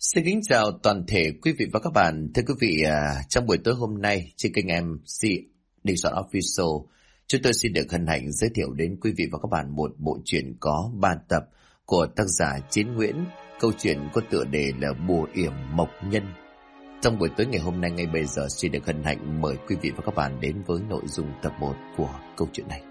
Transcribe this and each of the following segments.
Xin kính chào toàn thể quý vị và các bạn. Thưa quý vị, trong buổi tối hôm nay trên kênh MC Đình Soạn Official, chúng tôi xin được hân hạnh giới thiệu đến quý vị và các bạn một bộ truyện có 3 tập của tác giả Chiến Nguyễn. Câu chuyện có tựa đề là Bùa Yểm Mộc Nhân. Trong buổi tối ngày hôm nay ngay bây giờ xin được hân hạnh mời quý vị và các bạn đến với nội dung tập 1 của câu chuyện này.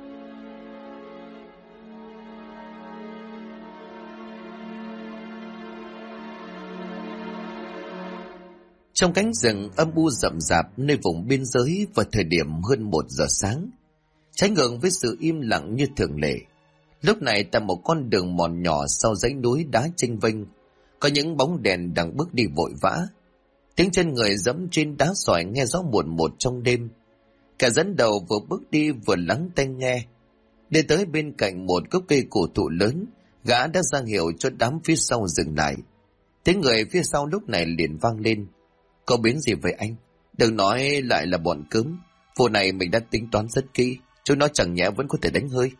Trong cánh rừng âm u rậm rạp nơi vùng biên giới vào thời điểm hơn 1 giờ sáng, trái ngược với sự im lặng như thường lệ, lúc này tại một con đường mòn nhỏ sau dãy núi đá chênh vênh, có những bóng đèn đang bước đi vội vã. Tiếng chân người dẫm trên đá sỏi nghe rõ muộn một trong đêm. Cả dẫn đầu vừa bước đi vừa lắng tai nghe. Đi tới bên cạnh một gốc cây cổ thụ lớn, gã đã ra hiệu cho đám phía sau dừng lại. Tiếng người phía sau lúc này liền vang lên: "Có biến gì vậy anh? Đừng nói lại là bọn cướm. Vụ này mình đã tính toán rất kỹ, chúng nó chẳng nhẽ vẫn có thể đánh hơi."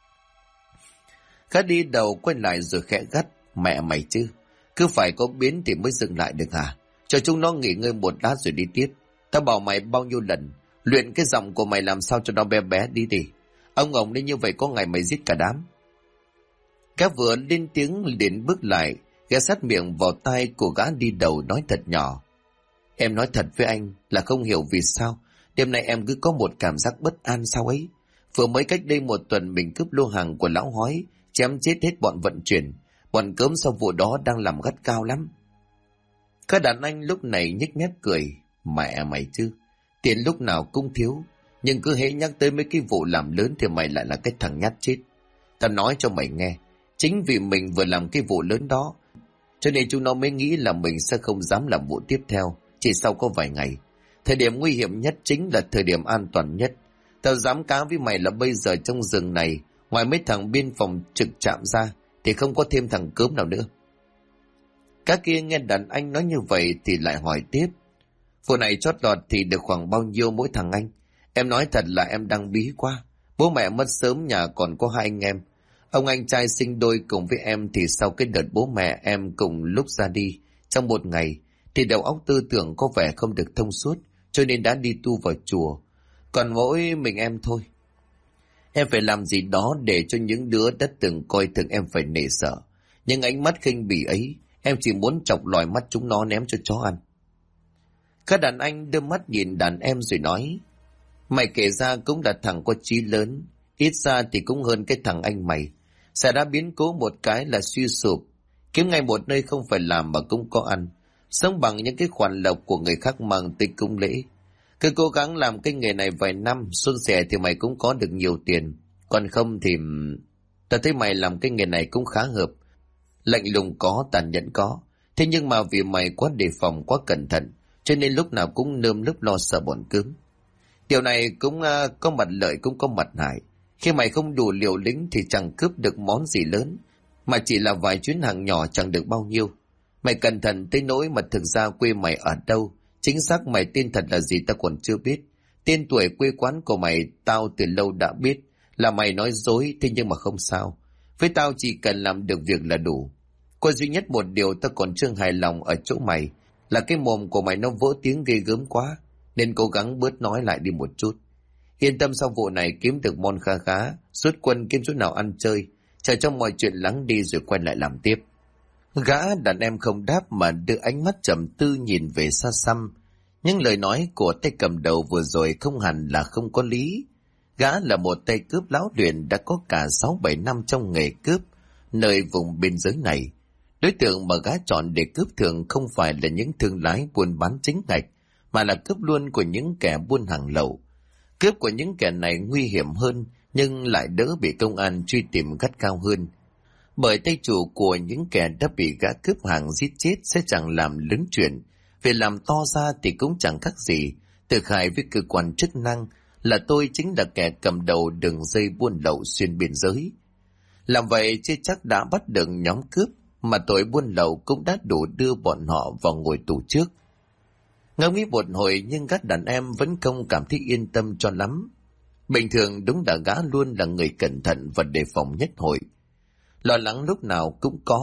Gã đi đầu quay lại rồi khẽ gắt: "Mẹ mày chứ, cứ phải có biến thì mới dừng lại được hả? Cho chúng nó nghỉ ngơi một lát rồi đi tiếp. Tao bảo mày bao nhiêu lần, luyện cái giọng của mày làm sao cho nó bé bé đi đi. Ông nên như vậy có ngày mày giết cả đám." Gã vừa lên tiếng liền bước lại, ghé sát miệng vào tai của gã đi đầu nói thật nhỏ: "Em nói thật với anh là không hiểu vì sao đêm nay em cứ có một cảm giác bất an sao ấy. Vừa mới cách đây 1 tuần mình cướp lô hàng của lão hói, chém chết hết bọn vận chuyển. Bọn cớm sau vụ đó đang làm gắt cao lắm." Các đàn anh lúc này nhếch mép cười: "Mẹ mày chứ, tiền lúc nào cũng thiếu, nhưng cứ hễ nhắc tới mấy cái vụ làm lớn thì mày lại là cái thằng nhát chết. Tao nói cho mày nghe, chính vì mình vừa làm cái vụ lớn đó, cho nên chúng nó mới nghĩ là mình sẽ không dám làm vụ tiếp theo chỉ sau có vài ngày. Thời điểm nguy hiểm nhất chính là thời điểm an toàn nhất. Tao dám cá với mày là bây giờ trong rừng này, ngoài mấy thằng biên phòng trực trạm ra thì không có thêm thằng cớm nào nữa." Các kia nghe đàn anh nói như vậy thì lại hỏi tiếp: "Vụ này chót lọt thì được khoảng bao nhiêu mỗi thằng anh? Em nói thật là em đang bí quá. Bố mẹ mất sớm, nhà còn có 2 anh em. Ông anh trai sinh đôi cùng với em thì sau cái đợt bố mẹ em cùng lúc ra đi trong 1 ngày thì đầu óc tư tưởng có vẻ không được thông suốt, cho nên đã đi tu vào chùa. Còn mỗi mình em thôi. Em phải làm gì đó để cho những đứa đã từng coi thường em phải nể sợ. Nhưng ánh mắt khinh bỉ ấy, em chỉ muốn chọc lòi mắt chúng nó ném cho chó ăn." Các đàn anh đưa mắt nhìn đàn em rồi nói: "Mày kể ra cũng là thằng có chí lớn, ít ra thì cũng hơn cái thằng anh mày. Sẽ đã biến cố một cái là suy sụp, kiếm ngay một nơi không phải làm mà cũng có ăn, sống bằng những cái khoản lộc của người khác mang tới cúng lễ. Cứ cố gắng làm cái nghề này vài năm, suôn sẻ thì mày cũng có được nhiều tiền. Còn không thì... ta thấy mày làm cái nghề này cũng khá hợp. Lạnh lùng có, tàn nhẫn có. Thế nhưng mà vì mày quá đề phòng, quá cẩn thận, cho nên lúc nào cũng nơm nớp lo sợ bọn cướm. Điều này cũng có mặt lợi cũng có mặt hại. Khi mày không đủ liều lĩnh thì chẳng cướp được món gì lớn, mà chỉ là vài chuyến hàng nhỏ chẳng được bao nhiêu. Mày cẩn thận tới nỗi mà thực ra quê mày ở đâu, chính xác mày tên thật là gì ta còn chưa biết. Tên tuổi quê quán của mày tao từ lâu đã biết, là mày nói dối, thế nhưng mà không sao. Với tao chỉ cần làm được việc là đủ. Có duy nhất một điều tao còn chưa hài lòng ở chỗ mày, là cái mồm của mày nó vỡ tiếng ghê gớm quá, nên cố gắng bớt nói lại đi một chút. Yên tâm, sau vụ này kiếm được món khá khá, xuất quân kiếm chỗ nào ăn chơi, chờ cho mọi chuyện lắng đi rồi quay lại làm tiếp." Gã đàn em không đáp mà đưa ánh mắt trầm tư nhìn về xa xăm. Những lời nói của tay cầm đầu vừa rồi không hẳn là không có lý. Gã là một tay cướp lão luyện đã có cả 6-7 năm trong nghề cướp nơi vùng biên giới này. Đối tượng mà gã chọn để cướp thường không phải là những thương lái buôn bán chính ngạch, mà là cướp luôn của những kẻ buôn hàng lậu. Cướp của những kẻ này nguy hiểm hơn, nhưng lại đỡ bị công an truy tìm gắt cao hơn. Bởi tay chủ của những kẻ đã bị gã cướp hàng giết chết sẽ chẳng làm lớn chuyện, về làm to ra thì cũng chẳng khác gì tự khai với cơ quan chức năng là tôi chính là kẻ cầm đầu đường dây buôn lậu xuyên biên giới. Làm vậy chưa chắc đã bắt được nhóm cướp, mà tội buôn lậu cũng đã đủ đưa bọn họ vào ngồi tù trước. Ngẫm nghĩ một hồi nhưng các đàn em vẫn không cảm thấy yên tâm cho lắm. Bình thường đúng là gã luôn là người cẩn thận và đề phòng nhất hội. Lo lắng lúc nào cũng có,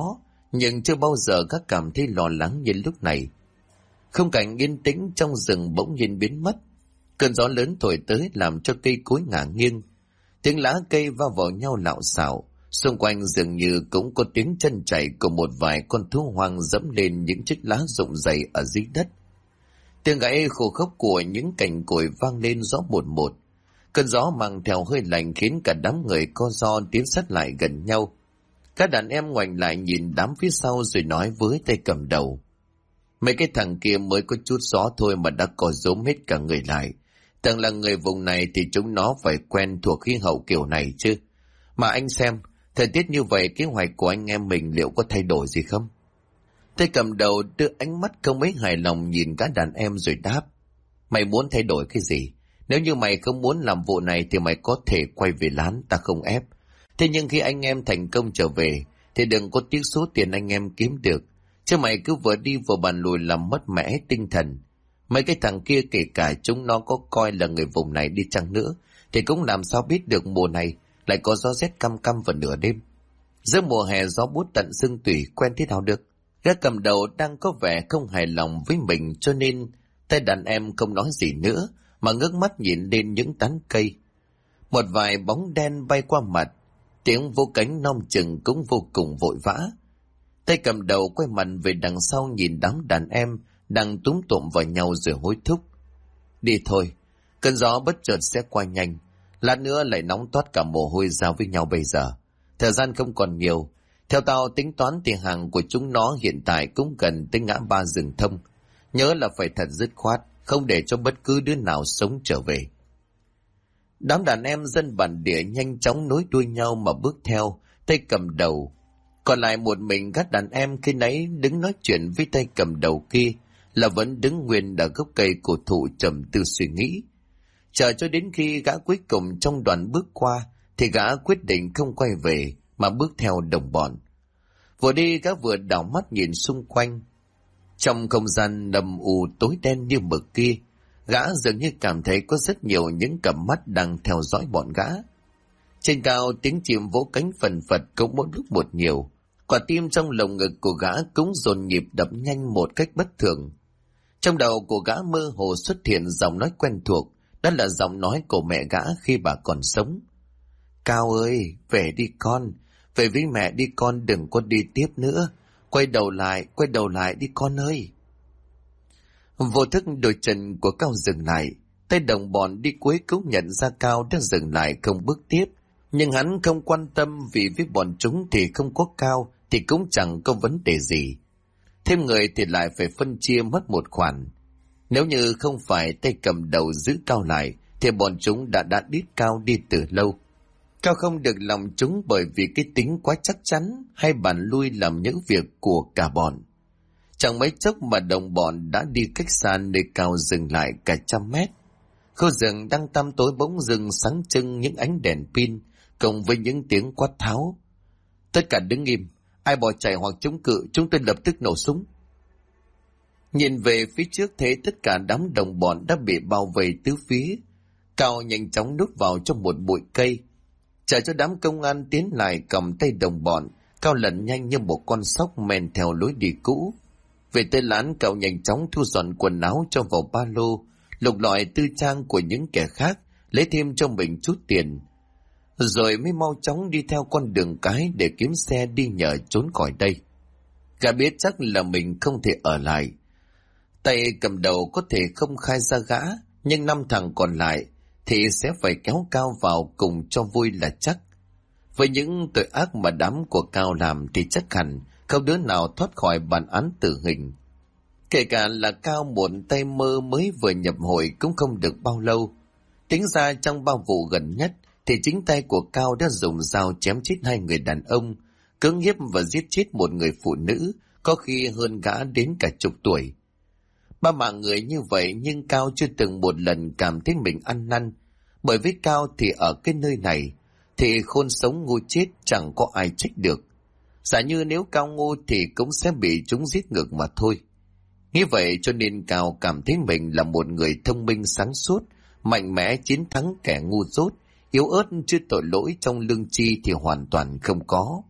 Nhưng chưa bao giờ gã cảm thấy lo lắng như lúc này. Khung cảnh yên tĩnh trong rừng bỗng nhiên biến mất. Cơn gió lớn thổi tới làm cho cây cối ngả nghiêng. Tiếng lá cây va vào nhau lạo xạo. Xung quanh dường như cũng có tiếng chân chạy của một vài con thú hoang dẫm lên những chiếc lá rụng dày ở dưới đất. Tiếng gãy khô khốc của những cành cối vang lên rõ một một. Cơn gió mang theo hơi lạnh khiến cả đám người co ro tiến sát lại gần nhau. Các đàn em ngoảnh lại nhìn đám phía sau rồi nói với tay cầm đầu: mấy cái thằng kia mới có chút gió thôi mà đã co rúm hết cả người lại. Tưởng là người vùng này thì chúng nó phải quen thuộc khí hậu kiểu này chứ. Mà anh xem, thời tiết như vậy kế hoạch của anh em mình liệu có thay đổi gì không? Tay cầm đầu đưa ánh mắt không mấy hài lòng nhìn các đàn em rồi đáp: mày muốn thay đổi cái gì? Nếu như mày không muốn làm vụ này thì mày có thể quay về lán, ta không ép. Thế nhưng khi anh em thành công trở về thì đừng có tiếc số tiền anh em kiếm được. Chứ mày cứ vừa đi vừa bàn lùi làm mất mẽ tinh thần. Mấy cái thằng kia kể cả chúng nó có coi là người vùng này đi chăng nữa thì cũng làm sao biết được mùa này lại có gió rét căm căm vào nửa đêm. Giữa mùa hè gió buốt tận xương tủy quen thế nào được. Gã cầm đầu đang có vẻ không hài lòng với mình cho nên tay đàn em không nói gì nữa mà ngước mắt nhìn lên những tán cây. Một vài bóng đen bay qua mặt, tiếng vỗ cánh nom chừng cũng vô cùng vội vã. Tay cầm đầu quay mặt về đằng sau nhìn đám đàn em đang túm tụm vào nhau rồi hối thúc: đi thôi, cơn gió bất chợt sẽ qua nhanh, lát nữa lại nóng toát cả mồ hôi ra với nhau bây giờ. Thời gian không còn nhiều, theo tao tính toán thì hàng của chúng nó hiện tại cũng gần tới ngã ba rừng thông. Nhớ là phải thật dứt khoát, không để cho bất cứ đứa nào sống trở về. Đám đàn em dân bản địa nhanh chóng nối đuôi nhau mà bước theo tay cầm đầu. Còn lại một mình các đàn em khi nãy đứng nói chuyện với tay cầm đầu kia là vẫn đứng nguyên ở gốc cây cổ thụ trầm tư suy nghĩ. Chờ cho đến khi gã cuối cùng trong đoàn bước qua thì gã quyết định không quay về mà bước theo đồng bọn. Vừa đi gã vừa đảo mắt nhìn xung quanh. Trong không gian nầm u tối đen như mực kia, gã dường như cảm thấy có rất nhiều những cặp mắt đang theo dõi bọn gã. Trên cao tiếng chim vỗ cánh phần phật cũng mỗi lúc một nhiều. Quả tim trong lồng ngực của gã cũng dồn nhịp đập nhanh một cách bất thường. Trong đầu của gã mơ hồ xuất hiện giọng nói quen thuộc, đó là giọng nói của mẹ gã khi bà còn sống. Cao ơi, về đi con, về với mẹ đi con, đừng có đi tiếp nữa. Quay đầu lại đi con ơi. Vô thức đôi chân của Cao dừng lại, tay đồng bọn đi cuối cũng nhận ra Cao đã dừng lại không bước tiếp. Nhưng hắn không quan tâm vì với bọn chúng thì không có Cao thì cũng chẳng có vấn đề gì. Thêm người thì lại phải phân chia mất một khoản. Nếu như không phải tay cầm đầu giữ Cao lại thì bọn chúng đã đít Cao đi từ lâu. Cao không được lòng chúng bởi vì cái tính quá chắc chắn hay bàn lui làm những việc của cả bọn. Chẳng mấy chốc mà đồng bọn đã đi cách xa nơi Cao dừng lại cả 100 mét. Khu rừng đang tăm tối bỗng dưng sáng trưng những ánh đèn pin cộng với những tiếng quát tháo. Tất cả đứng im, ai bỏ chạy hoặc chống cự chúng tôi lập tức nổ súng. Nhìn về phía trước thấy tất cả đám đồng bọn đã bị bao vây tứ phía. Cao nhanh chóng núp vào trong một bụi cây. Chờ cho đám công an tiến lại cầm tay đồng bọn, Cao lẩn nhanh như một con sóc men theo lối đi cũ. Về tới lán, Cao nhanh chóng thu dọn quần áo cho vào ba lô, lục lọi tư trang của những kẻ khác, lấy thêm cho mình chút tiền. Rồi mới mau chóng đi theo con đường cái để kiếm xe đi nhờ trốn khỏi đây. Gã biết chắc là mình không thể ở lại. Tay cầm đầu có thể không khai ra gã, nhưng 5 thằng còn lại thì sẽ phải kéo Cao vào cùng cho vui là chắc. Với những tội ác mà đám của Cao làm thì chắc hẳn không đứa nào thoát khỏi bản án tử hình. Kể cả là Cao một tay mơ mới vừa nhập hội cũng không được bao lâu. Tính ra trong 3 vụ gần nhất thì chính tay của Cao đã dùng dao chém chết 2 người đàn ông, cưỡng hiếp và giết chết một người phụ nữ, có khi hơn gã đến cả chục tuổi. 3 mạng người như vậy nhưng Cao chưa từng một lần cảm thấy mình ăn năn. Bởi với Cao thì ở cái nơi này thì khôn sống ngu chết chẳng có ai trách được. Giả như nếu Cao ngu thì cũng sẽ bị chúng giết ngược mà thôi. Như vậy cho nên Cao cảm thấy mình là một người thông minh sáng suốt, mạnh mẽ chiến thắng kẻ ngu dốt, yếu ớt chưa tội lỗi trong lương tri thì hoàn toàn không có.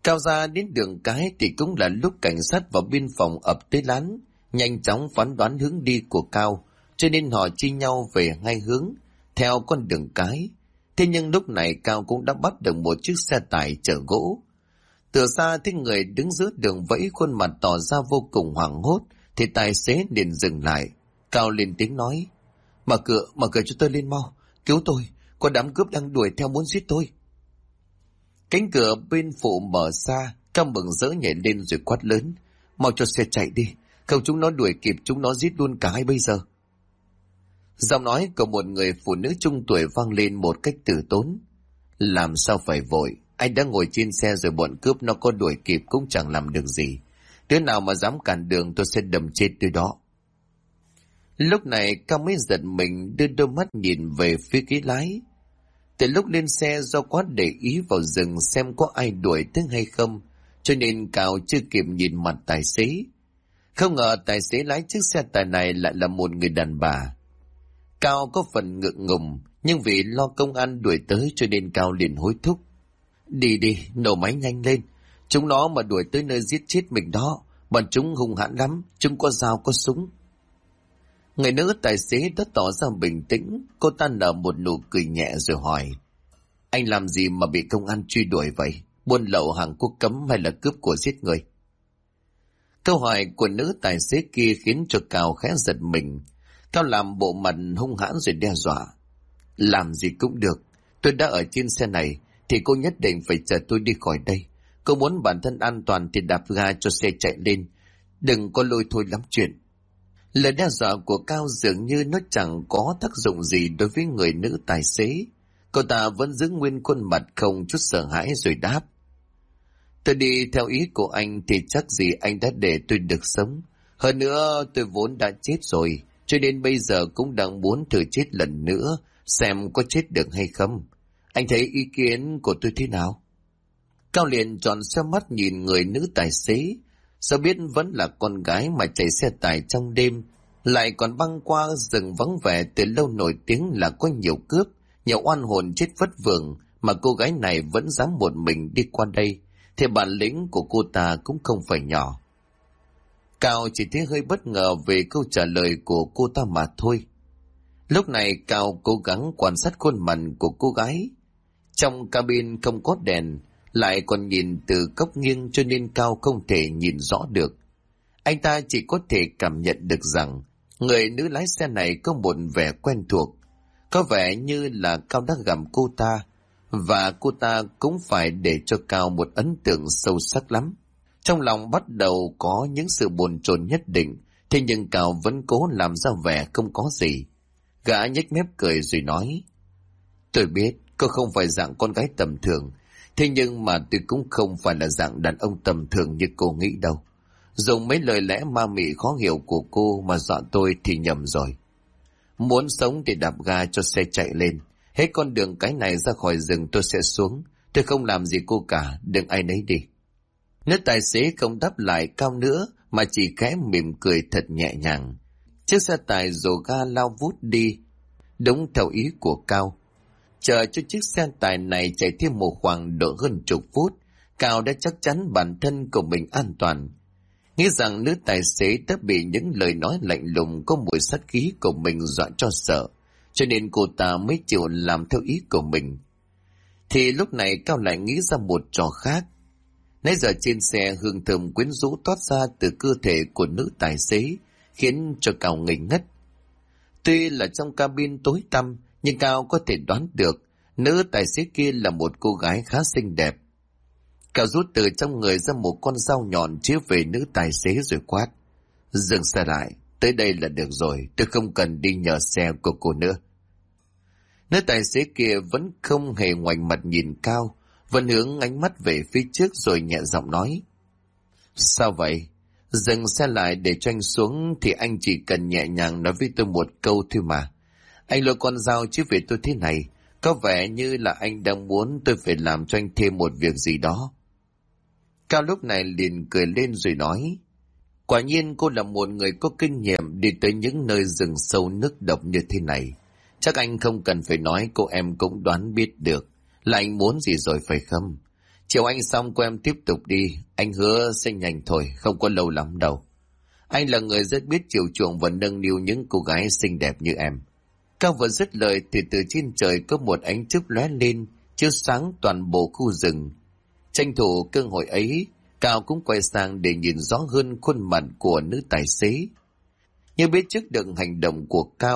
Cao ra đến đường cái thì cũng là lúc cảnh sát và biên phòng ập tới lán, nhanh chóng phán đoán hướng đi của Cao, cho nên họ chia nhau về hai hướng, theo con đường cái. Thế nhưng lúc này Cao cũng đã bắt được một chiếc xe tải chở gỗ. Từ xa thấy người đứng giữa đường vẫy khuôn mặt tỏ ra vô cùng hoảng hốt, thì tài xế liền dừng lại. Cao lên tiếng nói, mở cửa cho tôi lên mau, cứu tôi, có đám cướp đang đuổi theo muốn giết tôi. Cánh cửa bên phụ mở ra, Cao mừng rỡ nhảy lên rồi quát lớn, mau cho xe chạy đi, không chúng nó đuổi kịp chúng nó giết luôn cả hai bây giờ. Giọng nói của một người phụ nữ trung tuổi vang lên một cách từ tốn. Làm sao phải vội, anh đã ngồi trên xe rồi, bọn cướp nó có đuổi kịp cũng chẳng làm được gì. Đứa nào mà dám cản đường tôi sẽ đâm chết đứa đó. Lúc này Cao mới giật mình đưa đôi mắt nhìn về phía ghế lái. Từ lúc lên xe do quá để ý vào rừng xem có ai đuổi tới hay không, cho nên Cao chưa kịp nhìn mặt tài xế. Không ngờ tài xế lái chiếc xe tải này lại là một người đàn bà. Cao có phần ngượng ngùng, nhưng vì lo công an đuổi tới cho nên Cao liền hối thúc. Đi, nổ máy nhanh lên. Chúng nó mà đuổi tới nơi giết chết mình đó. Bọn chúng hung hãn lắm, chúng có dao có súng. Người nữ tài xế đã tỏ ra bình tĩnh. Cô ta nở một nụ cười nhẹ rồi hỏi, anh làm gì mà bị công an truy đuổi vậy? Buôn lậu hàng quốc cấm hay là cướp của giết người? Câu hỏi của nữ tài xế kia khiến cho Cao khẽ giật mình. Cao làm bộ mặt hung hãn rồi đe dọa. Làm gì cũng được, tôi đã ở trên xe này thì cô nhất định phải chở tôi đi khỏi đây. Cô muốn bản thân an toàn thì đạp ga cho xe chạy lên, đừng có lôi thôi lắm chuyện. Lời đe dọa của Cao dường như nó chẳng có tác dụng gì đối với người nữ tài xế. Cô ta vẫn giữ nguyên khuôn mặt không chút sợ hãi rồi đáp. Tôi đi theo ý của anh thì chắc gì anh đã để tôi được sống. Hơn nữa tôi vốn đã chết rồi, cho nên bây giờ cũng đang muốn thử chết lần nữa, xem có chết được hay không. Anh thấy ý kiến của tôi thế nào? Cao liền tròn xe mắt nhìn người nữ tài xế. Sao biết vẫn là con gái mà chạy xe tải trong đêm, lại còn băng qua rừng vắng vẻ từ lâu nổi tiếng là có nhiều cướp, nhiều oan hồn chết vất vưởng, mà cô gái này vẫn dám một mình đi qua đây, thì bản lĩnh của cô ta cũng không phải nhỏ. Cao chỉ thấy hơi bất ngờ về câu trả lời của cô ta mà thôi. Lúc này Cao cố gắng quan sát khuôn mặt của cô gái. Trong cabin không có đèn, lại còn nhìn từ góc nghiêng cho nên Cao không thể nhìn rõ được. Anh ta chỉ có thể cảm nhận được rằng người nữ lái xe này có một vẻ quen thuộc. Có vẻ như là Cao đã gặp cô ta, và cô ta cũng phải để cho Cao một ấn tượng sâu sắc lắm. Trong lòng bắt đầu có những sự bồn chồn nhất định, thế nhưng Cao vẫn cố làm ra vẻ không có gì. Gã nhếch mép cười rồi nói, tôi biết cô không phải dạng con gái tầm thường, thế nhưng mà tôi cũng không phải là dạng đàn ông tầm thường như cô nghĩ đâu. Dùng mấy lời lẽ ma mị khó hiểu của cô mà dọa tôi thì nhầm rồi. Muốn sống thì đạp ga cho xe chạy lên. Hết con đường cái này ra khỏi rừng tôi sẽ xuống. Tôi không làm gì cô cả, đừng ai nấy đi. Nữ tài xế không đáp lại Cao nữa, mà chỉ khẽ mỉm cười thật nhẹ nhàng. Chiếc xe tải rồ ga lao vút đi, đúng theo ý của Cao. Chờ cho chiếc xe tải này chạy thêm một khoảng độ hơn chục phút, Cao đã chắc chắn bản thân của mình an toàn. Nghĩ rằng nữ tài xế đã bị những lời nói lạnh lùng có mùi sát khí của mình dọa cho sợ, cho nên cô ta mới chịu làm theo ý của mình. Thì lúc này Cao lại nghĩ ra một trò khác. Nãy giờ trên xe hương thơm quyến rũ toát ra từ cơ thể của nữ tài xế, khiến cho Cao ngây ngất. Tuy là trong cabin tối tăm, nhưng Cao có thể đoán được nữ tài xế kia là một cô gái khá xinh đẹp. Cao rút từ trong người ra một con dao nhọn chĩa về nữ tài xế rồi quát, dừng xe lại, tới đây là được rồi, tôi không cần đi nhờ xe của cô nữa. Nữ tài xế kia vẫn không hề ngoảnh mặt nhìn Cao, vẫn hướng ánh mắt về phía trước rồi nhẹ giọng nói, sao vậy? Dừng xe lại để cho anh xuống thì anh chỉ cần nhẹ nhàng nói với tôi một câu thôi mà. Anh lôi con dao chứ về tôi thế này, có vẻ như là anh đang muốn tôi phải làm cho anh thêm một việc gì đó. Cao lúc này liền cười lên rồi nói, quả nhiên cô là một người có kinh nghiệm đi tới những nơi rừng sâu nước độc như thế này. Chắc anh không cần phải nói, cô em cũng đoán biết được là anh muốn gì rồi phải không? Chiều anh xong cô em tiếp tục đi, anh hứa sẽ nhanh thôi, không có lâu lắm đâu. Anh là người rất biết chiều chuộng và nâng niu những cô gái xinh đẹp như em. Cao vừa dứt lời thì từ trên trời có một ánh chớp lóe lên, chiếu sáng toàn bộ khu rừng. Tranh thủ cơ hội ấy, Cao cũng quay sang để nhìn rõ hơn khuôn mặt của nữ tài xế. Như biết trước được hành động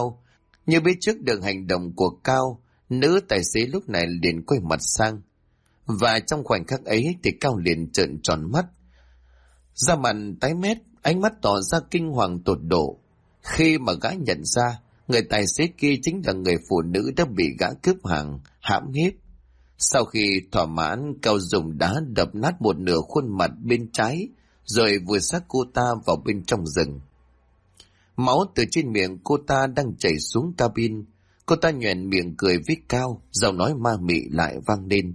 của Cao, nữ tài xế lúc này liền quay mặt sang. Và trong khoảnh khắc ấy thì Cao liền trợn tròn mắt. Da mặt tái mét, ánh mắt tỏ ra kinh hoàng tột độ. Khi mà gã nhận ra, người tài xế kia chính là người phụ nữ đã bị gã cướp hàng, hãm hiếp. Sau khi thỏa mãn, Cao dùng đá đập nát một nửa khuôn mặt bên trái, rồi vùi xác cô ta vào bên trong rừng. Máu từ trên miệng cô ta đang chảy xuống cabin. Cô ta nhoẻn miệng cười với Cao, giọng nói ma mị lại vang lên.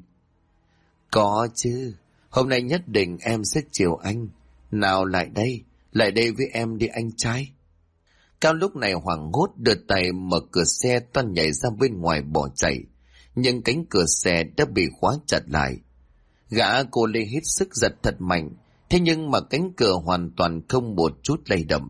Có chứ, hôm nay nhất định em sẽ chiều anh. Nào lại đây với em đi anh trai. Cao lúc này hoảng hốt đưa tay mở cửa xe toan nhảy ra bên ngoài bỏ chạy. Nhưng cánh cửa xe đã bị khóa chặt lại. Gã cô lê hết sức giật thật mạnh, thế nhưng mà cánh cửa hoàn toàn không một chút lay động.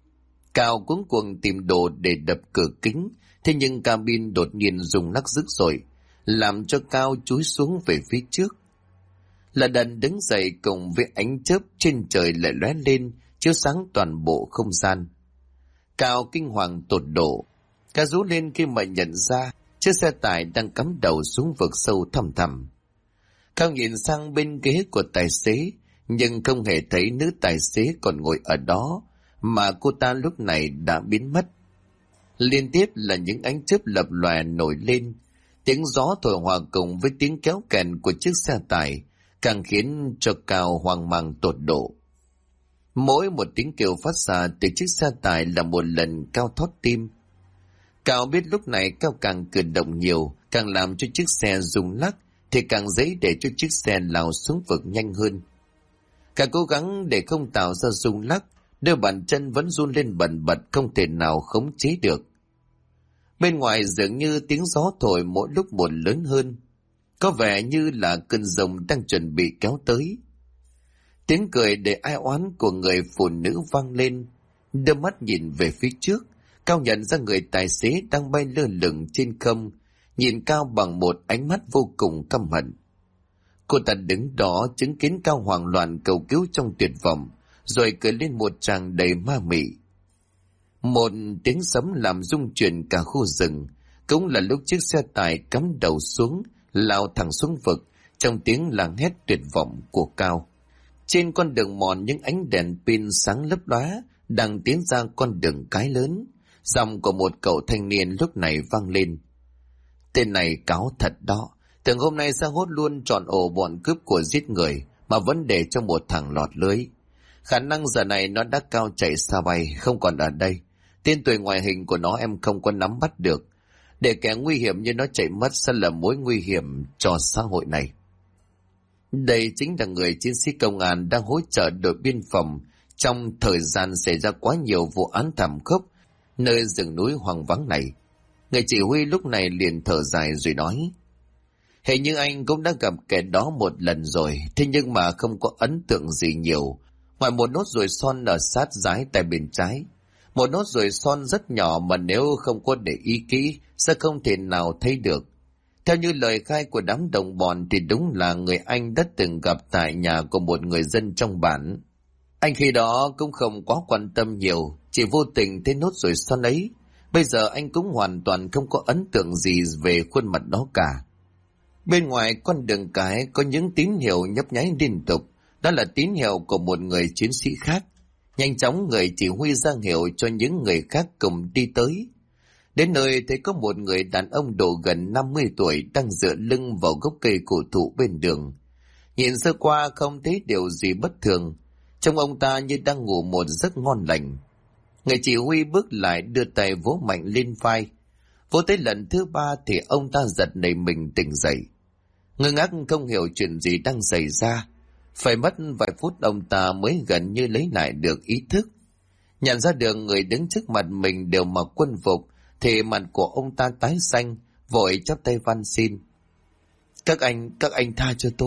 Cao cuống cuồng tìm đồ để đập cửa kính, thế nhưng cabin đột nhiên rung lắc dữ dội, làm cho Cao chúi xuống về phía trước. Là đần đứng dậy cùng với ánh chớp trên trời lại lóe lên, chiếu sáng toàn bộ không gian. Cao kinh hoàng tột độ, Cao rú lên khi mà nhận ra chiếc xe tải đang cắm đầu xuống vực sâu thẳm thẳm. Cao nhìn sang bên ghế của tài xế, nhưng không hề thấy nữ tài xế còn ngồi ở đó, mà cô ta lúc này đã biến mất. Liên tiếp là những ánh chớp lập lòe nổi lên, tiếng gió thổi hòa cùng với tiếng kéo kèn của chiếc xe tải, càng khiến cho Cao hoang mang tột độ. Mỗi một tiếng kêu phát ra từ chiếc xe tải là một lần Cao thót tim. Cao biết lúc này Cao càng cử động nhiều, càng làm cho chiếc xe rung lắc, thì càng dễ để cho chiếc xe lao xuống vực nhanh hơn. Càng cố gắng để không tạo ra rung lắc, đôi bàn chân vẫn run lên bần bật, không thể nào khống chế được. Bên ngoài dường như tiếng gió thổi mỗi lúc một lớn hơn, có vẻ như là cơn giông đang chuẩn bị kéo tới. Tiếng cười đầy ai oán của người phụ nữ vang lên. Đưa mắt nhìn về phía trước, Cao nhận ra người tài xế đang bay lơ lửng trên không, nhìn Cao bằng một ánh mắt vô cùng căm hận. Cô ta đứng đó chứng kiến Cao hoảng loạn cầu cứu trong tuyệt vọng, rồi cười lên một tràng đầy ma mị. Một tiếng sấm làm rung chuyển cả khu rừng, cũng là lúc chiếc xe tải cắm đầu xuống, lao thẳng xuống vực, trong tiếng la hét tuyệt vọng của Cao. Trên con đường mòn những ánh đèn pin sáng lấp lóa đang tiến ra con đường cái lớn. Giọng của một cậu thanh niên lúc này vang lên. Tên này cáo thật đó, tưởng hôm nay sẽ hốt luôn trọn ổ bọn cướp của giết người mà vẫn để cho một thằng lọt lưới. Khả năng giờ này nó đã cao chạy xa bay, không còn ở đây. Tên tuổi ngoại hình của nó em không có nắm bắt được. Để kẻ nguy hiểm như nó chạy mất sẽ là mối nguy hiểm cho xã hội này. Đây chính là người chiến sĩ công an đang hỗ trợ đội biên phòng trong thời gian xảy ra quá nhiều vụ án thảm khốc nơi rừng núi hoang vắng này. Người chỉ huy lúc này liền thở dài rồi nói. Hình như anh cũng đã gặp kẻ đó một lần rồi, thế nhưng mà không có ấn tượng gì nhiều. Ngoài một nốt ruồi son ở sát dái tay bên trái. Một nốt ruồi son rất nhỏ mà nếu không có để ý kỹ sẽ không thể nào thấy được. Theo như lời khai của đám đồng bọn thì đúng là người anh đã từng gặp tại nhà của một người dân trong bản. Anh khi đó cũng không quá quan tâm nhiều, chỉ vô tình thấy nốt ruồi son ấy. Bây giờ anh cũng hoàn toàn không có ấn tượng gì về khuôn mặt đó cả. Bên ngoài con đường cái có những tín hiệu nhấp nháy liên tục, đó là tín hiệu của một người chiến sĩ khác. Nhanh chóng người chỉ huy ra hiệu cho những người khác cùng đi tới. Đến nơi thấy có một người đàn ông độ gần 50 tuổi đang dựa lưng vào gốc cây cổ thụ bên đường. Nhìn sơ qua không thấy điều gì bất thường, trông ông ta như đang ngủ một giấc ngon lành. Người chỉ huy bước lại đưa tay vỗ mạnh lên vai. Vỗ tới lần thứ 3 thì ông ta giật nảy mình tỉnh dậy. Ngơ ngác không hiểu chuyện gì đang xảy ra. Phải mất vài phút ông ta mới gần như lấy lại được ý thức. Nhận ra được người đứng trước mặt mình đều mặc quân phục, thì mặt của ông ta tái xanh, vội chắp tay van xin. Các anh tha cho tôi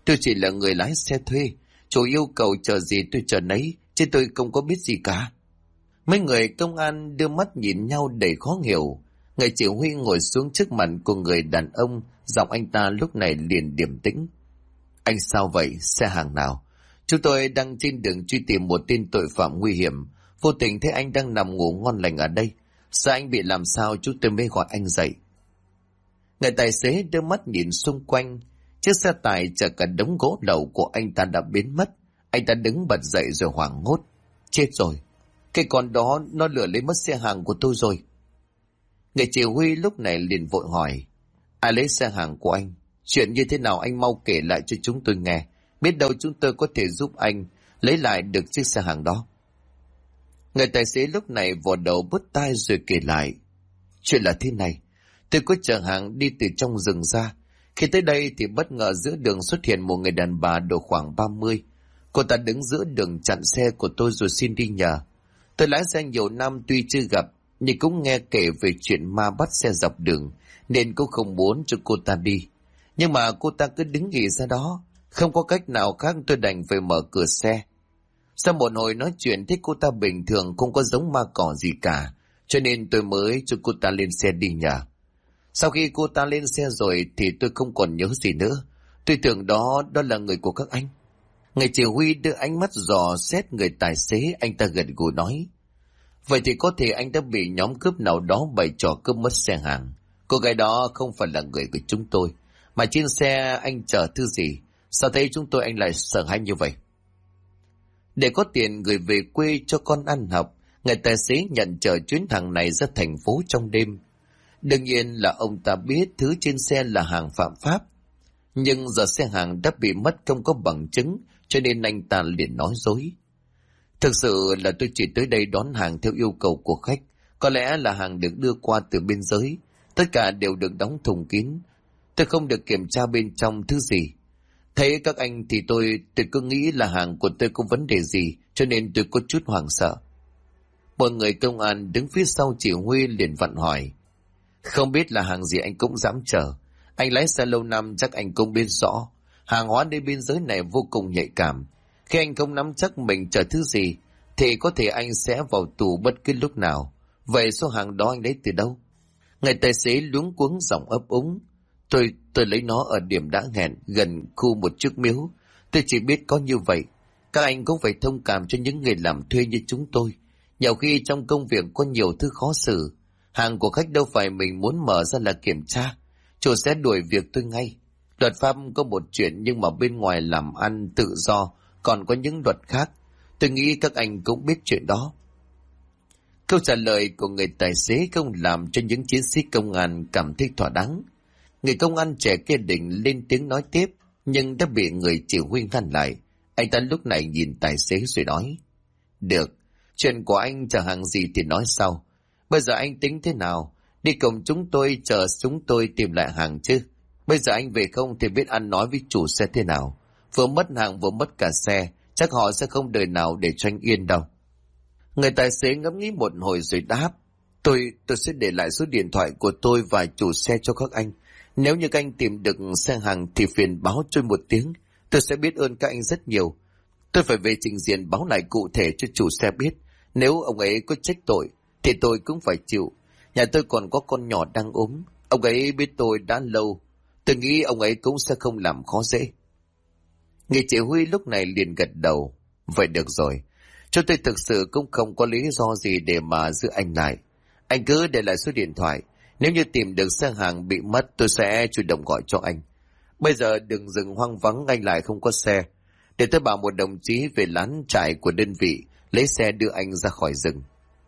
Tôi chỉ là người lái xe thuê. Chủ yêu cầu chờ gì tôi chờ nấy, chứ tôi không có biết gì cả. Mấy người công an đưa mắt nhìn nhau đầy khó hiểu. Người chỉ huy ngồi xuống trước mặt của người đàn ông, giọng anh ta lúc này liền điềm tĩnh. Anh sao vậy? Xe hàng nào? Chúng tôi đang trên đường truy tìm một tên tội phạm nguy hiểm. Vô tình thấy anh đang nằm ngủ ngon lành ở đây. Sợ anh bị làm sao chúng tôi mới gọi anh dậy. Người tài xế đưa mắt nhìn xung quanh. Chiếc xe tải chở cả đống gỗ lậu của anh ta đã biến mất. Anh ta đứng bật dậy rồi hoảng hốt. Chết rồi. Cái con đó nó lừa lấy mất xe hàng của tôi rồi. Người chỉ huy lúc này liền vội hỏi. Ai lấy xe hàng của anh? Chuyện như thế nào anh mau kể lại cho chúng tôi nghe. Biết đâu chúng tôi có thể giúp anh lấy lại được chiếc xe hàng đó. Người tài xế lúc này vò đầu bứt tai rồi kể lại. Chuyện là thế này. Tôi có chở hàng đi từ trong rừng ra. Khi tới đây thì bất ngờ giữa đường xuất hiện một người đàn bà độ khoảng 30. Cô ta đứng giữa đường chặn xe của tôi rồi xin đi nhờ. Tôi lái xe nhiều năm tuy chưa gặp, nhưng cũng nghe kể về chuyện ma bắt xe dọc đường, nên cũng không muốn cho cô ta đi. Nhưng mà cô ta cứ đứng nghỉ ra đó. Không có cách nào khác tôi đành phải mở cửa xe. Sau một hồi nói chuyện thấy cô ta bình thường, không có giống ma cỏ gì cả, cho nên tôi mới cho cô ta lên xe đi nhờ. Sau khi cô ta lên xe rồi thì tôi không còn nhớ gì nữa. Tôi tưởng đó là người của các anh. Người chỉ huy đưa ánh mắt dò xét người tài xế, anh ta gật gù nói. Vậy thì có thể anh đã bị nhóm cướp nào đó bày trò cướp mất xe hàng. Cô gái đó không phải là người của chúng tôi. Mà trên xe anh chở thứ gì? Sao thấy chúng tôi anh lại sợ hãi như vậy? Để có tiền gửi về quê cho con ăn học, người tài xế nhận chở chuyến hàng này ra thành phố trong đêm. Đương nhiên là ông ta biết thứ trên xe là hàng phạm pháp. Nhưng giờ xe hàng đã bị mất không có bằng chứng, cho nên anh ta liền nói dối. Thực sự là tôi chỉ tới đây đón hàng theo yêu cầu của khách. Có lẽ là hàng được đưa qua từ biên giới. Tất cả đều được đóng thùng kín. Tôi không được kiểm tra bên trong thứ gì. Thấy các anh thì tôi cứ nghĩ là hàng của tôi có vấn đề gì, cho nên tôi có chút hoảng sợ. Một người công an đứng phía sau chỉ huy liền vặn hỏi. Không biết là hàng gì anh cũng dám chở. Anh lái xe lâu năm chắc anh cũng biết rõ. Hàng hóa đến biên giới này vô cùng nhạy cảm. Khi anh không nắm chắc mình chở thứ gì, thì có thể anh sẽ vào tù bất cứ lúc nào. Vậy số hàng đó anh lấy từ đâu? Người tài xế luống cuống giọng ấp úng. Tôi lấy nó ở điểm đã hẹn gần khu một chiếc miếu. Tôi chỉ biết có như vậy. Các anh cũng phải thông cảm cho những người làm thuê như chúng tôi. Nhiều khi trong công việc có nhiều thứ khó xử. Hàng của khách đâu phải mình muốn mở ra là kiểm tra. Chủ sẽ đuổi việc tôi ngay. Luật pháp có một chuyện, nhưng mà bên ngoài làm ăn tự do còn có những luật khác. Tôi nghĩ các anh cũng biết chuyện đó. Câu trả lời của người tài xế không làm cho những chiến sĩ công an cảm thấy thỏa đáng. Người công an trẻ kia định lên tiếng nói tiếp, nhưng đã bị người chỉ huy ngăn lại. Anh ta lúc này nhìn tài xế rồi nói. Được, chuyện của anh chở hàng gì thì nói sau. Bây giờ anh tính thế nào? Đi cùng chúng tôi chờ chúng tôi tìm lại hàng chứ? Bây giờ anh về không thì biết ăn nói với chủ xe thế nào. Vừa mất hàng vừa mất cả xe, chắc họ sẽ không đời nào để cho anh yên đâu. Người tài xế ngẫm nghĩ một hồi rồi đáp. Tôi sẽ để lại số điện thoại của tôi và chủ xe cho các anh. Nếu như các anh tìm được xe hàng thì phiền báo cho một tiếng. Tôi sẽ biết ơn các anh rất nhiều. Tôi phải về trình diện báo lại cụ thể cho chủ xe biết. Nếu ông ấy có trách tội thì tôi cũng phải chịu. Nhà tôi còn có con nhỏ đang ốm. Ông ấy biết tôi đã lâu. Tôi nghĩ ông ấy cũng sẽ không làm khó dễ. Người chỉ huy lúc này liền gật đầu. Vậy được rồi. Chúng tôi thực sự cũng không có lý do gì để mà giữ anh lại. Anh cứ để lại số điện thoại. Nếu như tìm được xe hàng bị mất, tôi sẽ chủ động gọi cho anh. Bây giờ đừng dừng hoang vắng anh lại không có xe. Để tôi bảo một đồng chí về lán trại của đơn vị lấy xe đưa anh ra khỏi rừng.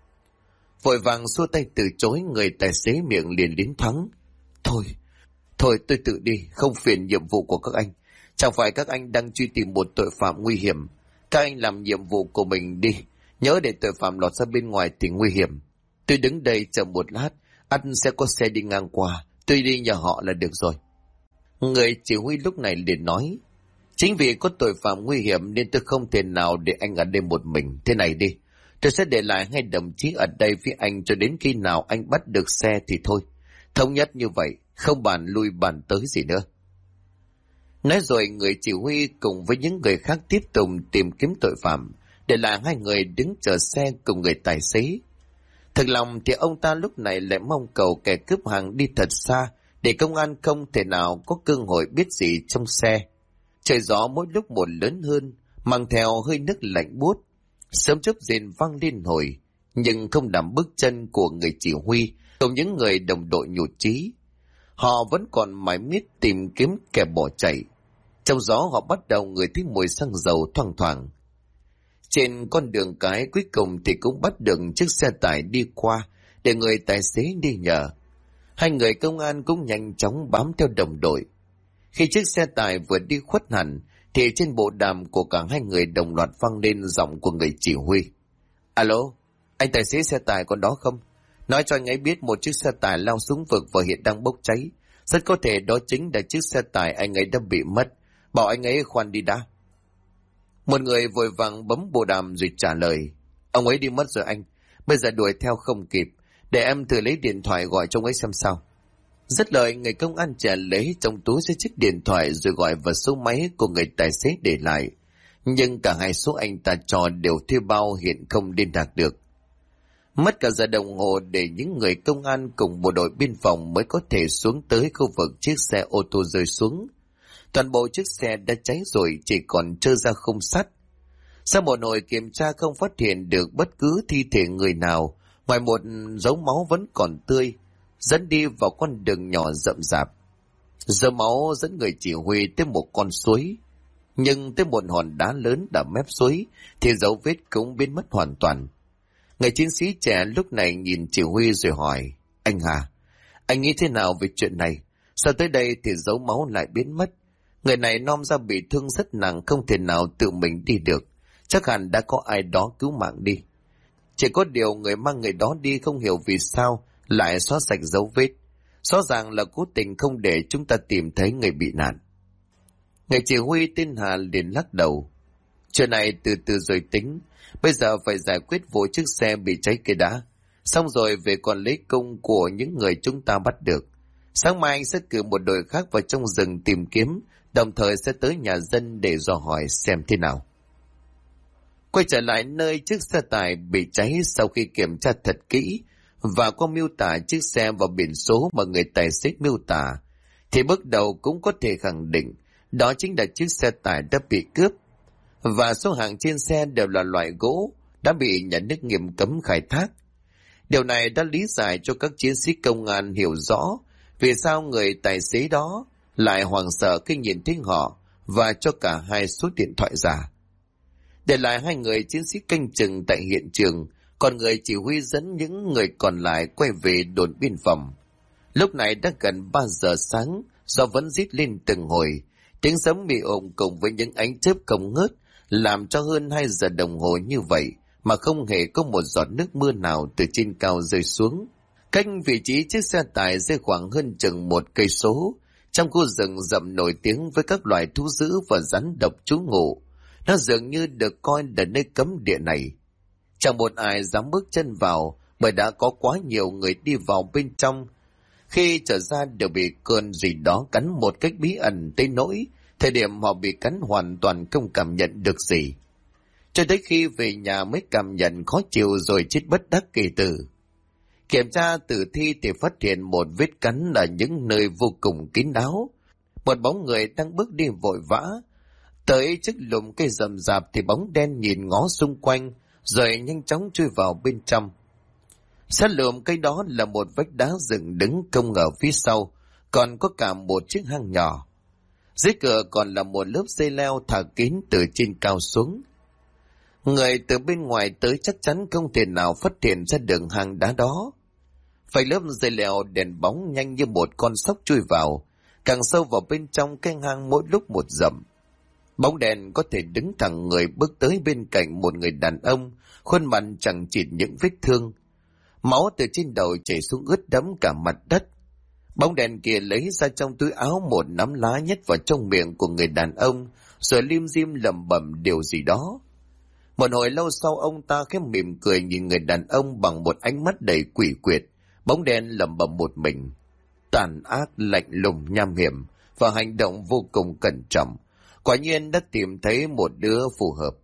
Vội vàng xua tay từ chối, người tài xế miệng liền liến thoáng. Thôi tôi tự đi, không phiền nhiệm vụ của các anh. Chẳng phải các anh đang truy tìm một tội phạm nguy hiểm. Các anh làm nhiệm vụ của mình đi. Nhớ để tội phạm lọt ra bên ngoài thì nguy hiểm. Tôi đứng đây chờ một lát, anh sẽ có xe đi ngang qua. Tôi đi nhờ họ là được rồi. Người chỉ huy lúc này liền nói. Chính vì có tội phạm nguy hiểm nên tôi không thể nào để anh ở đây một mình. Thế này đi, tôi sẽ để lại hai đồng chí ở đây với anh cho đến khi nào anh bắt được xe thì thôi. Thống nhất như vậy, không bàn lui bàn tới gì nữa. Nói rồi người chỉ huy cùng với những người khác tiếp tục tìm kiếm tội phạm, để lại hai người đứng chờ xe cùng người tài xế. Thực lòng thì ông ta lúc này lại mong cầu kẻ cướp hàng đi thật xa, để công an không thể nào có cơ hội biết gì trong xe. Trời gió mỗi lúc một lớn hơn, mang theo hơi nước lạnh buốt. Sớm chớp rền vang lên hồi, nhưng không làm bước chân của người chỉ huy cùng những người đồng đội nhụt chí. Họ vẫn còn mải miết tìm kiếm kẻ bỏ chạy. Trong gió họ bắt đầu ngửi thấy mùi xăng dầu thoang thoảng. Trên con đường cái cuối cùng thì cũng bắt được chiếc xe tải đi qua, để người tài xế đi nhờ. Hai người công an cũng nhanh chóng bám theo đồng đội. Khi chiếc xe tải vừa đi khuất hẳn, thì trên bộ đàm của cả hai người đồng loạt vang lên giọng của người chỉ huy. Alo, anh tài xế xe tải còn đó không? Nói cho anh ấy biết một chiếc xe tải lao xuống vực và hiện đang bốc cháy. Rất có thể đó chính là chiếc xe tải anh ấy đã bị mất. Bảo anh ấy khoan đi đã. Một người vội vàng bấm bộ đàm rồi trả lời. Ông ấy đi mất rồi anh. Bây giờ đuổi theo không kịp. Để em thử lấy điện thoại gọi cho ông ấy xem sao. Dứt lời, người công an trẻ lấy trong túi ra chiếc điện thoại rồi gọi vào số máy của người tài xế để lại. Nhưng cả hai số anh ta cho đều thuê bao hiện không liên lạc được. Mất cả giờ đồng hồ để những người công an cùng bộ đội biên phòng mới có thể xuống tới khu vực chiếc xe ô tô rơi xuống. Toàn bộ chiếc xe đã cháy rồi, chỉ còn trơ ra khung sắt. Sau một hồi kiểm tra không phát hiện được bất cứ thi thể người nào, ngoài một dấu máu vẫn còn tươi, dẫn đi vào con đường nhỏ rậm rạp. Dấu máu dẫn người chỉ huy tới một con suối, nhưng tới một hòn đá lớn đập mép suối thì dấu vết cũng biến mất hoàn toàn. Người chiến sĩ trẻ lúc này nhìn chỉ huy rồi hỏi, anh Hà, anh nghĩ thế nào về chuyện này? Sao tới đây thì dấu máu lại biến mất? Người này nom ra bị thương rất nặng, không thể nào tự mình đi được. Chắc hẳn đã có ai đó cứu mạng đi. Chỉ có điều người mang người đó đi không hiểu vì sao lại xóa sạch dấu vết. Rõ ràng là cố tình không để chúng ta tìm thấy người bị nạn. Người chỉ huy tên Hà liền lắc đầu. Chuyện này từ từ rồi tính. Bây giờ phải giải quyết vụ chiếc xe bị cháy kia đã. Xong rồi về còn lấy công của những người chúng ta bắt được. Sáng mai anh sẽ cử một đội khác vào trong rừng tìm kiếm, đồng thời sẽ tới nhà dân để dò hỏi xem thế nào. Quay trở lại nơi chiếc xe tải bị cháy sau khi kiểm tra thật kỹ và qua miêu tả chiếc xe và biển số mà người tài xế miêu tả, thì bước đầu cũng có thể khẳng định đó chính là chiếc xe tải đã bị cướp. Và số hàng trên xe đều là loại gỗ đã bị nhà nước nghiêm cấm khai thác. Điều này đã lý giải cho các chiến sĩ công an hiểu rõ vì sao người tài xế đó lại hoảng sợ khi nhìn thấy họ và cho cả hai số điện thoại giả. Để lại hai người chiến sĩ canh chừng tại hiện trường, còn người chỉ huy dẫn những người còn lại quay về đồn biên phòng. Lúc này đã gần 3 giờ sáng, gió vẫn rít lên từng hồi, tiếng sấm bị ồn cùng với những ánh chớp không ngớt, làm cho hơn 2 giờ đồng hồ như vậy mà không hề có một giọt nước mưa nào từ trên cao rơi xuống. Cách vị trí chiếc xe tải rơi khoảng hơn chừng 1 cây số, trong khu rừng rậm nổi tiếng với các loài thú dữ và rắn độc trú ngụ. Nó dường như được coi là nơi cấm địa này. Chẳng một ai dám bước chân vào bởi đã có quá nhiều người đi vào bên trong. Khi trở ra đều bị cơn gì đó cắn một cách bí ẩn tới nỗi thời điểm họ bị cắn hoàn toàn không cảm nhận được gì. Cho tới khi về nhà mới cảm nhận khó chịu rồi chết bất đắc kỳ tử. Kiểm tra tử thi thì phát hiện một vết cắn ở những nơi vô cùng kín đáo. Một bóng người đang bước đi vội vã. Tới trước lùm cây rậm rạp thì bóng đen nhìn ngó xung quanh rồi nhanh chóng chui vào bên trong. Sát lùm cây đó là một vách đá dựng đứng cong ở phía sau, còn có cả một chiếc hang nhỏ. Dưới cửa còn là một lớp dây leo thả kín từ trên cao xuống. Người từ bên ngoài tới chắc chắn không thể nào phát hiện ra đường hang đá đó. Phải lớp dây leo đèn bóng nhanh như một con sóc chui vào, càng sâu vào bên trong cái hang mỗi lúc một rậm. Bóng đèn có thể đứng thẳng người bước tới bên cạnh một người đàn ông, khuôn mặt chẳng chịt những vết thương. Máu từ trên đầu chảy xuống ướt đẫm cả mặt đất. Bóng đèn kia lấy ra trong túi áo một nắm lá nhét vào trong miệng của người đàn ông, rồi lim dim lẩm bẩm điều gì đó. Một hồi lâu sau ông ta khẽ mỉm cười nhìn người đàn ông bằng một ánh mắt đầy quỷ quyệt. Bóng đèn lẩm bẩm một mình. Tàn ác, lạnh lùng, nham hiểm, và hành động vô cùng cẩn trọng. Quả nhiên đã tìm thấy một đứa phù hợp.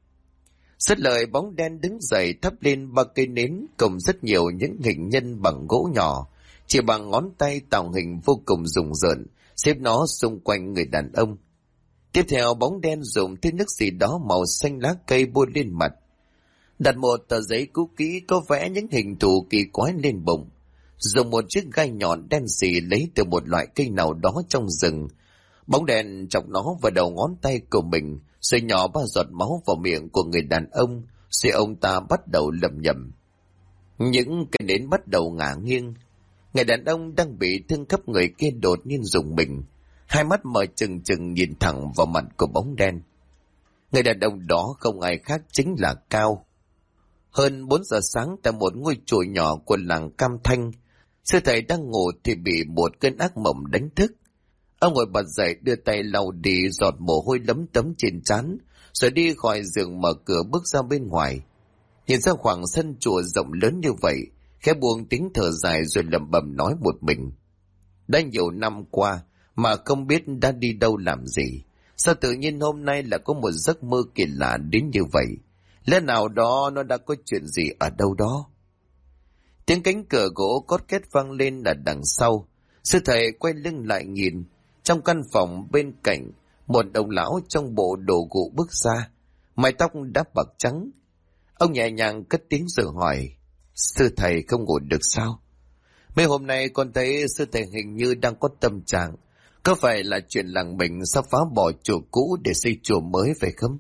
Dứt lời, bóng đen đứng dậy thắp lên 3 cây nến cùng rất nhiều những hình nhân bằng gỗ nhỏ, chỉ bằng ngón tay tạo hình vô cùng rùng rợn, xếp nó xung quanh người đàn ông. Tiếp theo, bóng đen dùng thứ nước gì đó màu xanh lá cây bôi lên mặt, đặt một tờ giấy cũ kỹ có vẽ những hình thù kỳ quái lên bụng, dùng một chiếc gai nhọn đen xì lấy từ một loại cây nào đó trong rừng. Bóng đèn chọc nó vào đầu ngón tay của mình, rồi nhỏ 3 giọt máu vào miệng của người đàn ông, rồi ông ta bắt đầu lẩm nhẩm. Những cây nến bắt đầu ngả nghiêng. Người đàn ông đang bị thương khắp người kia đột nhiên rùng mình, hai mắt mở trừng trừng nhìn thẳng vào mặt của bóng đen. Người đàn ông đó không ai khác chính là Cao. Hơn 4 giờ sáng tại một ngôi chùa nhỏ của làng Cam Thanh, sư thầy đang ngủ thì bị một cơn ác mộng đánh thức. Ông ngồi bật dậy, đưa tay lau đi giọt mồ hôi lấm tấm trên trán, rồi đi khỏi giường mở cửa bước ra bên ngoài. Nhìn ra khoảng sân chùa rộng lớn như vậy, khẽ buông tiếng thở dài rồi lẩm bẩm nói một mình. Đã nhiều năm qua mà không biết đã đi đâu làm gì, sao tự nhiên hôm nay lại có một giấc mơ kỳ lạ đến như vậy? Lẽ nào đó nó đã có chuyện gì ở đâu đó? Tiếng cánh cửa gỗ cót két vang lên ở đằng sau. Sư thầy quay lưng lại nhìn. Trong căn phòng bên cạnh, một ông lão trong bộ đồ gụ bước ra, mái tóc đắp bạc trắng. Ông nhẹ nhàng cất tiếng rồi hỏi, sư thầy không ngủ được sao? Mấy hôm nay con thấy sư thầy hình như đang có tâm trạng. Có phải là chuyện làng mình sắp phá bỏ chùa cũ để xây chùa mới phải không?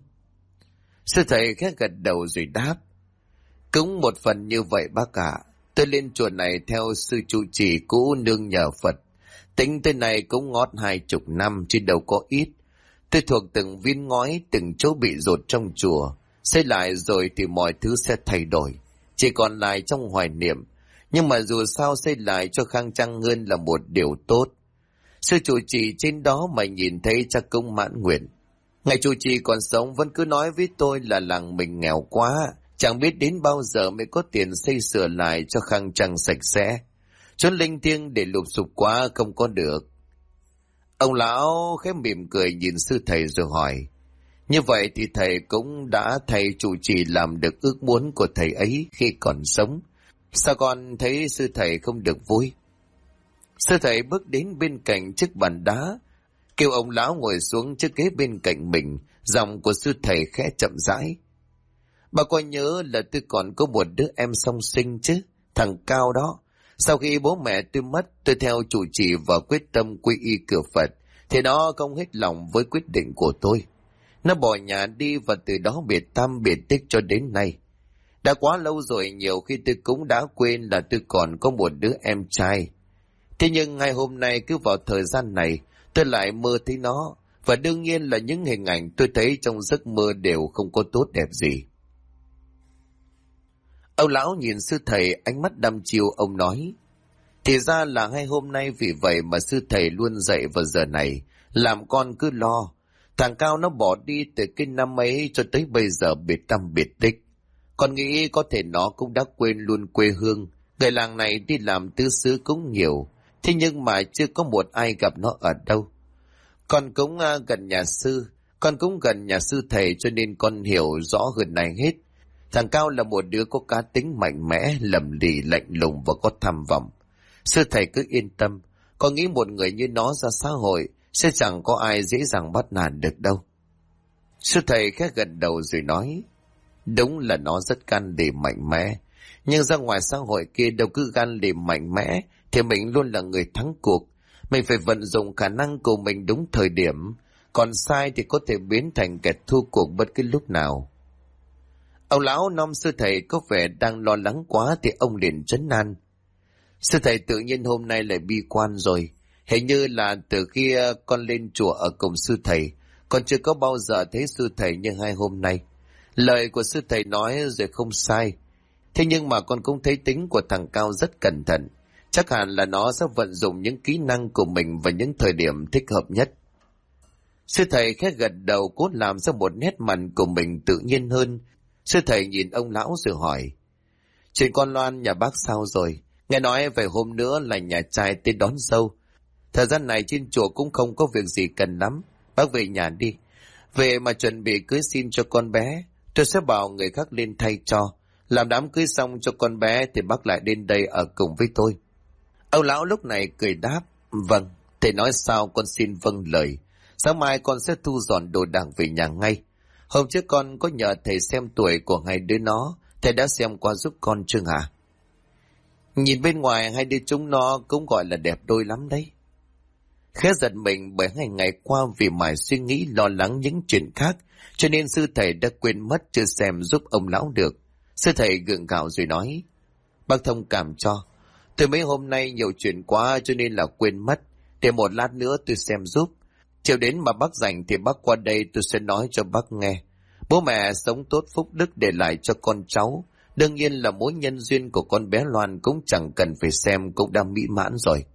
Sư thầy khẽ gật đầu rồi đáp, cũng một phần như vậy bác ạ. Tôi lên chùa này theo sư trụ trì cũ nương nhờ Phật. Tính tới này cũng ngót 20 năm chứ đâu có ít. Tôi thuộc từng viên ngói, từng chỗ bị rột trong chùa. Xây lại rồi thì mọi thứ sẽ thay đổi, chỉ còn lại trong hoài niệm. Nhưng mà dù sao xây lại cho khang trang hơn là một điều tốt. Sư trụ trì trên đó mà nhìn thấy chắc cũng mãn nguyện. Ngài trụ trì còn sống vẫn cứ nói với tôi là làng mình nghèo quá, chẳng biết đến bao giờ mới có tiền xây sửa lại cho khang trang sạch sẽ. Chốn linh thiêng để lụp xụp quá không có được. Ông lão khẽ mỉm cười nhìn sư thầy rồi hỏi, như vậy thì thầy cũng đã thầy trụ trì làm được ước muốn của thầy ấy khi còn sống. Sao con thấy sư thầy không được vui? Sư thầy bước đến bên cạnh chiếc bàn đá, kêu ông lão ngồi xuống chiếc ghế bên cạnh mình. Giọng của sư thầy khẽ chậm rãi, bà có nhớ là tôi còn có một đứa em song sinh chứ, thằng Cao đó. Sau khi bố mẹ tôi mất, tôi theo trụ trì và quyết tâm quy y cửa Phật, thì nó không hết lòng với quyết định của tôi. Nó bỏ nhà đi và từ đó biệt tâm biệt tích cho đến nay. Đã quá lâu rồi, nhiều khi tôi cũng đã quên là tôi còn có một đứa em trai. Thế nhưng ngày hôm nay cứ vào thời gian này, tôi lại mơ thấy nó, và đương nhiên là những hình ảnh tôi thấy trong giấc mơ đều không có tốt đẹp gì. Ông lão nhìn sư thầy, ánh mắt đăm chiêu. Ông nói, thì ra là ngay hôm nay vì vậy mà sư thầy luôn dậy vào giờ này, làm con cứ lo. Thằng Cao nó bỏ đi từ cái năm ấy cho tới bây giờ biệt tâm biệt tích. Con nghĩ có thể nó cũng đã quên luôn quê hương. Người làng này đi làm tứ xứ cũng nhiều, thế nhưng mà chưa có một ai gặp nó ở đâu. Con cũng gần nhà sư, con cũng gần nhà sư thầy, cho nên con hiểu rõ hơn này hết. Thằng Cao là một đứa có cá tính mạnh mẽ, lầm lì, lạnh lùng và có tham vọng. Sư thầy cứ yên tâm, con nghĩ một người như nó ra xã hội sẽ chẳng có ai dễ dàng bắt nạt được đâu. Sư thầy khẽ gật đầu rồi nói, đúng là nó rất gan lì mạnh mẽ, nhưng ra ngoài xã hội kia đâu cứ gan lì mạnh mẽ thì mình luôn là người thắng cuộc. Mình phải vận dụng khả năng của mình đúng thời điểm, còn sai thì có thể biến thành kẻ thua cuộc bất cứ lúc nào. Ông lão nom sư thầy có vẻ đang lo lắng quá thì ông liền trấn an. Sư thầy tự nhiên hôm nay lại bi quan rồi. Hình như là từ khi con lên chùa ở cùng sư thầy, con chưa có bao giờ thấy sư thầy như hai hôm nay. Lời của sư thầy nói rồi không sai. Thế nhưng mà con cũng thấy tính của thằng Cao rất cẩn thận. Chắc hẳn là nó sẽ vận dụng những kỹ năng của mình vào những thời điểm thích hợp nhất. Sư thầy khẽ gật đầu, cố làm ra một nét mặt của mình tự nhiên hơn. Sư thầy nhìn ông lão rồi hỏi, chuyện con Loan nhà bác sao rồi? Nghe nói vài hôm nữa là nhà trai tới đón dâu. Thời gian này trên chùa cũng không có việc gì cần lắm. Bác về nhà đi. Về mà chuẩn bị cưới xin cho con bé. Tôi sẽ bảo người khác lên thay cho. Làm đám cưới xong cho con bé thì bác lại đến đây ở cùng với tôi. Ông lão lúc này cười đáp. Vâng, thầy nói sao con xin vâng lời. Sáng mai con sẽ thu dọn đồ đạc về nhà ngay. Hôm trước con có nhờ thầy xem tuổi của hai đứa nó. Thầy đã xem qua giúp con chưa hả? Nhìn bên ngoài hai đứa chúng nó cũng gọi là đẹp đôi lắm đấy. Khẽ giật mình bởi hai ngày qua vì mải suy nghĩ lo lắng những chuyện khác, cho nên sư thầy đã quên mất chưa xem giúp ông lão được. Sư thầy gượng gạo rồi nói, bác thông cảm cho. Từ mấy hôm nay nhiều chuyện quá cho nên là quên mất. Để một lát nữa tôi xem giúp. Chiều đến mà bác rảnh thì bác qua đây tôi sẽ nói cho bác nghe. Bố mẹ sống tốt phúc đức để lại cho con cháu. Đương nhiên là mối nhân duyên của con bé Loan cũng chẳng cần phải xem, cũng đã mỹ mãn rồi.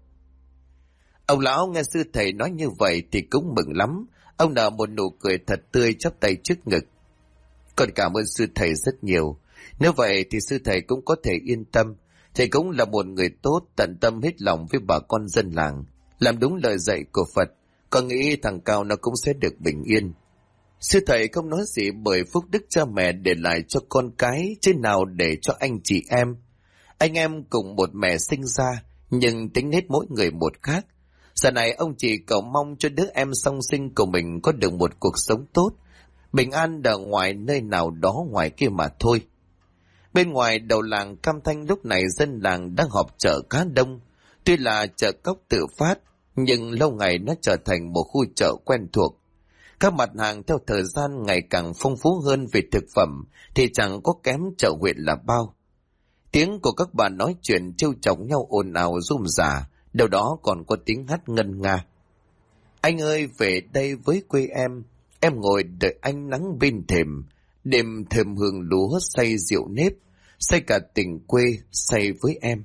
Ông lão nghe sư thầy nói như vậy thì cũng mừng lắm. Ông nở một nụ cười thật tươi chắp tay trước ngực. Con cảm ơn sư thầy rất nhiều. Nếu vậy thì sư thầy cũng có thể yên tâm. Thầy cũng là một người tốt, tận tâm hết lòng với bà con dân làng. Làm đúng lời dạy của Phật. Con nghĩ thằng Cao nó cũng sẽ được bình yên. Sư thầy không nói gì bởi phúc đức cha mẹ để lại cho con cái, chứ nào để cho anh chị em. Anh em cùng một mẹ sinh ra, nhưng tính nết mỗi người một khác. Giờ này ông chỉ cầu mong cho đứa em song sinh của mình có được một cuộc sống tốt, bình an ở ngoài nơi nào đó ngoài kia mà thôi. Bên ngoài đầu làng Cam Thanh lúc này dân làng đang họp chợ khá đông. Tuy là chợ cóc tự phát, nhưng lâu ngày nó trở thành một khu chợ quen thuộc. Các mặt hàng theo thời gian ngày càng phong phú hơn về thực phẩm thì chẳng có kém chợ huyện là bao. Tiếng của các bà nói chuyện trêu chọc nhau ồn ào rôm rả, đâu đó còn có tiếng hát ngân nga. Anh ơi về đây với quê em ngồi đợi anh nắng bên thềm, đêm thềm hương lúa say rượu nếp, say cả tình quê say với em.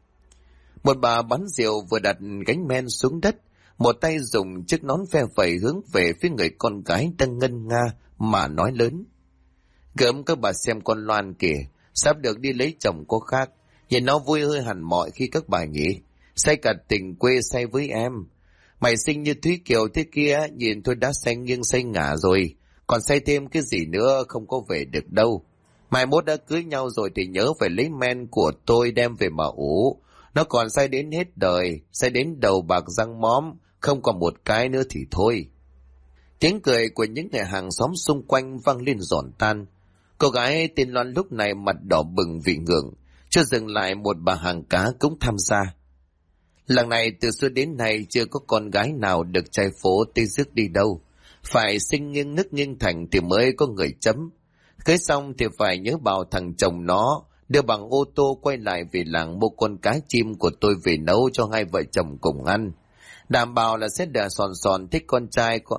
Một bà bán rượu vừa đặt gánh men xuống đất, một tay dùng chiếc nón phe phẩy hướng về phía người con gái đang ngân nga mà nói lớn. Gớm các bà xem con Loan kìa, sắp được đi lấy chồng cô khác, nhìn nó vui hơi hẳn mọi khi các bà nhỉ. Say cả tình quê say với em. Mày xinh như Thúy Kiều thế kia, nhìn tôi đã say nghiêng say ngả rồi, còn say thêm cái gì nữa không có về được đâu. Mai mốt đã cưới nhau rồi thì nhớ phải lấy men của tôi đem về mà ủ. Nó còn say đến hết đời, say đến đầu bạc răng móm, không còn một cái nữa thì thôi. Tiếng cười của những người hàng xóm xung quanh vang lên giòn tan. Cô gái tên Loan lúc này mặt đỏ bừng vì ngượng, chưa dừng lại một bà hàng cá cũng tham gia. Làng này từ xưa đến nay chưa có con gái nào được trai phố tây rước đi đâu. Phải sinh nghiêng nức nghiêng thành thì mới có người chấm. Cưới xong thì phải nhớ bảo thằng chồng nó đưa bằng ô tô quay lại về làng mua con cá chim của tôi về nấu cho hai vợ chồng cùng ăn. Đảm bảo là sẽ đẻ sòn sòn, thích con trai có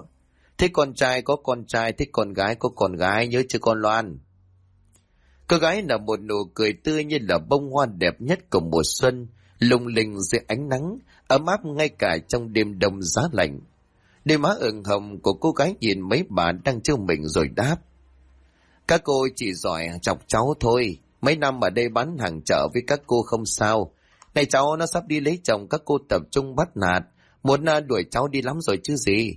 con trai, thích con gái có con gái, nhớ chưa con Loan. Cô gái nở một nụ cười tươi như là bông hoa đẹp nhất của mùa xuân, lung linh dưới ánh nắng, ấm áp ngay cả trong đêm đông giá lạnh. Đôi má ửng hồng của cô gái nhìn mấy bà đang trêu mình rồi đáp. Các cô chỉ giỏi chọc cháu thôi, mấy năm ở đây bán hàng chợ với các cô không sao. Này cháu nó sắp đi lấy chồng, các cô tập trung bắt nạt, muốn đuổi cháu đi lắm rồi chứ gì.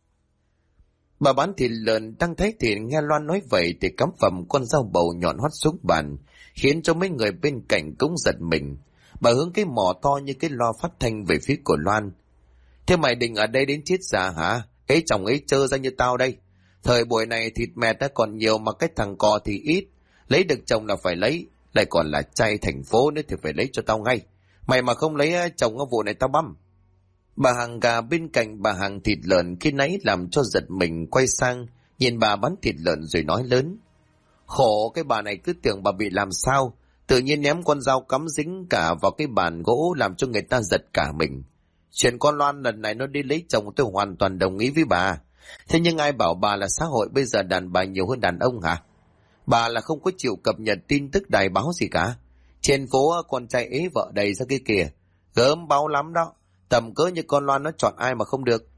Bà bán thịt lợn đang thấy thịt nghe Loan nói vậy thì cắm phẩm con dao bầu nhọn hoắt xuống bàn, khiến cho mấy người bên cạnh cũng giật mình. Bà hướng cái mỏ to như cái loa phát thanh về phía của Loan. Thế mày định ở đây đến chết già hả? Ấy chồng ấy trơ ra như tao đây. Thời buổi này thịt mẹt đã còn nhiều mà cái thằng cò thì ít. Lấy được chồng là phải lấy, lại còn là trai thành phố nữa thì phải lấy cho tao ngay. Mày mà không lấy chồng ở vụ này tao băm. Bà hàng gà bên cạnh bà hàng thịt lợn khi nãy làm cho giật mình quay sang, nhìn bà bán thịt lợn rồi nói lớn. Khổ cái bà này cứ tưởng bà bị làm sao, tự nhiên ném con dao cắm dính cả vào cái bàn gỗ làm cho người ta giật cả mình. Chuyện con Loan lần này nó đi lấy chồng tôi hoàn toàn đồng ý với bà. Thế nhưng ai bảo bà là xã hội bây giờ đàn bà nhiều hơn đàn ông hả? Bà là không có chịu cập nhật tin tức đài báo gì cả. Trên phố con trai ế vợ đầy ra kia kìa, gớm báo lắm đó. Tầm cỡ như con Loan nó chọn ai mà không được.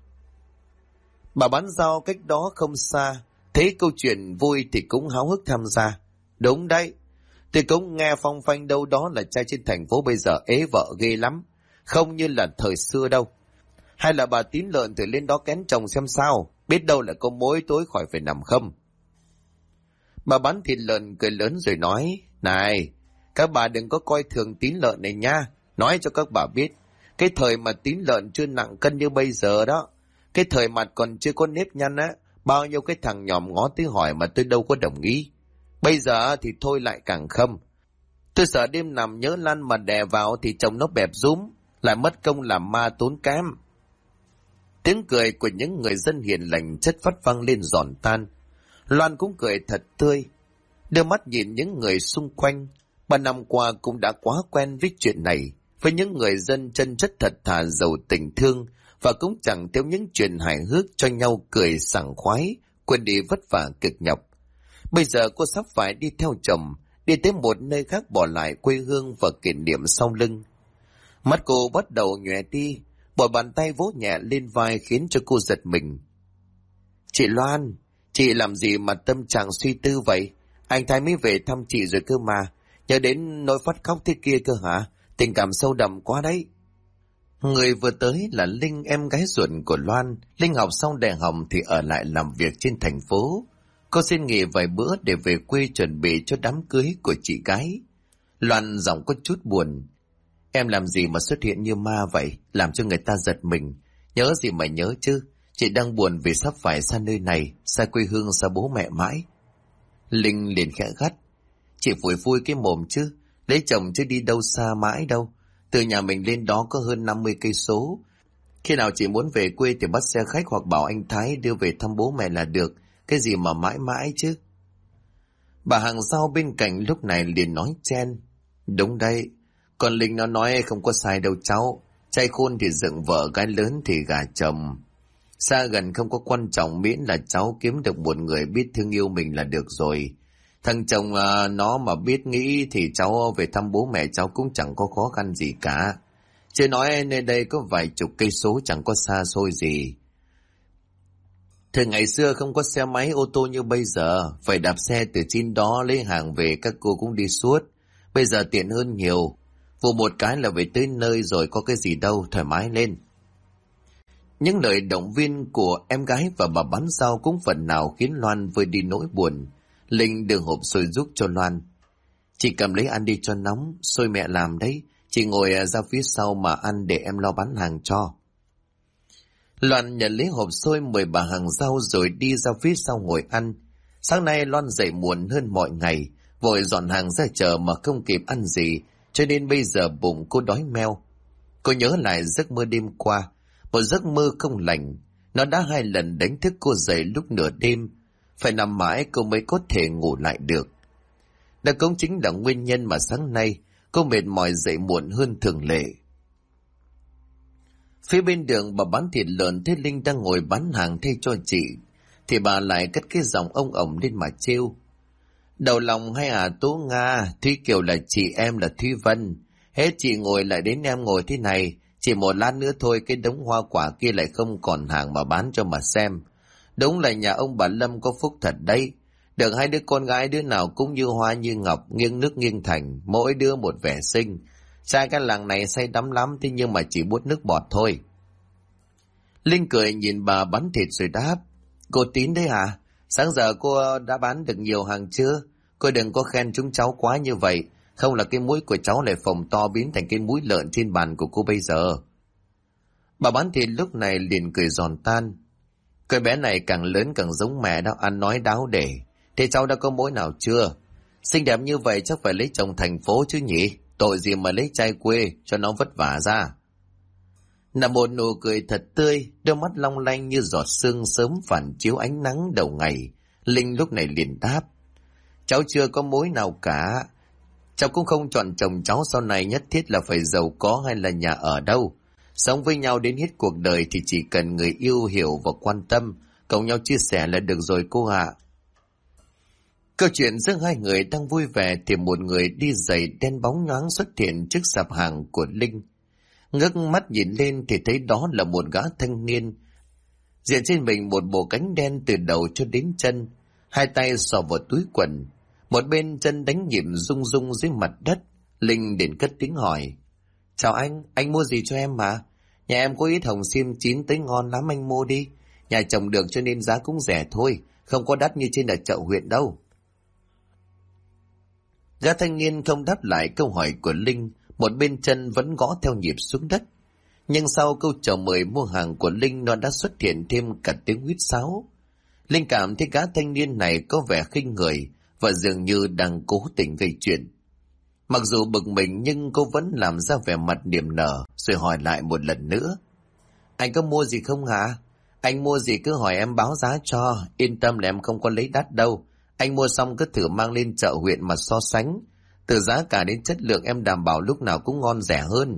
Bà bán rau cách đó không xa, thấy câu chuyện vui thì cũng háo hức tham gia. Đúng đấy, tôi cũng nghe phong phanh đâu đó là trai trên thành phố bây giờ ế vợ ghê lắm, không như là thời xưa đâu. Hay là bà Tín Lợn thử lên đó kén chồng xem sao, biết đâu lại có mối tối khỏi phải nằm khâm. Bà bán thịt lợn cười lớn rồi nói, này, các bà đừng có coi thường Tín Lợn này nha, nói cho các bà biết, cái thời mà Tín Lợn chưa nặng cân như bây giờ đó, cái thời mặt còn chưa có nếp nhăn á, bao nhiêu cái thằng nhòm ngó tới hỏi mà tôi đâu có đồng ý. Bây giờ thì thôi lại càng khâm. Tôi sợ đêm nằm nhớ Lan mà đè vào thì chồng nó bẹp rúm, lại mất công làm ma tốn kém. Tiếng cười của những người dân hiền lành chất phát vang lên giòn tan. Loan cũng cười thật tươi, đưa mắt nhìn những người xung quanh. 3 năm qua cũng đã quá quen với chuyện này, với những người dân chân chất thật thà giàu tình thương, và cũng chẳng thiếu những chuyện hài hước cho nhau cười sảng khoái, quên đi vất vả cực nhọc. Bây giờ cô sắp phải đi theo chồng, đi tới một nơi khác bỏ lại quê hương và kỷ niệm sau lưng. Mắt cô bắt đầu nhòe đi, một bàn tay vỗ nhẹ lên vai khiến cho cô giật mình. Chị Loan, chị làm gì mà tâm trạng suy tư vậy? Anh Thái mới về thăm chị rồi cơ mà, nhớ đến nỗi phát khóc thế kia cơ hả? Tình cảm sâu đậm quá đấy. Người vừa tới là Linh, em gái ruột của Loan. Linh học xong đại học thì ở lại làm việc trên thành phố. Cô xin nghỉ vài bữa để về quê chuẩn bị cho đám cưới của chị gái. Loan giọng có chút buồn. Em làm gì mà xuất hiện như ma vậy, làm cho người ta giật mình. Nhớ gì mà nhớ chứ, chị đang buồn vì sắp phải xa nơi này, xa quê hương, xa bố mẹ mãi. Linh liền khẽ gắt. Chị phủi phui cái mồm chứ, lấy chồng chứ đi đâu xa mãi đâu. Từ nhà mình lên đó có hơn 50 cây số. Khi nào chị muốn về quê thì bắt xe khách hoặc bảo anh Thái đưa về thăm bố mẹ là được, cái gì mà mãi mãi chứ. Bà hàng rau bên cạnh lúc này liền nói chen. Đúng đây, còn Linh nó nói không có sai đâu cháu. Trai khôn thì dựng vợ, gái lớn thì gả chồng. Xa gần không có quan trọng, miễn là cháu kiếm được một người biết thương yêu mình là được rồi. Thằng chồng nó mà biết nghĩ thì cháu về thăm bố mẹ cháu cũng chẳng có khó khăn gì cả. Chứ nói nơi đây có vài chục cây số, chẳng có xa xôi gì. Thời ngày xưa không có xe máy ô tô như bây giờ, phải đạp xe từ trên đó lấy hàng về, các cô cũng đi suốt. Bây giờ tiện hơn nhiều, vụ một cái là về tới nơi rồi, có cái gì đâu, thoải mái lên. Những lời động viên của em gái và bà bán rau cũng phần nào khiến Loan vơi đi nỗi buồn. Linh đưa hộp xôi giúp cho Loan. Chị cầm lấy ăn đi cho nóng, xôi mẹ làm đấy, chị ngồi ra phía sau mà ăn để em lo bán hàng cho. Loan nhận lấy hộp xôi mời bà hàng rau rồi đi ra phía sau ngồi ăn. Sáng nay Loan dậy muộn hơn mọi ngày, vội dọn hàng ra chợ mà không kịp ăn gì, cho nên bây giờ bụng cô đói meo. Cô nhớ lại giấc mơ đêm qua, một giấc mơ không lành. Nó đã 2 lần đánh thức cô dậy lúc nửa đêm, phải nằm mãi cô mới có thể ngủ lại được. Đó cũng chính là nguyên nhân mà sáng nay cô mệt mỏi dậy muộn hơn thường lệ. Phía bên đường bà bán thịt lợn thấy Linh đang ngồi bán hàng thay cho chị, thì bà lại cất cái giọng ông ổng lên mà trêu. Đầu lòng hay à Tố Nga, Thúy Kiều là chị em là Thúy Vân. Hết chị ngồi lại đến em ngồi thế này, chỉ một lát nữa thôi cái đống hoa quả kia lại không còn hàng mà bán cho mà xem. Đúng là nhà ông bà Lâm có phúc thật đấy. Được 2 đứa con gái đứa nào cũng như hoa như ngọc, nghiêng nước nghiêng thành, mỗi đứa một vẻ xinh. Trai cái làng này say đắm lắm, thế nhưng mà chỉ buốt nước bọt thôi. Linh cười nhìn bà bán thịt rồi đáp. Cô Tín đấy hả? Sáng giờ cô đã bán được nhiều hàng chưa? Cô đừng có khen chúng cháu quá như vậy, không là cái mũi của cháu lại phồng to biến thành cái mũi lợn trên bàn của cô bây giờ. Bà bán thịt lúc này liền cười giòn tan. Cái bé này càng lớn càng giống mẹ đó, ăn nói đáo để. Thế cháu đã có mối nào chưa? Xinh đẹp như vậy chắc phải lấy chồng thành phố chứ nhỉ? Tội gì mà lấy trai quê cho nó vất vả ra. Là một nụ cười thật tươi, đôi mắt long lanh như giọt sương sớm phản chiếu ánh nắng đầu ngày. Linh lúc này liền đáp. Cháu chưa có mối nào cả. Cháu cũng không chọn chồng cháu sau này nhất thiết là phải giàu có hay là nhà ở đâu. Sống với nhau đến hết cuộc đời thì chỉ cần người yêu hiểu và quan tâm, cùng nhau chia sẻ là được rồi cô ạ. Câu chuyện giữa 2 người đang vui vẻ thì một người đi giày đen bóng nhoáng xuất hiện trước sạp hàng của Linh. Ngước mắt nhìn lên thì thấy đó là một gã thanh niên. Diện trên mình một bộ cánh đen từ đầu cho đến chân, 2 tay xò vào túi quần, một bên chân đánh nhịp rung rung dưới mặt đất. Linh đến cất tiếng hỏi. Chào anh mua gì cho em mà? Nhà em có ít hồng xiêm chín tới ngon lắm, anh mua đi. Nhà trồng được cho nên giá cũng rẻ thôi, không có đắt như trên ở chợ huyện đâu. Gã thanh niên không đáp lại câu hỏi của Linh, một bên chân vẫn gõ theo nhịp xuống đất. Nhưng sau câu chào mời mua hàng của Linh, nó đã xuất hiện thêm cả tiếng huýt sáo. Linh cảm thấy gã thanh niên này có vẻ khinh người và dường như đang cố tình gây chuyện. Mặc dù bực mình nhưng cô vẫn làm ra vẻ mặt niềm nở rồi hỏi lại một lần nữa. Anh có mua gì không hả? Anh mua gì cứ hỏi em báo giá cho, yên tâm là em không có lấy đắt đâu. Anh mua xong cứ thử mang lên chợ huyện mà so sánh. Từ giá cả đến chất lượng em đảm bảo lúc nào cũng ngon rẻ hơn.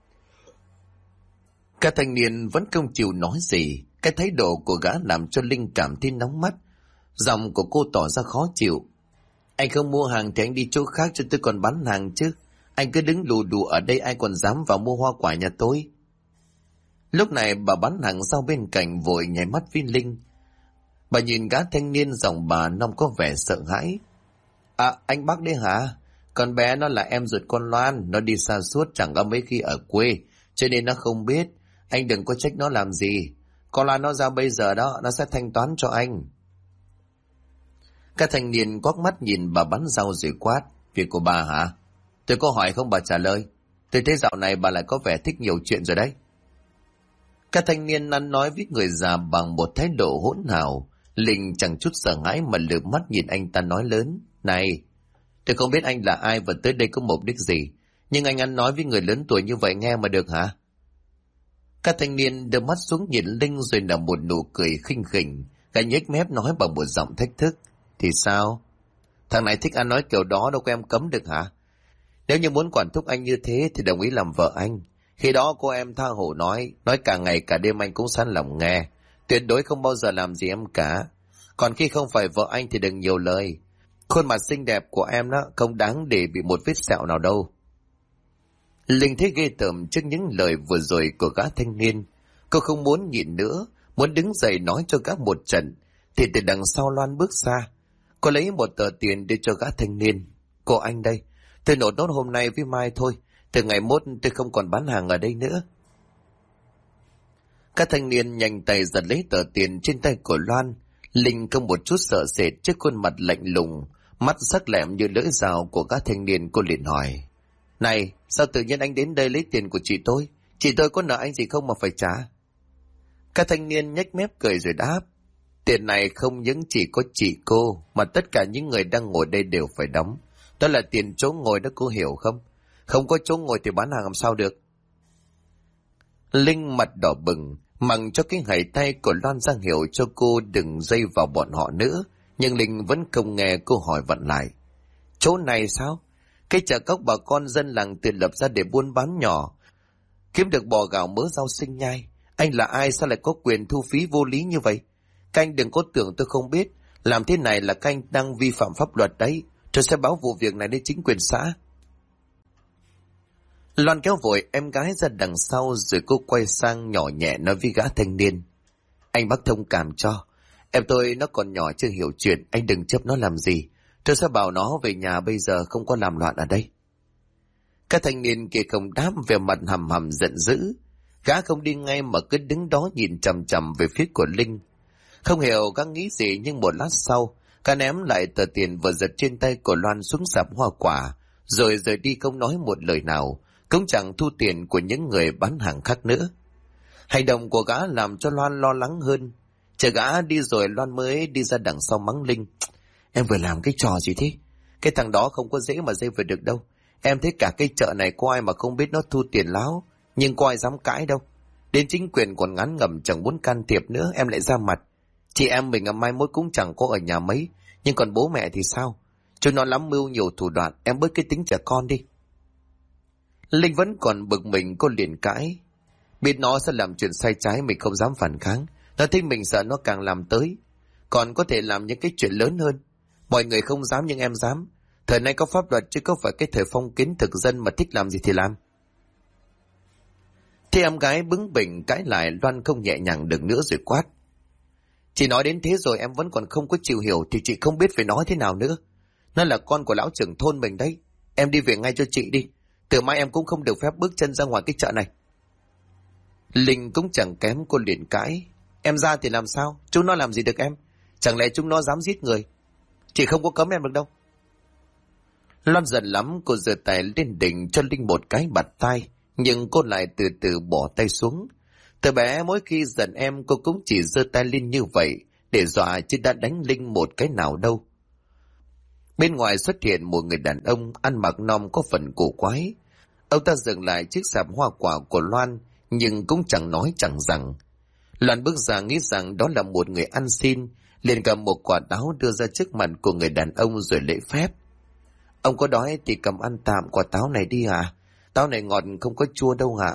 Các thanh niên vẫn không chịu nói gì. Cái thái độ của gã làm cho Linh cảm thấy nóng mắt. Giọng của cô tỏ ra khó chịu. Anh không mua hàng thì anh đi chỗ khác cho tôi còn bán hàng chứ. Anh cứ đứng lù đù ở đây ai còn dám vào mua hoa quả nhà tôi. Lúc này bà bán hàng rau bên cạnh vội nháy mắt với Linh. Bà nhìn gã thanh niên giọng bà nong có vẻ sợ hãi. À, anh Bắc đấy hả? Con bé nó là em ruột con Loan, nó đi xa suốt chẳng có mấy khi ở quê, cho nên nó không biết. Anh đừng có trách nó làm gì. Con Loan nó ra bây giờ đó, nó sẽ thanh toán cho anh. Các thanh niên quắc mắt nhìn bà bán rau rồi quát. Việc của bà hả? Tôi có hỏi không bà trả lời. Tôi thấy dạo này bà lại có vẻ thích nhiều chuyện rồi đấy. Các thanh niên ăn nói với người già bằng một thái độ hỗn hào. Linh chẳng chút sợ hãi mà lườm mắt nhìn anh ta nói lớn. Này, tôi không biết anh là ai và tới đây có mục đích gì, nhưng anh ăn nói với người lớn tuổi như vậy nghe mà được hả? Các thanh niên đưa mắt xuống nhìn Linh rồi nở một nụ cười khinh khỉnh. Gã nhếch mép nói bằng một giọng thách thức. Thì sao? Thằng này thích ăn nói kiểu đó đâu có em cấm được hả? Nếu như muốn quản thúc anh như thế thì đồng ý làm vợ anh. Khi đó cô em tha hồ nói cả ngày cả đêm anh cũng sẵn lòng nghe. Tuyệt đối không bao giờ làm gì em cả. Còn khi không phải vợ anh thì đừng nhiều lời. Khuôn mặt xinh đẹp của em đó không đáng để bị một vết sẹo nào đâu. Linh thấy ghê tởm trước những lời vừa rồi của gã thanh niên. Cô không muốn nhịn nữa, muốn đứng dậy nói cho gã một trận. Thì từ đằng sau Loan bước ra. Cô lấy một tờ tiền đưa cho gã thanh niên. Cô anh đây, tôi nộp nốt hôm nay với mai thôi. Từ ngày mốt tôi không còn bán hàng ở đây nữa. Các thanh niên nhanh tay giật lấy tờ tiền trên tay của Loan. Linh không một chút sợ sệt trước khuôn mặt lạnh lùng, mắt sắc lẹm như lưỡi dao của các thanh niên. Cô liền hỏi. Này, sao tự nhiên anh đến đây lấy tiền của chị tôi? Chị tôi có nợ anh gì không mà phải trả? Các thanh niên nhếch mép cười rồi đáp. Tiền này không những chỉ có chị cô, mà tất cả những người đang ngồi đây đều phải đóng. Đó là tiền chỗ ngồi đó, cô hiểu không? Không có chỗ ngồi thì bán hàng làm sao được? Linh mặt đỏ bừng, mằng cho cái hãy tay của Loan ra hiệu cho cô đừng dây vào bọn họ nữa. Nhưng Linh vẫn không nghe, cô hỏi vặn lại. Chỗ này sao? Cái chợ cóc bà con dân làng tự lập ra để buôn bán nhỏ, kiếm được bò gạo mớ rau sinh nhai. Anh là ai sao lại có quyền thu phí vô lý như vậy? Các anh đừng có tưởng tôi không biết. Làm thế này là các anh đang vi phạm pháp luật đấy. Tôi sẽ báo vụ việc này đến chính quyền xã. Loan kéo vội em gái ra đằng sau rồi cô quay sang nhỏ nhẹ nói với gã thanh niên. Anh bác thông cảm cho. Em tôi nó còn nhỏ chưa hiểu chuyện, anh đừng chấp nó làm gì. Tôi sẽ bảo nó về nhà bây giờ không có làm loạn ở đây. Các thanh niên kia không đáp, về mặt hầm hầm giận dữ. Gã không đi ngay mà cứ đứng đó nhìn chằm chằm về phía của Linh. Không hiểu gã nghĩ gì nhưng một lát sau, gã ném lại tờ tiền vừa giật trên tay của Loan xuống sạp hoa quả, rồi rời đi không nói một lời nào, cũng chẳng thu tiền của những người bán hàng khác nữa. Hành động của gã làm cho Loan lo lắng hơn. Chờ gã đi rồi Loan mới đi ra đằng sau mắng Linh. Em vừa làm cái trò gì thế? Cái thằng đó không có dễ mà dây vào được đâu. Em thấy cả cái chợ này có ai mà không biết nó thu tiền láo, nhưng có ai dám cãi đâu. Đến chính quyền còn ngán ngẩm chẳng muốn can thiệp nữa, em lại ra mặt. Chị em mình mai mốt cũng chẳng có ở nhà mấy, nhưng còn bố mẹ thì sao? Chúng nó lắm mưu nhiều thủ đoạn, em bớt cái tính trẻ con đi. Linh vẫn còn bực mình, cô liền cãi. Biết nó sẽ làm chuyện sai trái mình không dám phản kháng. Nó thấy mình sợ nó càng làm tới, còn có thể làm những cái chuyện lớn hơn. Mọi người không dám nhưng em dám. Thời nay có pháp luật chứ có phải cái thời phong kiến thực dân mà thích làm gì thì làm. Thế em gái bướng bỉnh cãi lại, Loan không nhẹ nhàng được nữa rồi quát. Chị nói đến thế rồi em vẫn còn không có chịu hiểu thì chị không biết phải nói thế nào nữa. Nó là con của lão trưởng thôn mình đấy. Em đi về ngay cho chị đi. Từ mai em cũng không được phép bước chân ra ngoài cái chợ này. Linh cũng chẳng kém, cô liền cãi. Em ra thì làm sao? Chúng nó làm gì được em? Chẳng lẽ chúng nó dám giết người? Chị không có cấm em được đâu. Loan giận lắm, cô giơ tay lên đỉnh cho Linh một cái bạt tai, nhưng cô lại từ từ bỏ tay xuống. Từ bé mỗi khi giận em, cô cũng chỉ giơ tay lên như vậy để dọa, chứ đã đánh Linh một cái nào đâu. Bên ngoài xuất hiện một người đàn ông ăn mặc nom có phần cổ quái. Ông ta dừng lại chiếc sạp hoa quả của Loan, nhưng cũng chẳng nói chẳng rằng. Loan bước ra nghĩ rằng đó là một người ăn xin, liền cầm một quả táo đưa ra trước mặt của người đàn ông rồi lễ phép. Ông có đói thì cầm ăn tạm quả táo này đi à? Táo này ngọt không có chua đâu hả?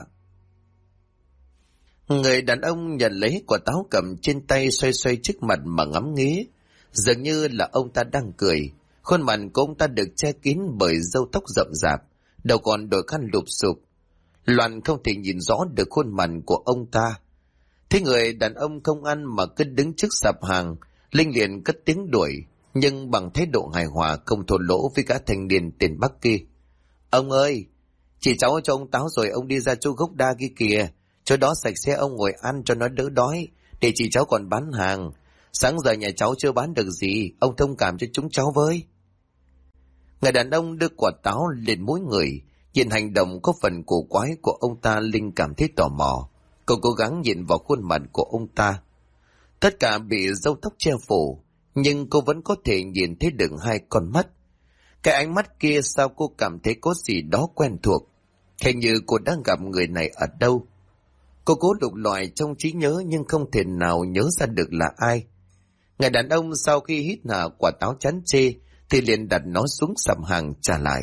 Người đàn ông nhận lấy quả táo cầm trên tay, xoay xoay trước mặt mà ngắm nghía. Dường như là ông ta đang cười. Khuôn mặt của ông ta được che kín bởi râu tóc rậm rạp, đầu còn đội khăn lụp xụp. Loan không thể nhìn rõ được khuôn mặt của ông ta. Thế người đàn ông không ăn mà cứ đứng trước sạp hàng, Linh liền cất tiếng đuổi, nhưng bằng thái độ hài hòa không thô lỗ với gã thanh niên tên Bắc kia. Ông ơi, chị cháu cho ông táo rồi, ông đi ra chỗ gốc đa kia kìa, chỗ đó sạch sẽ, ông ngồi ăn cho nó đỡ đói, để chị cháu còn bán hàng. Sáng giờ nhà cháu chưa bán được gì, ông thông cảm cho chúng cháu với. Người đàn ông đưa quả táo lên mỗi người, nhìn hành động có phần cổ quái của ông ta, Linh cảm thấy tò mò. Cô cố gắng nhìn vào khuôn mặt của ông ta. Tất cả bị râu tóc che phủ, nhưng cô vẫn có thể nhìn thấy được hai con mắt. Cái ánh mắt kia sao cô cảm thấy có gì đó quen thuộc, hình như cô đã gặp người này ở đâu. Cô cố lục lọi trong trí nhớ nhưng không thể nào nhớ ra được là ai. Người đàn ông sau khi hít hà quả táo chán chê thì liền đặt nó xuống sạp hàng trả lại.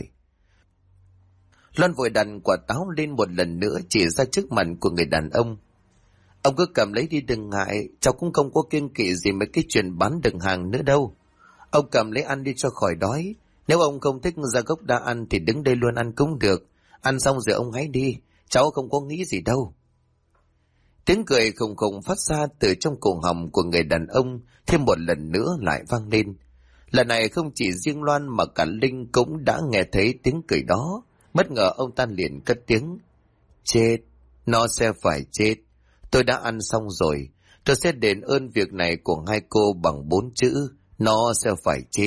Loan vội đặt quả táo lên một lần nữa, chỉ ra trước mặt của người đàn ông. Ông cứ cầm lấy đi đừng ngại, cháu cũng không có kiêng kỵ gì mấy cái chuyện bán đựng hàng nữa đâu. Ông cầm lấy ăn đi cho khỏi đói. Nếu ông không thích ra gốc đa ăn thì đứng đây luôn ăn cũng được. Ăn xong rồi ông hãy đi, cháu không có nghĩ gì đâu. Tiếng cười khùng khùng phát ra từ trong cổ họng của người đàn ông thêm một lần nữa lại vang lên. Lần này không chỉ riêng Loan mà cả Linh cũng đã nghe thấy tiếng cười đó. Bất ngờ ông ta liền cất tiếng. Chết, nó sẽ phải chết. Tôi đã ăn xong rồi. Tôi sẽ đền ơn việc này của hai cô bằng 4 chữ. Nó sẽ phải chết.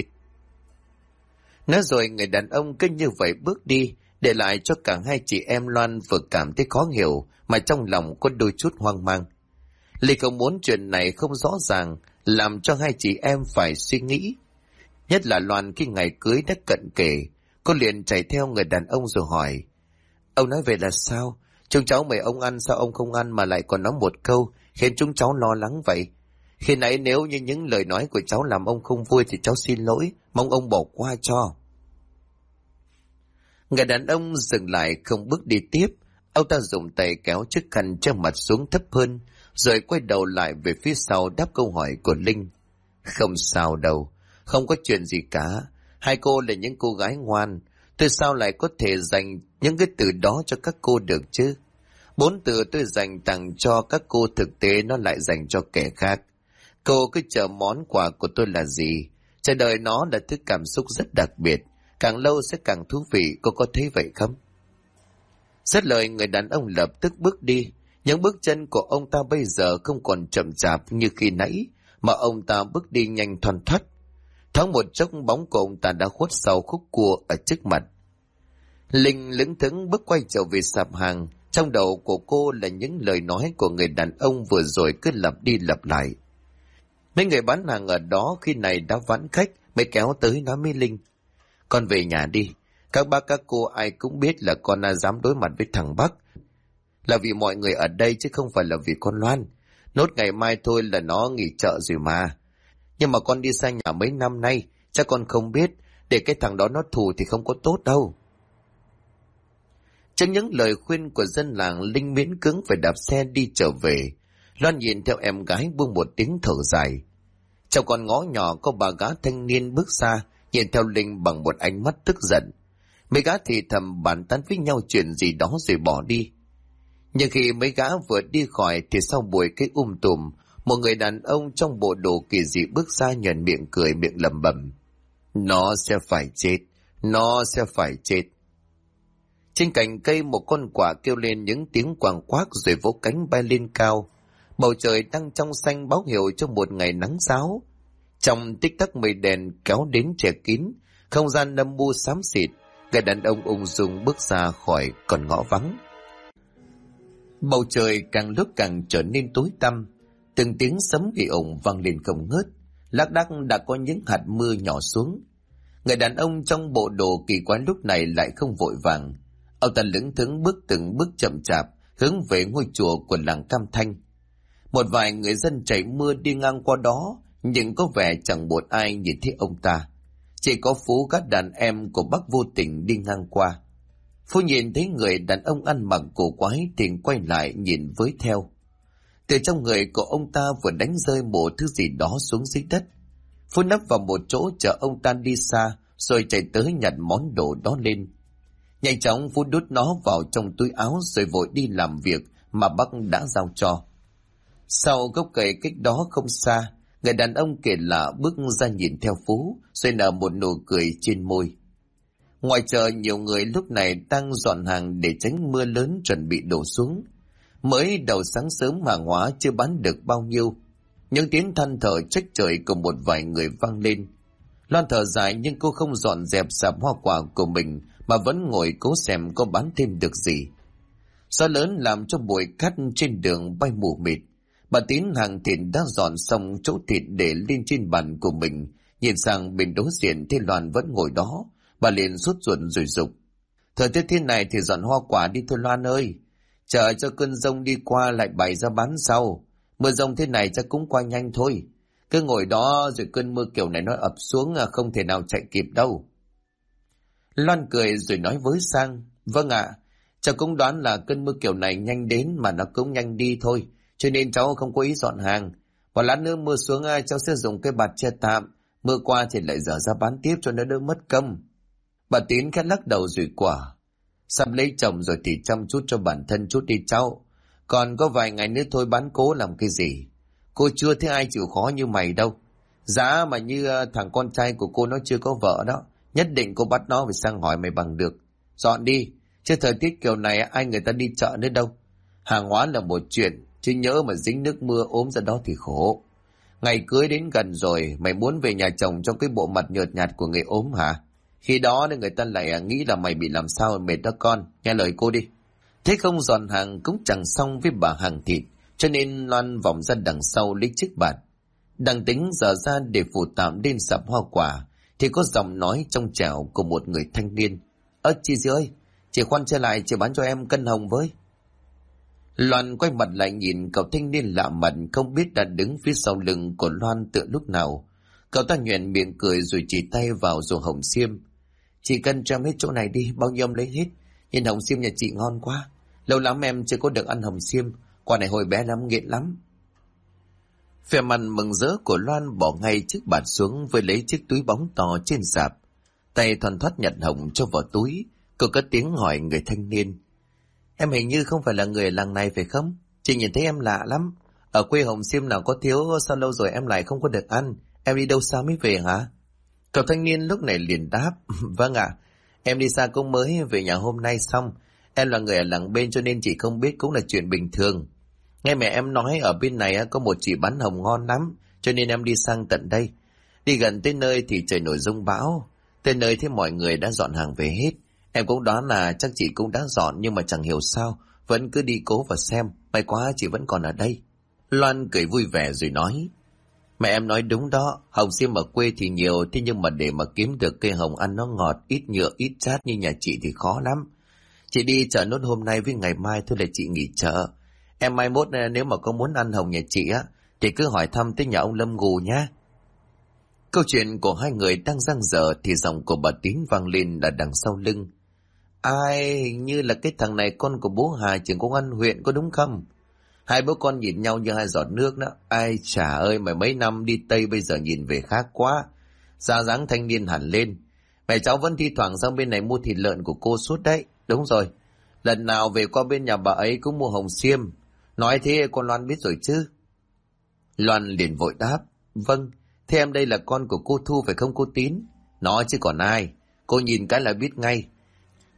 Nói rồi người đàn ông cứ như vậy bước đi, để lại cho cả hai chị em Loan vừa cảm thấy khó hiểu mà trong lòng có đôi chút hoang mang. Linh không muốn chuyện này không rõ ràng, làm cho hai chị em phải suy nghĩ. Nhất là Loan khi ngày cưới đã cận kề, cô liền chạy theo người đàn ông rồi hỏi. Ông nói về là sao? Chúng cháu mời ông ăn, sao ông không ăn mà lại còn nói một câu khiến chúng cháu lo lắng vậy? Khi nãy nếu như những lời nói của cháu làm ông không vui thì cháu xin lỗi, mong ông bỏ qua cho. Người đàn ông dừng lại không bước đi tiếp. Ông ta dùng tay kéo chiếc khăn che mặt xuống thấp hơn, rồi quay đầu lại về phía sau đáp câu hỏi của Linh. Không sao đâu, không có chuyện gì cả. Hai cô là những cô gái ngoan, tôi sao lại có thể dành những cái từ đó cho các cô được chứ? 4 từ tôi dành tặng cho các cô thực tế nó lại dành cho kẻ khác. Cô cứ chờ món quà của tôi là gì? Chờ đợi nó là thứ cảm xúc rất đặc biệt, càng lâu sẽ càng thú vị, cô có thấy vậy không? Dứt lời người đàn ông lập tức bước đi. Những bước chân của ông ta bây giờ không còn chậm chạp như khi nãy, mà ông ta bước đi nhanh thoăn thoắt. Thoáng một chốc bóng của ông ta đã khuất sau khúc cua ở trước mặt. Linh lững thững bước quay trở về sạp hàng. Trong đầu của cô là những lời nói của người đàn ông vừa rồi cứ lặp đi lặp lại. Mấy người bán hàng ở đó khi này đã vãn khách mới kéo tới nói với Linh. Con về nhà đi. Các bác các cô ai cũng biết là con dám đối mặt với thằng Bắc là vì mọi người ở đây chứ không phải là vì con Loan. Nốt ngày mai thôi là nó nghỉ chợ rồi mà. Nhưng mà con đi xa nhà mấy năm nay, chắc con không biết, để cái thằng đó nó thù thì không có tốt đâu. Trong những lời khuyên của dân làng, Linh miễn cưỡng phải đạp xe đi trở về. Loan nhìn theo em gái buông một tiếng thở dài. Trong con ngõ nhỏ có bà gã thanh niên bước ra, nhìn theo Linh bằng một ánh mắt tức giận. Mấy gã thì thầm bàn tán với nhau chuyện gì đó rồi bỏ đi. Nhưng khi mấy gã vừa đi khỏi thì sau buổi cái tùm, một người đàn ông trong bộ đồ kỳ dị bước ra, nhoẻn miệng cười, miệng lẩm bẩm. Nó sẽ phải chết, nó sẽ phải chết. Trên cành cây một con quạ kêu lên những tiếng quàng quác rồi vỗ cánh bay lên cao. Bầu trời đang trong xanh báo hiệu cho một ngày nắng ráo. Trong tích tắc mây đèn kéo đến che kín, không gian âm u xám xịt, người đàn ông ung dung bước ra khỏi con ngõ vắng. Bầu trời càng lúc càng trở nên tối tăm, từng tiếng sấm ì ủng vang lên không ngớt, lác đác đã có những hạt mưa nhỏ xuống. Người đàn ông trong bộ đồ kỳ quái lúc này lại không vội vàng, ông ta lững thững bước từng bước chậm chạp hướng về ngôi chùa của làng Cam Thanh. Một vài người dân chạy mưa đi ngang qua đó, nhưng có vẻ chẳng một ai nhìn thấy ông ta. Chỉ có Phú các đàn em của bác vô tình đi ngang qua. Phú nhìn thấy người đàn ông ăn mặc cổ quái thì quay lại nhìn với theo. Từ trong người của ông ta vừa đánh rơi một thứ gì đó xuống dưới đất. Phú nấp vào một chỗ chờ ông ta đi xa, rồi chạy tới nhặt món đồ đó lên. Nhanh chóng Phú đút nó vào trong túi áo rồi vội đi làm việc mà bác đã giao cho. Sau gốc cây cách đó không xa, người đàn ông kể lạ bước ra nhìn theo Phú, rồi nở một nụ cười trên môi. Ngoài chợ nhiều người lúc này đang dọn hàng để tránh mưa lớn chuẩn bị đổ xuống. Mới đầu sáng sớm hàng hóa chưa bán được bao nhiêu. Những tiếng than thở trách trời của một vài người vang lên. Loan thở dài nhưng cô không dọn dẹp sạp hoa quả của mình mà vẫn ngồi cố xem có bán thêm được gì. Gió lớn làm cho bụi cát trên đường bay mù mịt. Bà Tín hàng thịt đã dọn xong chỗ thịt để lên trên bàn của mình. Nhìn sang bên đối diện thấy Loan vẫn ngồi đó. Bà liền sốt ruột rồi dục: Thời tiết thế này thì dọn hoa quả đi thôi Loan ơi. Chờ cho cơn giông đi qua lại bày ra bán sau. Mưa giông thế này chắc cũng qua nhanh thôi. Cứ ngồi đó rồi cơn mưa kiểu này nó ập xuống không thể nào chạy kịp đâu. Loan cười rồi nói với Sang: Vâng ạ, cháu cũng đoán là cơn mưa kiểu này nhanh đến mà nó cũng nhanh đi thôi. Cho nên cháu không có ý dọn hàng. Và lát nữa mưa xuống cháu sẽ dùng cái bạt che tạm. Mưa qua thì lại dở ra bán tiếp cho nó đỡ mất công. Bà Tín khẽ lắc đầu rồi quả: Sắp lấy chồng rồi thì chăm chút cho bản thân chút đi cháu. Còn có vài ngày nữa thôi bán cố làm cái gì. Cô chưa thấy ai chịu khó như mày đâu. Giá mà như thằng con trai của cô nó chưa có vợ đó. Nhất định cô bắt nó phải sang hỏi mày bằng được. Dọn đi, chứ thời tiết kiểu này ai người ta đi chợ nữa đâu. Hàng hóa là một chuyện, chứ nhỡ mà dính nước mưa ốm ra đó thì khổ. Ngày cưới đến gần rồi, mày muốn về nhà chồng trong cái bộ mặt nhợt nhạt của người ốm hả? Khi đó người ta lại nghĩ là mày bị làm sao mệt đó con, nghe lời cô đi. Thế không dọn hàng cũng chẳng xong với bà hàng thịt, cho nên Loan vòng ra đằng sau lấy chiếc bạt. Đang tính dở ra để phụ tạm lên sạp hoa quả, thì có giọng nói trong trẻo của một người thanh niên: Chị dì ơi, chị khoan trở lại, chị bán cho em cân hồng với. Loan quay mặt lại nhìn cậu thanh niên lạ mặt không biết đã đứng phía sau lưng của Loan từ lúc nào. Cậu ta nhoẻn miệng cười rồi chỉ tay vào ruộng hồng xiêm. Chị cân cho em hết chỗ này đi, bao nhiêu em lấy hết. Nhìn hồng xiêm nhà chị ngon quá, lâu lắm em chưa có được ăn hồng xiêm, quả này hồi bé lắm, nghiện lắm. Vẻ mặt mừng rỡ của Loan bỏ ngay chiếc bạt xuống với lấy chiếc túi bóng to trên sạp. Tay thoăn thoắt nhặt hồng cho vào túi. Cô cất tiếng hỏi người thanh niên: Em hình như không phải là người làng này phải không? Chị nhìn thấy em lạ lắm. Ở quê hồng xiêm nào có thiếu, sao lâu rồi em lại không có được ăn? Em đi đâu xa mới về hả? Cậu thanh niên lúc này liền đáp: Vâng ạ, em đi xa cũng mới về nhà hôm nay xong. Em là người ở làng bên cho nên chị không biết cũng là chuyện bình thường. Nghe mẹ em nói ở bên này có một chị bán hồng ngon lắm, cho nên em đi sang tận đây. Đi gần tới nơi thì trời nổi giông bão. Tới nơi thấy mọi người đã dọn hàng về hết. Em cũng đoán là chắc chị cũng đã dọn, nhưng mà chẳng hiểu sao vẫn cứ đi cố và xem. May quá chị vẫn còn ở đây. Loan cười vui vẻ rồi nói: Mẹ em nói đúng đó, hồng xiêm ở quê thì nhiều, thế nhưng mà để mà kiếm được cây hồng ăn nó ngọt, ít nhựa, ít chát như nhà chị thì khó lắm. Chị đi chợ nốt hôm nay với ngày mai thôi là chị nghỉ chợ. Em mai mốt nếu mà có muốn ăn hồng nhà chị thì cứ hỏi thăm tới nhà ông Lâm Gù nhá. Câu chuyện của hai người đang dang dở thì giọng của bà Tín vang lên ở đằng sau lưng: Ai, hình như là cái thằng này con của bố Hà trường công an huyện có đúng không? Hai bố con nhìn nhau như hai giọt nước đó. Ai chả ơi, mà mấy năm đi Tây bây giờ nhìn về khác quá. Da dáng thanh niên hẳn lên. Mẹ cháu vẫn thi thoảng sang bên này mua thịt lợn của cô suốt đấy. Đúng rồi, lần nào về qua bên nhà bà ấy cũng mua hồng xiêm. Nói thế con Loan biết rồi chứ? Loan liền vội đáp: Vâng, thế em đây là con của cô Thu phải không cô Tín? Nó chứ còn ai, cô nhìn cái là biết ngay.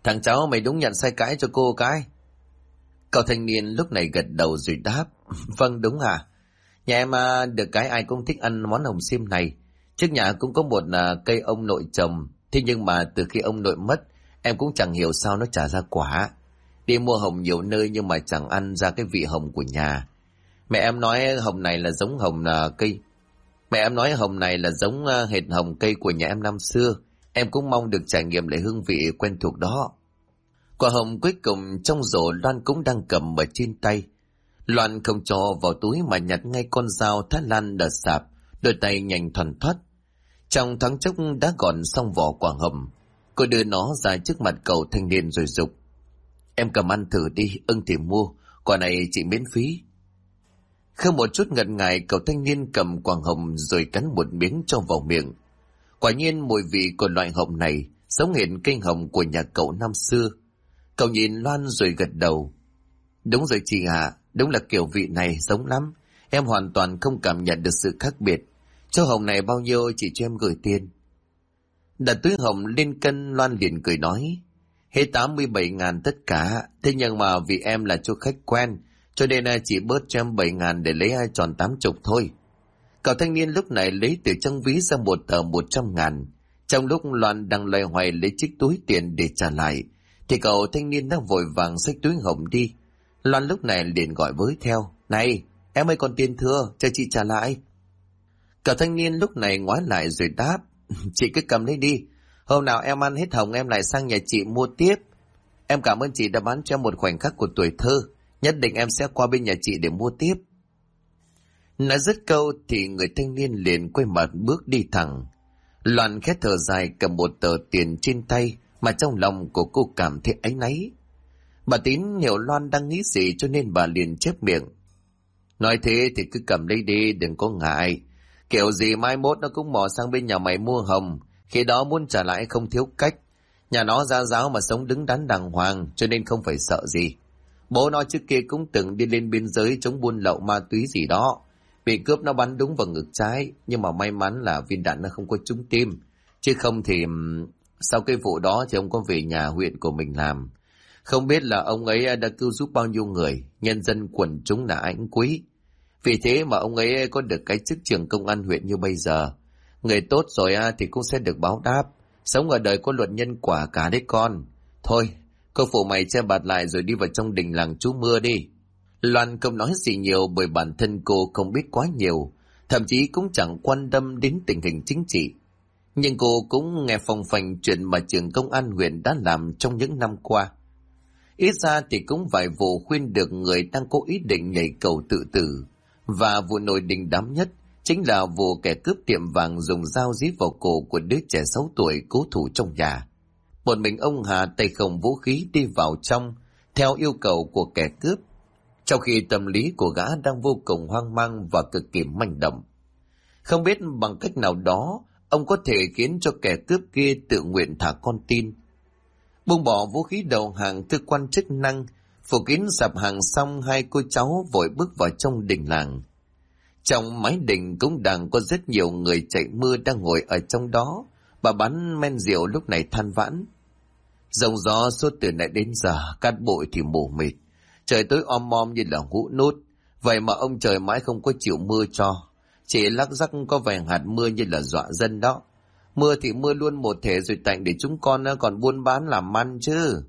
Thằng cháu mày đúng nhận sai cái cho cô cái. Cậu thanh niên lúc này gật đầu rồi đáp. Vâng đúng à. Nhà em được cái ai cũng thích ăn món hồng xiêm này. Trước nhà cũng có một cây ông nội trồng. Thế nhưng mà từ khi ông nội mất, em cũng chẳng hiểu sao nó chả ra quả. Đi mua hồng nhiều nơi nhưng mà chẳng ăn ra cái vị hồng của nhà. Mẹ em nói hồng này là giống hồng cây. Mẹ em nói hồng này là giống hệt hồng cây của nhà em năm xưa. Em cũng mong được trải nghiệm lại hương vị quen thuộc đó. Quả hồng cuối cùng trong rổ Loan cũng đang cầm ở trên tay. Loan không cho vào túi mà nhặt ngay con dao Thái Lan đợt sạp, đôi tay nhanh thoăn thoắt. Trong thoáng chốc đã gọn xong vỏ quả hồng. Cô đưa nó ra trước mặt cậu thanh niên rồi dục. Em cầm ăn thử đi, ưng thì mua, quả này chỉ miễn phí. Không một chút ngần ngại, cậu thanh niên cầm quả hồng rồi cắn một miếng cho vào miệng. Quả nhiên mùi vị của loại hồng này giống hệt cây hồng của nhà cậu năm xưa. Cậu nhìn Loan rồi gật đầu. Đúng rồi chị ạ, đúng là kiểu vị này giống lắm. Em hoàn toàn không cảm nhận được sự khác biệt. Cho hồng này bao nhiêu chị cho em gửi tiền? Đặt túi hồng lên cân, Loan liền cười nói. Hết 87.000 tất cả. Thế nhưng mà vì em là chỗ khách quen, cho nên chỉ bớt cho em 7.000 để lấy tròn 80 thôi. Cậu thanh niên lúc này lấy từ trong ví ra một tờ 100.000. Trong lúc Loan đang loay hoay lấy chiếc túi tiền để trả lại, thì cậu thanh niên đã vội vàng xách túi hồng đi. Loan lúc này liền gọi với theo. Này, em ơi còn tiền thưa, cho chị trả lại. Cậu thanh niên lúc này ngoái lại rồi đáp. Chị cứ cầm lấy đi. Hôm nào em ăn hết hồng em lại sang nhà chị mua tiếp. Em cảm ơn chị đã bán cho em một khoảnh khắc của tuổi thơ. Nhất định em sẽ qua bên nhà chị để mua tiếp. Nói dứt câu thì người thanh niên liền quay mặt bước đi thẳng. Loan khẽ thở dài cầm một tờ tiền trên tay mà trong lòng của cô cảm thấy áy náy. Bà Tín hiểu Loan đang nghĩ gì cho nên bà liền chép miệng. Nói thế thì cứ cầm lấy đi, đừng có ngại. Kiểu gì mai mốt nó cũng mò sang bên nhà mày mua hồng, khi đó muốn trả lại không thiếu cách. Nhà nó gia giáo mà sống đứng đắn đàng hoàng, cho nên không phải sợ gì. Bố nó trước kia cũng từng đi lên biên giới chống buôn lậu ma túy gì đó. Bị cướp nó bắn đúng vào ngực trái, nhưng mà may mắn là viên đạn nó không có trúng tim. Chứ không thì sau cái vụ đó thì ông có về nhà huyện của mình làm. Không biết là ông ấy đã cứu giúp bao nhiêu người, nhân dân quần chúng là anh quý. Vì thế mà ông ấy có được cái chức trưởng công an huyện như bây giờ. Người tốt rồi thì cũng sẽ được báo đáp. Sống ở đời có luật nhân quả cả đấy con. Thôi, cô phụ mày che bạt lại rồi đi vào trong đình làng trú mưa đi. Loan không nói gì nhiều bởi bản thân cô không biết quá nhiều, thậm chí cũng chẳng quan tâm đến tình hình chính trị. Nhưng cô cũng nghe phồng phành chuyện mà trưởng công an huyện đã làm trong những năm qua. Ít ra thì cũng vài vụ khuyên được người đang có ý định nhảy cầu tự tử. Và vụ nổi đình đám nhất chính là vụ kẻ cướp tiệm vàng dùng dao dí vào cổ của đứa trẻ 6 tuổi cố thủ trong nhà. Một mình ông Hà tay không vũ khí đi vào trong theo yêu cầu của kẻ cướp, trong khi tâm lý của gã đang vô cùng hoang mang và cực kỳ manh động. Không biết bằng cách nào đó ông có thể khiến cho kẻ cướp kia tự nguyện thả con tin. Buông bỏ vũ khí đầu hàng, cơ quan chức năng phủ kín sạp hàng xong, hai cô cháu vội bước vào trong đình làng. Trong mái đình cũng đang có rất nhiều người chạy mưa đang ngồi ở trong đó. Bà bán men rượu lúc này than vãn. Dòng gió suốt từ nãy đến giờ, cát bụi thì mù mịt, trời tối om om như là hũ nút. Vậy mà ông trời mãi không có chịu mưa cho, chỉ lắc rắc có vài hạt mưa như là dọa dân đó. Mưa thì mưa luôn một thể rồi tạnh để chúng con còn buôn bán làm ăn chứ.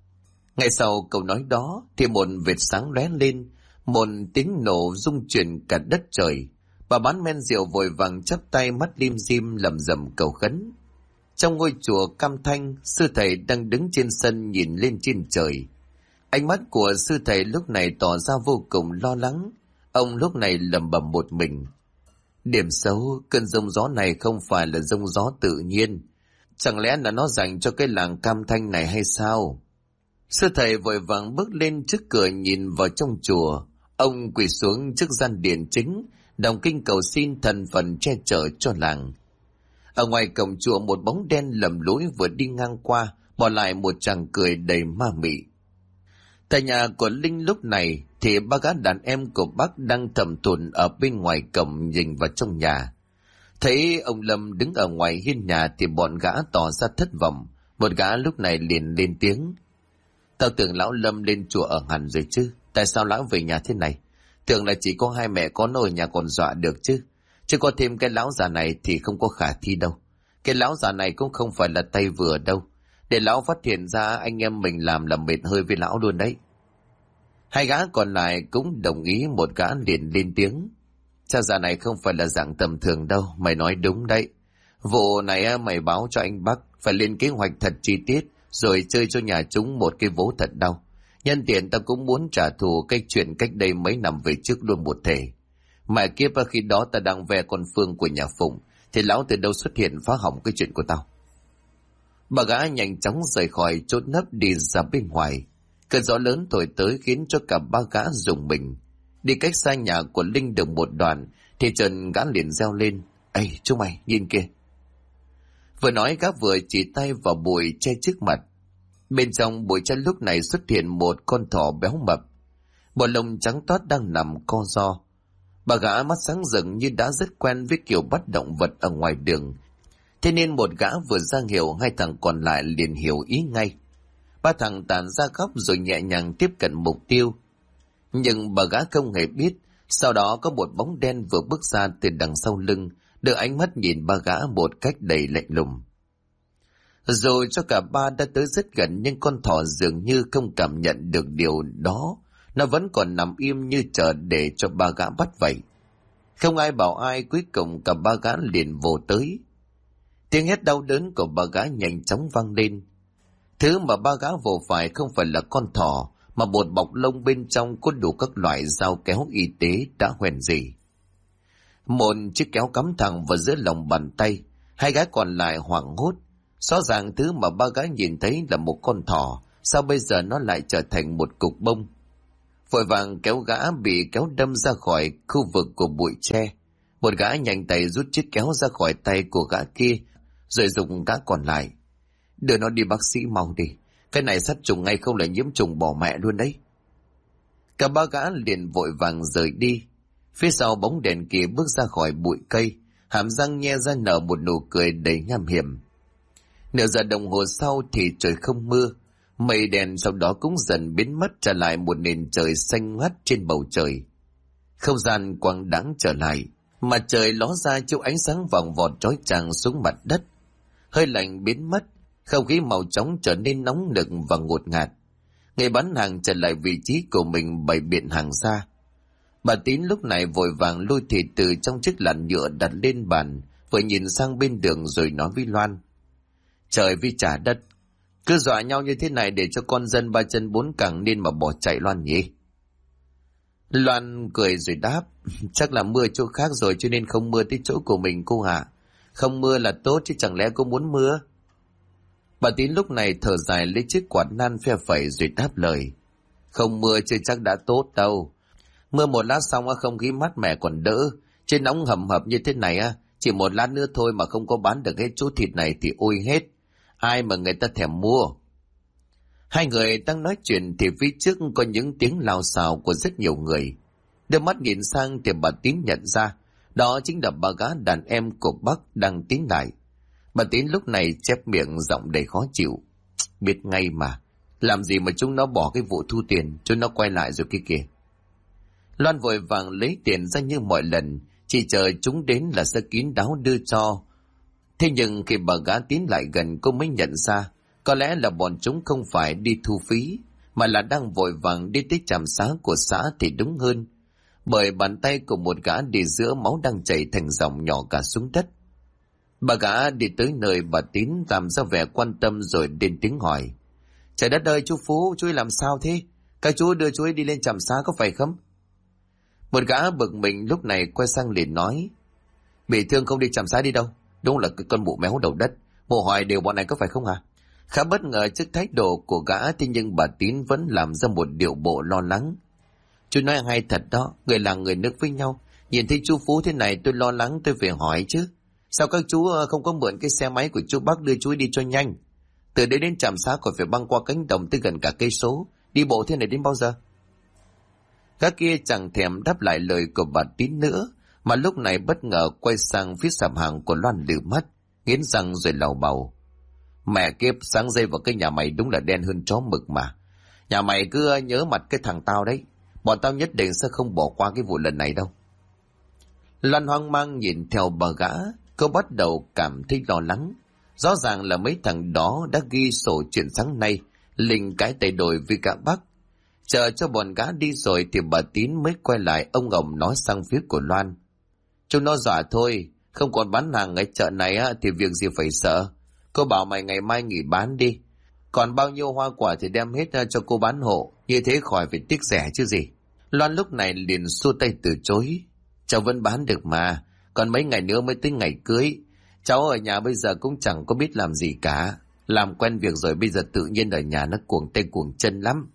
Ngay sau câu nói đó thì một vệt sáng lóe lên, một tiếng nổ rung chuyển cả đất trời. Bà bán men rượu vội vàng chắp tay mắt lim dim lẩm rẩm cầu khấn. Trong ngôi chùa Cam Thanh, sư thầy đang đứng trên sân nhìn lên trên trời. Ánh mắt của sư thầy lúc này tỏ ra vô cùng lo lắng. Ông lúc này lẩm bẩm một mình. Điểm xấu, cơn giông gió này không phải là giông gió tự nhiên. Chẳng lẽ là nó dành cho cái làng Cam Thanh này hay sao? Sư thầy vội vàng bước lên trước cửa nhìn vào trong chùa. Ông quỳ xuống trước gian điện chính, đồng kinh cầu xin thần phần che chở cho làng. Ở ngoài cổng chùa một bóng đen lầm lũi vừa đi ngang qua, bỏ lại một tràng cười đầy ma mị. Tại nhà của Linh lúc này thì ba gã đàn em của bác đang thầm thùn ở bên ngoài cổng nhìn vào trong nhà. Thấy ông Lâm đứng ở ngoài hiên nhà thì bọn gã tỏ ra thất vọng, Một gã lúc này liền lên tiếng. Tao tưởng lão Lâm lên chùa ở hẳn rồi chứ. Tại sao lão về nhà thế này? Tưởng là chỉ có hai mẹ con ở nhà còn dọa được chứ. Chứ có thêm cái lão già này thì không có khả thi đâu. Cái lão già này cũng không phải là tay vừa đâu. Để lão phát hiện ra anh em mình làm là mệt hơi với lão luôn đấy. Hai gã còn lại cũng đồng ý, một gã liền lên tiếng. Cha già này không phải là dạng tầm thường đâu, mày nói đúng đấy. Vụ này mày báo cho anh Bắc, phải lên kế hoạch thật chi tiết, rồi chơi cho nhà chúng một cái vố thật đau. Nhân tiện tao cũng muốn trả thù cái chuyện cách đây mấy năm về trước luôn một thể. Mà kiếp khi đó ta đang ve con Phương của nhà Phụng, thì lão từ đâu xuất hiện phá hỏng cái chuyện của tao. Bà gã nhanh chóng rời khỏi chốt nấp đi ra bên ngoài. Cơn gió lớn thổi tới khiến cho cả ba gã rùng mình. Đi cách xa nhà của Linh được một đoạn thì Trần gã liền reo lên. Ê chúng mày nhìn kìa. Vừa nói gã vừa chỉ tay vào bụi tre trước mặt. Bên trong bụi tre lúc này xuất hiện một con thỏ béo mập. Bộ lông trắng toát đang nằm co ro. Bà gã mắt sáng rừng như đã rất quen với kiểu bắt động vật ở ngoài đường. Thế nên một gã vừa ra hiệu, hai thằng còn lại liền hiểu ý ngay. Ba thằng tản ra góc rồi nhẹ nhàng tiếp cận mục tiêu. Nhưng bà gã không hề biết, sau đó có một bóng đen vừa bước ra từ đằng sau lưng, đưa ánh mắt nhìn ba gã một cách đầy lạnh lùng. Rồi cho cả ba đã tới rất gần, nhưng con thỏ dường như không cảm nhận được điều đó. Nó vẫn còn nằm im như chờ để cho ba gã bắt vậy. Không ai bảo ai, cuối cùng cả ba gã liền vồ tới. Tiếng hét đau đớn của ba gã nhanh chóng vang lên. Thứ mà ba gã vồ phải không phải là con thỏ, mà một bọc lông bên trong có đủ các loại dao kéo y tế đã hoen rỉ. Một chiếc kéo cắm thẳng vào giữa lòng bàn tay, hai gã còn lại hoảng hốt. Rõ ràng thứ mà ba gã nhìn thấy là một con thỏ, sao bây giờ nó lại trở thành một cục bông? Vội vàng kéo gã bị kéo đâm ra khỏi khu vực của bụi tre. Một gã nhanh tay rút chiếc kéo ra khỏi tay của gã kia, rồi dùng gã còn lại. Đưa nó đi bác sĩ mau đi, cái này sát trùng ngay không là nhiễm trùng bỏ mẹ luôn đấy. Cả ba gã liền vội vàng rời đi. Phía sau bóng đèn kia bước ra khỏi bụi cây, hàm răng nhe ra nở một nụ cười đầy nham hiểm. Nửa giờ đồng hồ sau thì trời không mưa, mây đèn sau đó cũng dần biến mất, trở lại một nền trời xanh ngắt trên bầu trời. Không gian quang đãng trở lại, mặt trời ló ra chiếu ánh sáng vàng vọt chói chang xuống mặt đất. Hơi lạnh biến mất, không khí màu trắng trở nên nóng nực và ngột ngạt. Người bán hàng trở lại vị trí của mình bày biện hàng ra. Bà Tín lúc này vội vàng lôi thịt từ trong chiếc làn nhựa đặt lên bàn, vừa nhìn sang bên đường rồi nói với Loan. Trời vì trả đất, cứ dọa nhau như thế này để cho con dân ba chân bốn cẳng nên mà bỏ chạy Loan nhỉ? Loan cười rồi đáp, chắc là mưa chỗ khác rồi cho nên không mưa tới chỗ của mình cô ạ. Không mưa là tốt chứ chẳng lẽ cô muốn mưa? Bà Tín lúc này thở dài lấy chiếc quạt nan phe phẩy rồi đáp lời. Không mưa chứ chắc đã tốt đâu. Mưa một lát xong không khí mát mẻ còn đỡ. Trên nóng hầm hập như thế này chỉ một lát nữa thôi mà không có bán được hết chỗ thịt này thì ôi hết. Ai mà người ta thèm mua. Hai người đang nói chuyện thì phía trước có những tiếng lao xào của rất nhiều người. Đưa mắt nhìn sang thì bà Tín nhận ra đó chính là ba gã đàn em của Bắc đang tiến lại. Bà Tín lúc này chép miệng giọng đầy khó chịu. Biết ngay mà, làm gì mà chúng nó bỏ cái vụ thu tiền, chúng nó quay lại rồi kia kìa. Loan vội vàng lấy tiền ra như mọi lần, chỉ chờ chúng đến là sẽ kín đáo đưa cho. Thế nhưng khi bà gã tiến lại gần cô mới nhận ra, có lẽ là bọn chúng không phải đi thu phí, mà là đang vội vàng đi tới trạm xá của xã thì đúng hơn. Bởi bàn tay của một gã đi giữa máu đang chảy thành dòng nhỏ cả xuống đất. Bà gã đi tới nơi bà Tín làm ra vẻ quan tâm rồi lên tiếng hỏi. Trời đất ơi chú Phú, chú ấy làm sao thế? Các chú đưa chú ấy đi lên trạm xá có phải không? Một gã bực mình lúc này quay sang liền nói. Bị thương không đi trạm xá đi đâu? Đúng là cái con mụ méo đầu đất. Mụ hỏi đều bọn này có phải không hả? Khá bất ngờ trước thái độ của gã, thế nhưng bà Tín vẫn làm ra một điệu bộ lo lắng. Chú nói hay thật đó, người làng người nước với nhau. Nhìn thấy chú Phú thế này tôi lo lắng, tôi về hỏi chứ. Sao các chú không có mượn cái xe máy của chú Bắc đưa chú đi cho nhanh? Từ đây đến trạm xá còn phải băng qua cánh đồng tới gần cả cây số. Đi bộ thế này đến bao giờ? Gã kia chẳng thèm đáp lại lời của bà Tín nữa, mà lúc này bất ngờ quay sang phía sạp hàng của Loan lử mắt, nghiến răng rồi lầu bầu. Mẹ kiếp, sáng dây vào cái nhà mày đúng là đen hơn chó mực mà. Nhà mày cứ nhớ mặt cái thằng tao đấy. Bọn tao nhất định sẽ không bỏ qua cái vụ lần này đâu. Loan hoang mang nhìn theo bà gã, cô bắt đầu cảm thấy lo lắng. Rõ ràng là mấy thằng đó đã ghi sổ chuyện sáng nay, Linh cái tay đổi với cả bác. Chờ cho bọn gã đi rồi thì bà Tín mới quay lại ông ổng nói sang phía của Loan. Chúng nó dọa thôi, không còn bán hàng ở chợ này thì việc gì phải sợ. Cô bảo mày ngày mai nghỉ bán đi. Còn bao nhiêu hoa quả thì đem hết ra cho cô bán hộ, như thế khỏi phải tiếc rẻ chứ gì. Loan lúc này liền xua tay từ chối. Cháu vẫn bán được mà, còn mấy ngày nữa mới tới ngày cưới. Cháu ở nhà bây giờ cũng chẳng có biết làm gì cả. Làm quen việc rồi bây giờ tự nhiên ở nhà nó cuồng tay cuồng chân lắm.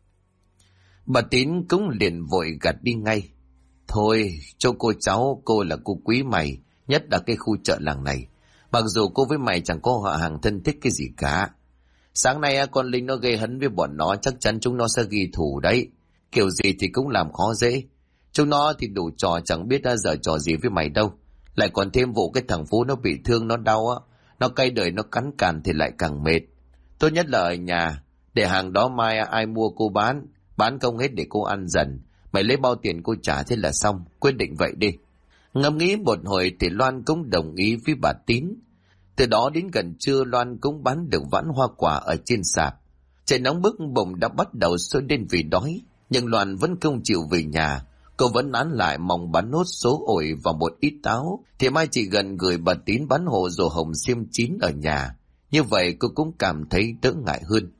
Bà Tín cũng liền vội gạt đi ngay. Thôi, cho cô cháu, cô là cô quý mày, nhất là cái khu chợ làng này. Mặc dù cô với mày chẳng có họ hàng thân thích cái gì cả. Sáng nay con Linh nó gây hấn với bọn nó, chắc chắn chúng nó sẽ ghi thù đấy. Kiểu gì thì cũng làm khó dễ. Chúng nó thì đủ trò chẳng biết đã giở trò gì với mày đâu. Lại còn thêm vụ cái thằng Phú nó bị thương nó đau á. Nó cay đời nó cắn càn thì lại càng mệt. Tốt nhất là ở nhà, để hàng đó mai ai mua cô bán. Bán không hết để cô ăn dần. Mày lấy bao tiền cô trả thế là xong. Quyết định vậy đi. Ngẫm nghĩ một hồi thì Loan cũng đồng ý với bà Tín. Từ đó đến gần trưa Loan cũng bán được vãn hoa quả ở trên sạp. Trời nóng bức bụng đã bắt đầu sôi lên vì đói. Nhưng Loan vẫn không chịu về nhà. Cô vẫn nán lại mong bán nốt số ổi và một ít táo. Thì mai chỉ gần gửi bà Tín bán hộ rổ hồng xiêm chín ở nhà. Như vậy cô cũng cảm thấy đỡ ngại hơn.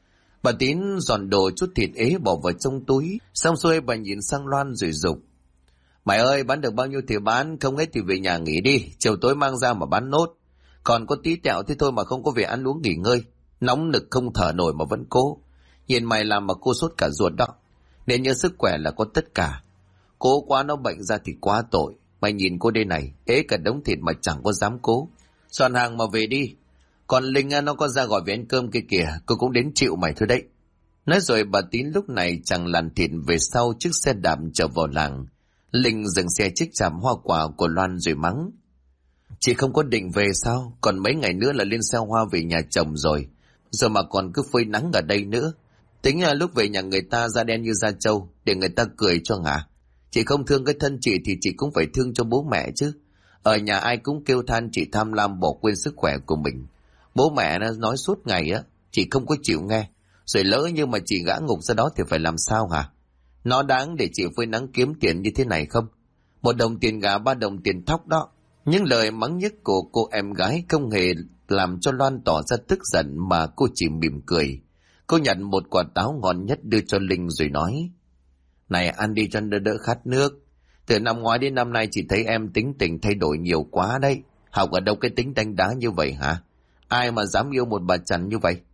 Bà Tín dọn đồ chút thịt ế bỏ vào trong túi. Xong xuôi bà nhìn sang Loan rồi dục. Mày ơi, bán được bao nhiêu thì bán, không hết thì về nhà nghỉ đi. Chiều tối mang ra mà bán nốt. Còn có tí tẹo thế thôi mà không có về ăn uống nghỉ ngơi. Nóng nực không thở nổi mà vẫn cố. Nhìn mày làm mà cô sốt cả ruột đó. Nên nhớ sức khỏe là có tất cả. Cố quá nó bệnh ra thì quá tội. Mày nhìn cô đây này, ế cả đống thịt mà chẳng có dám cố. Soạn hàng mà về đi. Còn Linh nó có ra gọi về ăn cơm kia kìa, cô cũng đến chịu mày thôi đấy. Nói rồi bà Tín lúc này chẳng làn thịt về sau chiếc xe đạp trở vào làng. Linh dừng xe chiếc chạm hoa quả của Loan rồi mắng. Chị không có định về sao? Còn mấy ngày nữa là lên xe hoa về nhà chồng rồi. Giờ mà còn cứ phơi nắng ở đây nữa. Tính là lúc về nhà người ta da đen như da trâu, để người ta cười cho hả? Chị không thương cái thân chị thì chị cũng phải thương cho bố mẹ chứ. Ở nhà ai cũng kêu than chị tham lam bỏ quên sức khỏe của mình. Bố mẹ nó nói suốt ngày á, chị không có chịu nghe. Rồi lỡ như mà chị gã ngục ra đó thì phải làm sao hả? Nó đáng để chị phơi nắng kiếm tiền như thế này không? 1 đồng tiền gà 3 đồng tiền thóc đó. Những lời mắng nhất của cô em gái không hề làm cho Loan tỏ ra tức giận mà cô chỉ mỉm cười. Cô nhận một quả táo ngon nhất đưa cho Linh rồi nói. Này ăn đi cho đỡ khát nước. Từ năm ngoái đến năm nay chị thấy em tính tình thay đổi nhiều quá đấy. Học ở đâu cái tính đánh đá như vậy hả? Ai mà dám yêu một bà chằn như vậy?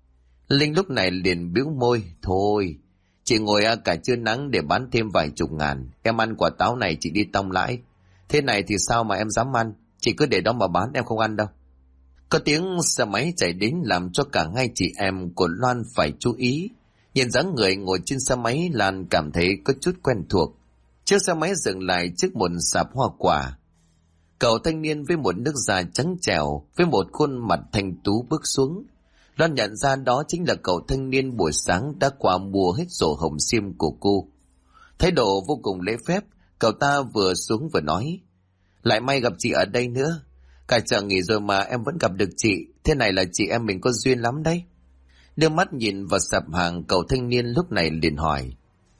Linh lúc này liền bĩu môi. Thôi, chị ngồi cả trưa nắng để bán thêm vài chục ngàn. Em ăn quả táo này chị đi tong lãi. Thế này thì sao mà em dám ăn? Chị cứ để đó mà bán, em không ăn đâu. Có tiếng xe máy chạy đến làm cho cả hai chị em của Loan phải chú ý. Nhìn dáng người ngồi trên xe máy, Lan cảm thấy có chút quen thuộc. Chiếc xe máy dừng lại trước một sạp hoa quả. Cậu thanh niên với một nước da trắng trẻo, với một khuôn mặt thanh tú bước xuống. Loan nhận ra đó chính là cậu thanh niên buổi sáng đã qua mua hết sổ hồng xiêm của cô. Thái độ vô cùng lễ phép, cậu ta vừa xuống vừa nói. Lại may gặp chị ở đây nữa. Cả chợ nghỉ rồi mà em vẫn gặp được chị. Thế này là chị em mình có duyên lắm đấy. Đưa mắt nhìn vào sạp hàng, cậu thanh niên lúc này liền hỏi.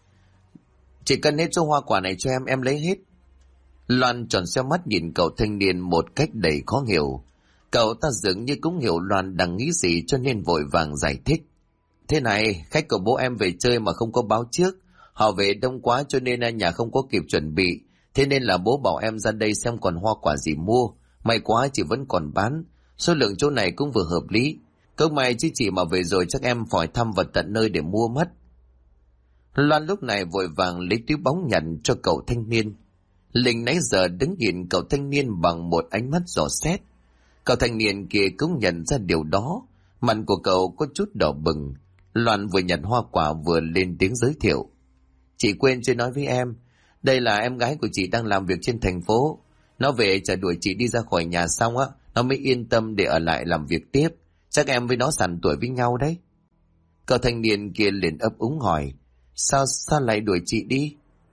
Chị cân hết số hoa quả này cho em lấy hết. Loan tròn xoe mắt nhìn cậu thanh niên một cách đầy khó hiểu. Cậu ta dường như cũng hiểu Loan đang nghĩ gì cho nên vội vàng giải thích. Thế này, khách của bố em về chơi mà không có báo trước. Họ về đông quá cho nên nhà không có kịp chuẩn bị. Thế nên là bố bảo em ra đây xem còn hoa quả gì mua. May quá chị vẫn còn bán. Số lượng chỗ này cũng vừa hợp lý. Cơ may chứ chị mà về rồi chắc em phải thăm vào tận nơi để mua mất. Loan lúc này vội vàng lấy túi bóng nhận cho cậu thanh niên. Linh nãy giờ đứng nhìn cậu thanh niên bằng một ánh mắt dò xét. Cậu thanh niên kia cũng nhận ra điều đó. Mặt của cậu có chút đỏ bừng. Loan vừa nhận hoa quả vừa lên tiếng giới thiệu. Chị quên chưa nói với em. Đây là em gái của chị đang làm việc trên thành phố. Nó về chả đuổi chị đi ra khỏi nhà xong á, nó mới yên tâm để ở lại làm việc tiếp. Chắc em với nó sàn tuổi với nhau đấy. Cậu thanh niên kia liền ấp úng hỏi, sao lại đuổi chị đi?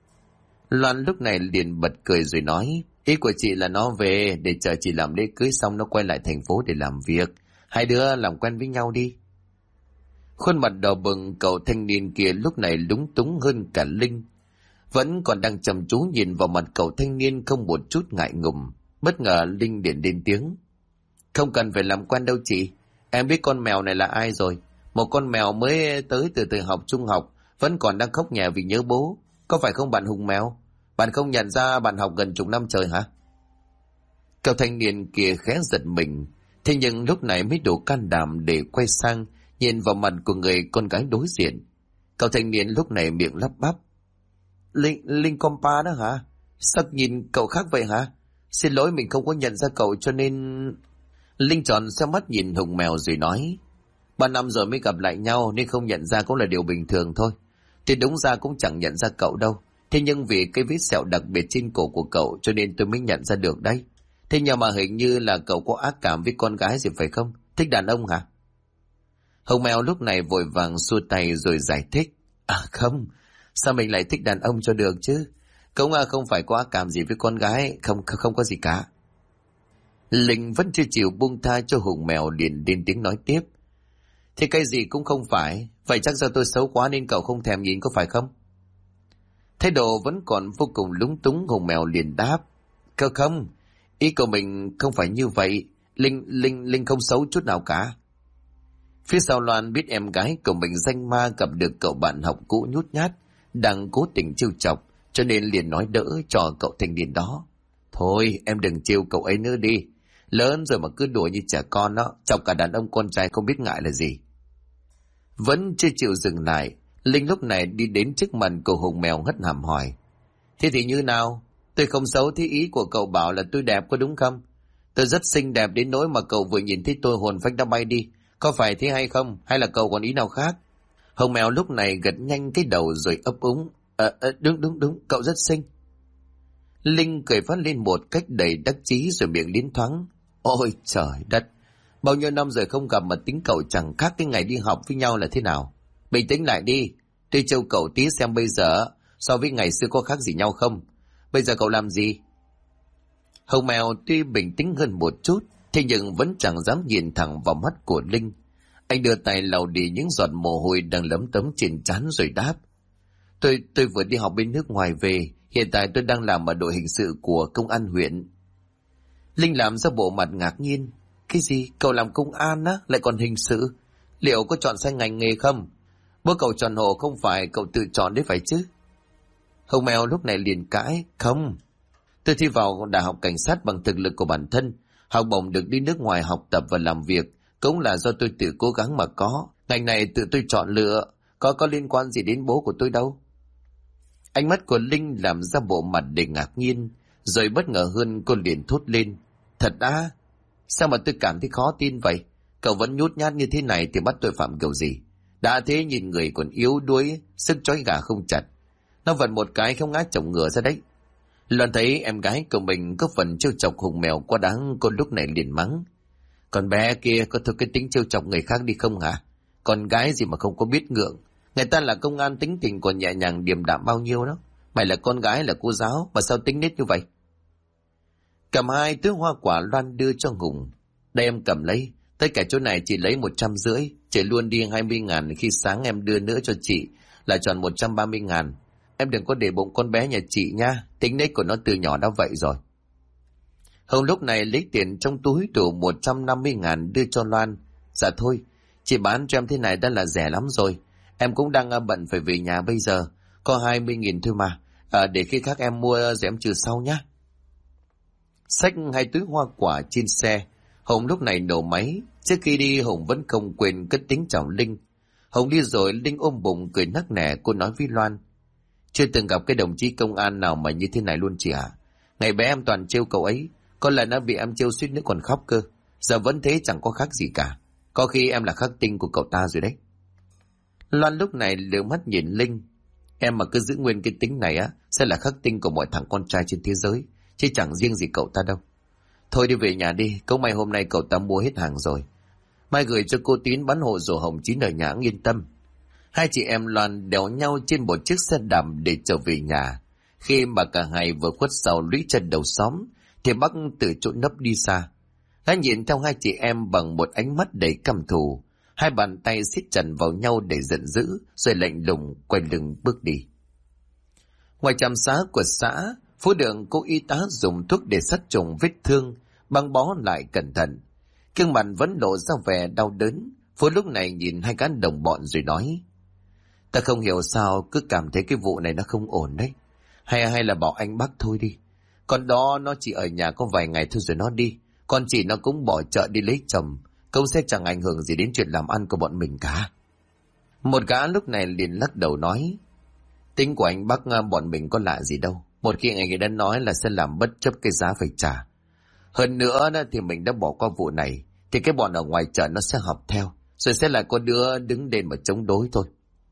Loan lúc này liền bật cười rồi nói, ý của chị là nó về để chờ chị làm lễ cưới xong nó quay lại thành phố để làm việc. Hai đứa làm quen với nhau đi. Khuôn mặt đỏ bừng cậu thanh niên kia lúc này lúng túng hơn cả Linh. Vẫn còn đang chăm chú nhìn vào mặt cậu thanh niên không một chút ngại ngùng. Bất ngờ Linh điện lên tiếng. Không cần phải làm quen đâu chị. Em biết con mèo này là ai rồi. Một con mèo mới tới từ học trung học, vẫn còn đang khóc nhè vì nhớ bố. Có phải không bạn Hùng mèo? Bạn không nhận ra bạn học gần chục năm trời hả? Cậu thanh niên kia khẽ giật mình. Thế nhưng lúc này mới đủ can đảm để quay sang nhìn vào mặt của người con gái đối diện. Cậu thanh niên lúc này miệng lắp bắp. Linh compa đó hả? Sao nhìn cậu khác vậy hả? Xin lỗi mình không có nhận ra cậu cho nên... Linh tròn xe mắt nhìn Hùng mèo rồi nói. 3 năm rồi mới gặp lại nhau nên không nhận ra cũng là điều bình thường thôi. Thì đúng ra cũng chẳng nhận ra cậu đâu. Thế nhưng vì cái vết sẹo đặc biệt trên cổ của cậu cho nên tôi mới nhận ra được đấy. Thế nhưng mà hình như là cậu có ác cảm với con gái gì phải không? Thích đàn ông hả? Hồng mèo lúc này vội vàng xua tay rồi giải thích. À không, sao mình lại thích đàn ông cho được chứ? Cậu không phải có ác cảm gì với con gái, không có gì cả. Linh vẫn chưa chịu buông tha cho Hùng mèo liền lên tiếng nói tiếp. Thế cái gì cũng không phải, vậy chắc do tôi xấu quá nên cậu không thèm nhìn có phải không? Thái độ vẫn còn vô cùng lúng túng, Hùng mèo liền đáp. Không, ý của mình không phải như vậy. Linh không xấu chút nào cả. Phía sau Loan biết em gái của mình danh ma gặp được cậu bạn học cũ nhút nhát, đang cố tình trêu chọc, cho nên liền nói đỡ cho cậu thanh niên đó. Thôi em đừng trêu cậu ấy nữa đi. Lớn rồi mà cứ đùa như trẻ con đó, chọc cả đàn ông con trai không biết ngại là gì. Vẫn chưa chịu dừng lại, Linh lúc này đi đến trước mặt của Hùng mèo hất hàm hỏi. Thế thì như nào? Tôi không xấu, thế ý của cậu bảo là tôi đẹp có đúng không? Tôi rất xinh đẹp đến nỗi mà cậu vừa nhìn thấy tôi hồn phách đã bay đi. Có phải thế hay không? Hay là cậu còn ý nào khác? Hồng mèo lúc này gật nhanh cái đầu rồi ấp úng. Đúng, cậu rất xinh. Linh cười phát lên một cách đầy đắc chí rồi miệng liến thoáng. Ôi trời đất! Bao nhiêu năm rồi không gặp mà tính cậu chẳng khác cái ngày đi học với nhau là thế nào. Bình tĩnh lại đi. Tôi trêu cậu tí xem bây giờ so với ngày xưa có khác gì nhau không. Bây giờ cậu làm gì? Hồng mèo tuy bình tĩnh hơn một chút, thế nhưng vẫn chẳng dám nhìn thẳng vào mắt của Linh. Anh đưa tay lau đi những giọt mồ hôi đang lấm tấm trên trán rồi đáp. Tôi vừa đi học bên nước ngoài về, hiện tại tôi đang làm ở đội hình sự của công an huyện. Linh làm ra bộ mặt ngạc nhiên. Cái gì? Cậu làm công an á? Lại còn hình sự? Liệu có chọn sai ngành nghề không? Bố cậu chọn hộ không phải cậu tự chọn đấy phải chứ? Hồng mèo lúc này liền cãi. Không, tôi thi vào đại học cảnh sát bằng thực lực của bản thân. Học bổng được đi nước ngoài học tập và làm việc cũng là do tôi tự cố gắng mà có. Ngành này tự tôi chọn lựa, có liên quan gì đến bố của tôi đâu. Ánh mắt của Linh làm ra bộ mặt để ngạc nhiên, rồi bất ngờ hơn cô liền thốt lên. Thật á? Sao mà tôi cảm thấy khó tin vậy? Cậu vẫn nhút nhát như thế này thì bắt tội phạm kiểu gì? Đã thế nhìn người còn yếu đuối, sức trói gà không chặt. Nó vẫn một cái không ngã chồng ngựa ra đấy. Loan thấy em gái của mình có phần trêu chọc Hùng mèo quá đáng, cô lúc này liền mắng. Con bé kia có thực cái tính trêu chọc người khác đi không hả? Con gái gì mà không có biết ngượng. Người ta là công an tính tình còn nhẹ nhàng điềm đạm bao nhiêu đó. Mày là con gái là cô giáo mà sao tính nết như vậy? Cầm 2 túi hoa quả Loan đưa cho Hùng. Đây em cầm lấy. Tất cả chỗ này chị lấy 150, chị luôn đi 20.000, khi sáng em đưa nữa cho chị là tròn 130.000. Em đừng có để bụng con bé nhà chị nha, tính nết của nó từ nhỏ đã vậy rồi. Hồng lúc này lấy tiền trong túi đủ 150.000 đưa cho Loan. Dạ thôi, chị bán cho em thế này đã là rẻ lắm rồi. Em cũng đang bận phải về nhà bây giờ, có 20.000 thôi mà. Để khi khác em mua rồi em trừ sau nhá. Xách 2 túi hoa quả trên xe, Hồng lúc này nổ máy. Trước khi đi Hồng vẫn không quên cất tiếng chào Linh. Hồng đi rồi Linh ôm bụng cười nắc nẻ, cô nói với Loan. Chưa từng gặp cái đồng chí công an nào mà như thế này luôn chị ạ. Ngày bé em toàn trêu cậu ấy, có lần nó bị em trêu suýt nữa còn khóc cơ. Giờ vẫn thế chẳng có khác gì cả. Có khi em là khắc tinh của cậu ta rồi đấy. Loan lúc này lừa mắt nhìn Linh. Em mà cứ giữ nguyên cái tính này á, sẽ là khắc tinh của mọi thằng con trai trên thế giới, chứ chẳng riêng gì cậu ta đâu. Thôi đi về nhà đi, câu may hôm nay cậu ta mua hết hàng rồi. Mai gửi cho cô Tín bán hộ sổ hồng 9 ở nhà, yên tâm. Hai chị em Loan đèo nhau trên một chiếc xe đạp để trở về nhà. Khi mà cả hai vừa khuất sau lũy chân đầu xóm thì Bắc từ chỗ nấp đi xa. Gã nhìn theo hai chị em bằng một ánh mắt đầy căm thù, hai bàn tay siết chặt vào nhau để giận dữ, rồi lạnh lùng quay lưng bước đi. Ngoài trạm xá của xã, Phú được cô y tá dùng thuốc để sát trùng vết thương, băng bó lại cẩn thận. Gương mặt vẫn lộ ra vẻ đau đớn. Phú lúc này nhìn hai gã đồng bọn rồi nói: Ta không hiểu sao cứ cảm thấy cái vụ này nó không ổn đấy. Hay là bảo anh Bắc thôi đi. Con đó nó chỉ ở nhà có vài ngày thôi rồi nó đi. Con chị nó cũng bỏ chợ đi lấy chồng, cũng sẽ chẳng ảnh hưởng gì đến chuyện làm ăn của bọn mình cả. Một gã lúc này liền lắc đầu nói: Tính của anh Bắc bọn mình có lạ gì đâu. Một khi anh ấy đã nói là sẽ làm bất chấp cái giá phải trả. Hơn nữa thì mình đã bỏ qua vụ này thì cái bọn ở ngoài chợ nó sẽ học theo, rồi sẽ lại có đứa đứng lên mà chống đối thôi.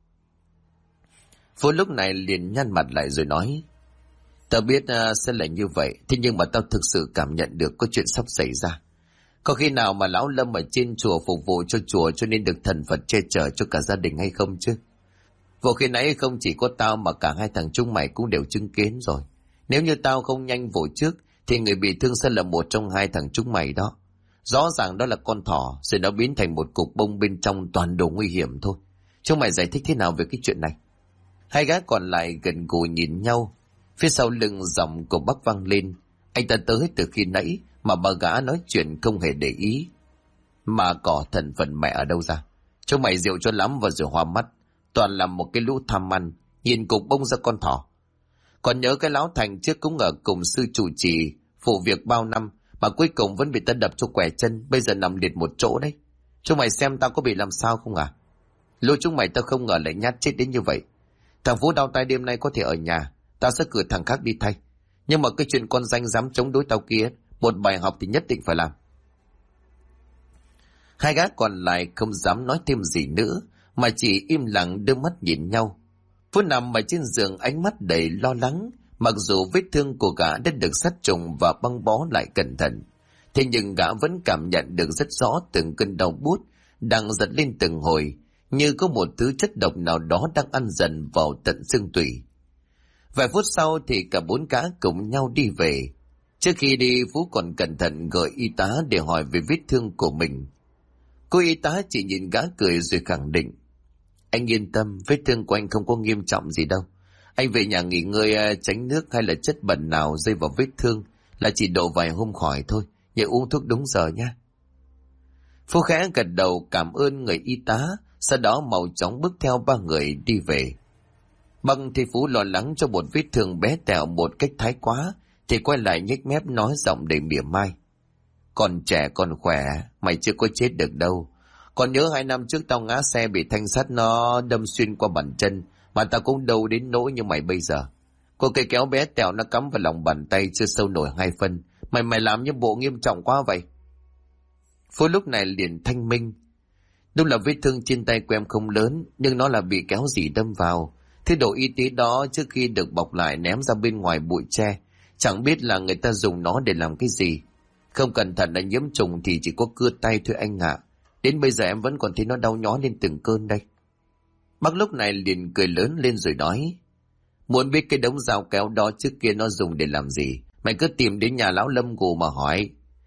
Phú lúc này liền nhăn mặt lại rồi nói: Tao biết sẽ là như vậy, thế nhưng mà tao thực sự cảm nhận được có chuyện sắp xảy ra. Có khi nào mà lão Lâm ở trên chùa phục vụ cho chùa cho nên được thần Phật che chở cho cả gia đình hay không chứ? Vụ khi nãy không chỉ có tao mà cả hai thằng chúng mày cũng đều chứng kiến rồi. Nếu như tao không nhanh vụ trước thì người bị thương sẽ là một trong hai thằng chúng mày đó. Rõ ràng đó là con thỏ, rồi nó biến thành một cục bông bên trong toàn đồ nguy hiểm thôi. Chúng mày giải thích thế nào về cái chuyện này? Hai gã còn lại gần gũi nhìn nhau. Phía sau lưng giọng của Bắc vang lên: Anh ta tới từ khi nãy mà bà gã nói chuyện không hề để ý. Mà cỏ thần phần mẹ ở đâu ra? Chúng mày rượu cho lắm và rồi hoa mắt. Toàn là một cái lũ tham ăn, nhìn cục bông ra con thỏ. Còn nhớ cái lão Thành trước cũng ở cùng sư chủ trì phụ việc bao năm mà cuối cùng vẫn bị ta đập cho quẻ chân, bây giờ nằm liệt một chỗ đấy. Chúng mày xem tao có bị làm sao không à? Lũ chúng mày tao không ngờ lại nhát chết đến như vậy. Thằng Phú đau tay đêm nay có thể ở nhà, tao sẽ cử thằng khác đi thay. Nhưng mà cái chuyện con danh dám chống đối tao kia, một bài học thì nhất định phải làm. Hai gã còn lại không dám nói thêm gì nữa, mà chỉ im lặng đưa mắt nhìn nhau. Phú nằm ở trên giường ánh mắt đầy lo lắng, mặc dù vết thương của gã đã được sát trùng và băng bó lại cẩn thận. Thế nhưng gã vẫn cảm nhận được rất rõ từng cơn đau buốt đang giật lên từng hồi, như có một thứ chất độc nào đó đang ăn dần vào tận xương tủy. Vài phút sau thì cả bốn cá cùng nhau đi về. Trước khi đi, Phú còn cẩn thận gọi y tá để hỏi về vết thương của mình. Cô y tá chỉ nhìn gã cười rồi khẳng định: Anh yên tâm, vết thương của anh không có nghiêm trọng gì đâu. Anh về nhà nghỉ ngơi, tránh nước hay là chất bẩn nào rơi vào vết thương là chỉ độ vài hôm khỏi thôi. Nhớ uống thuốc đúng giờ nha. Phú khẽ gật đầu cảm ơn người y tá, sau đó mau chóng bước theo ba người đi về. Bằng thì Phú lo lắng cho một vết thương bé tẹo một cách thái quá, thì quay lại nhếch mép nói giọng đầy mỉa mai: Còn trẻ còn khỏe, mày chưa có chết được đâu. Còn nhớ 2 năm trước tao ngã xe bị thanh sắt nó đâm xuyên qua bàn chân, mà tao cũng đâu đến nỗi như mày bây giờ. Có cây kéo bé tẹo nó cắm vào lòng bàn tay chưa sâu nổi 2 phân. Mày làm như bộ nghiêm trọng quá vậy. Phú lúc này liền thanh minh: Đúng là vết thương trên tay của em không lớn, nhưng nó là bị kéo gì đâm vào. Thế đồ y tế đó trước khi được bọc lại ném ra bên ngoài bụi tre, chẳng biết là người ta dùng nó để làm cái gì. Không cẩn thận là nhiễm trùng thì chỉ có cưa tay thôi anh ạ. Đến bây giờ em vẫn còn thấy nó đau nhói lên từng cơn đây. Bác lúc này liền cười lớn lên rồi nói: Muốn biết cái đống dao kéo đó trước kia nó dùng để làm gì, mày cứ tìm đến nhà lão Lâm Gù mà hỏi.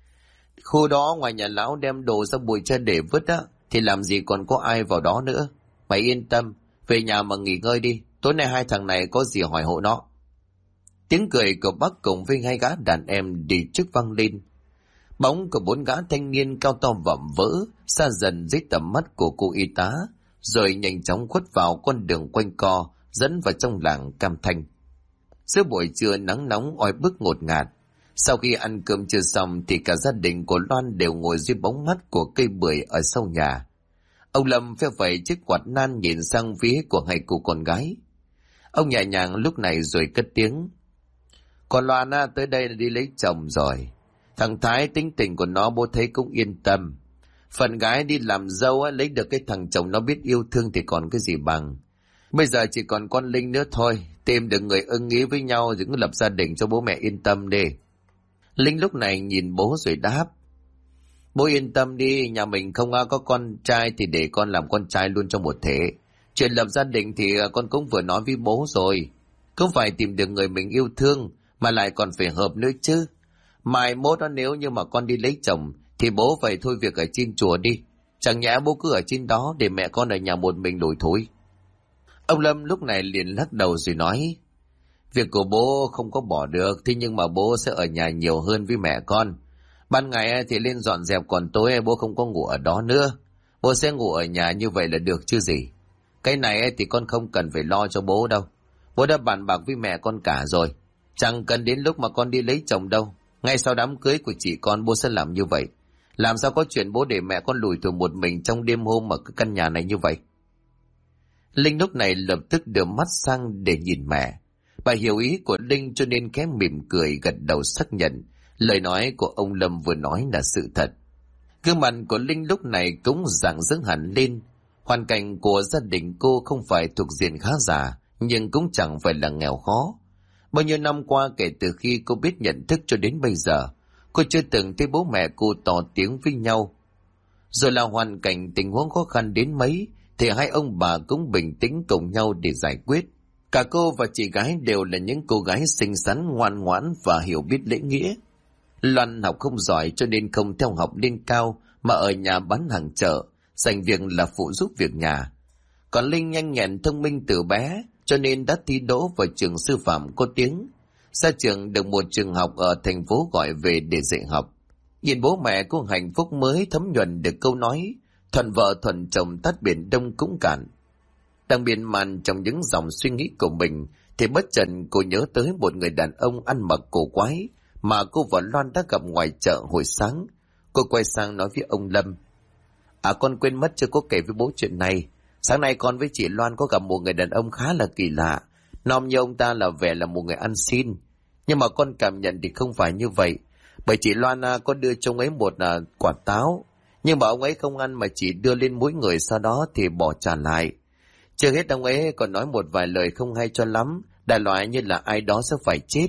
Khu đó ngoài nhà lão đem đồ ra bụi tre để vứt á, thì làm gì còn có ai vào đó nữa. Mày yên tâm, về nhà mà nghỉ ngơi đi, tối nay 2 thằng này có gì hỏi hộ nó. Tiếng cười của bác cùng với 2 gã đàn em đi trước vang lên. Bóng của 4 gã thanh niên cao to vạm vỡ xa dần dưới tầm mắt của cô y tá, rồi nhanh chóng khuất vào con đường quanh co dẫn vào trong làng Cam Thanh. Giữa buổi trưa nắng nóng oi bức ngột ngạt, sau khi ăn cơm trưa xong thì cả gia đình của Loan đều ngồi dưới bóng mát của cây bưởi ở sau nhà. Ông Lâm phe phẩy chiếc quạt nan nhìn sang phía của 2 cô con gái. Ông nhẹ nhàng lúc này rồi cất tiếng: Còn Loan tới đây là đi lấy chồng rồi. Thằng Thái tính tình của nó bố thấy cũng yên tâm. Phần gái đi làm dâu lấy được cái thằng chồng nó biết yêu thương thì còn cái gì bằng. Bây giờ chỉ còn con Linh nữa thôi, tìm được người ưng ý với nhau rồi cứ lập gia đình cho bố mẹ yên tâm đi. Linh lúc này nhìn bố rồi đáp: Bố yên tâm đi, nhà mình không có con trai thì để con làm con trai luôn trong một thể. Chuyện lập gia đình thì con cũng vừa nói với bố rồi. Không phải tìm được người mình yêu thương mà lại còn phải hợp nữa chứ. Mai mốt đó nếu như mà con đi lấy chồng thì bố phải thôi việc ở trên chùa đi. Chẳng nhẽ bố cứ ở trên đó để mẹ con ở nhà một mình đổi thối. Ông Lâm lúc này liền lắc đầu rồi nói, việc của bố không có bỏ được, thế nhưng mà bố sẽ ở nhà nhiều hơn với mẹ con. Ban ngày thì lên dọn dẹp, còn tối bố không có ngủ ở đó nữa. Bố sẽ ngủ ở nhà như vậy là được chứ gì. Cái này thì con không cần phải lo cho bố đâu. Bố đã bàn bạc với mẹ con cả rồi. Chẳng cần đến lúc mà con đi lấy chồng đâu. Ngay sau đám cưới của chị con bố sẽ làm như vậy. Làm sao có chuyện bố để mẹ con lủi thủi một mình trong đêm hôm ở cái căn nhà này như vậy. Linh lúc này lập tức đưa mắt sang để nhìn mẹ. Bà hiểu ý của Linh cho nên khẽ mỉm cười gật đầu xác nhận lời nói của ông Lâm vừa nói là sự thật. Gương mặt của Linh lúc này cũng rạng rỡ hẳn lên. Hoàn cảnh của gia đình cô không phải thuộc diện khá giả, nhưng cũng chẳng phải là nghèo khó. Bao nhiêu năm qua kể từ khi cô biết nhận thức cho đến bây giờ, cô chưa từng thấy bố mẹ cô to tiếng với nhau. Rồi là hoàn cảnh tình huống khó khăn đến mấy, thì hai ông bà cũng bình tĩnh cùng nhau để giải quyết. Cả cô và chị gái đều là những cô gái xinh xắn, ngoan ngoãn và hiểu biết lễ nghĩa. Loan học không giỏi cho nên không theo học lên cao mà ở nhà bán hàng chợ, dành việc là phụ giúp việc nhà. Còn Linh nhanh nhẹn thông minh từ bé cho nên đã thi đỗ vào trường sư phạm có tiếng. Ra trường được một trường học ở thành phố gọi về để dạy học. Nhìn bố mẹ cô hạnh phúc mới thấm nhuần được câu nói thuận vợ thuận chồng tát biển đông cũng cạn. Đang miên man trong những dòng suy nghĩ của mình thì bất chợt cô nhớ tới một người đàn ông ăn mặc cổ quái mà cô và Loan đã gặp ngoài chợ hồi sáng. Cô quay sang nói với ông Lâm, con quên mất chưa có kể với bố chuyện này. Sáng nay con với chị Loan có gặp một người đàn ông khá là kỳ lạ. Nom như ông ta là vẻ là một người ăn xin, nhưng mà con cảm nhận thì không phải như vậy. Bởi chị Loan có đưa cho ông ấy một quả táo, nhưng mà ông ấy không ăn mà chỉ đưa lên mũi người, sau đó thì bỏ trả lại. Chưa hết ông ấy còn nói một vài lời không hay cho lắm, đại loại như là ai đó sẽ phải chết.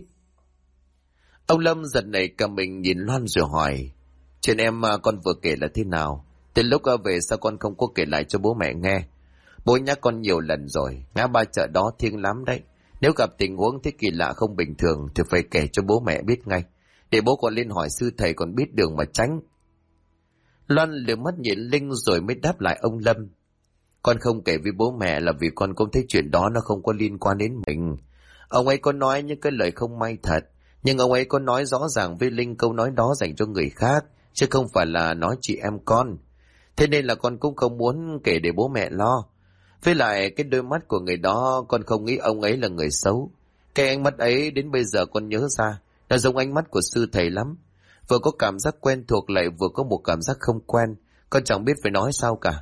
Ông Lâm giật nảy cả mình nhìn Loan rồi hỏi, chuyện em con vừa kể là thế nào? Từ lúc về sao con không có kể lại cho bố mẹ nghe? Bố nhắc con nhiều lần rồi, ngã ba chợ đó thiêng lắm đấy. Nếu gặp tình huống thế kỳ lạ không bình thường thì phải kể cho bố mẹ biết ngay, để bố còn lên hỏi sư thầy còn biết đường mà tránh. Loan lườm mắt nhìn Linh rồi mới đáp lại ông Lâm, con không kể với bố mẹ là vì con cũng thấy chuyện đó nó không có liên quan đến mình. Ông ấy có nói những cái lời không may thật, nhưng ông ấy có nói rõ ràng với Linh câu nói đó dành cho người khác, chứ không phải là nói chị em con. Thế nên là con cũng không muốn kể để bố mẹ lo. Với lại cái đôi mắt của người đó con không nghĩ ông ấy là người xấu. Cái ánh mắt ấy đến bây giờ con nhớ ra, nó giống ánh mắt của sư thầy lắm. Vừa có cảm giác quen thuộc lại vừa có một cảm giác không quen, con chẳng biết phải nói sao cả.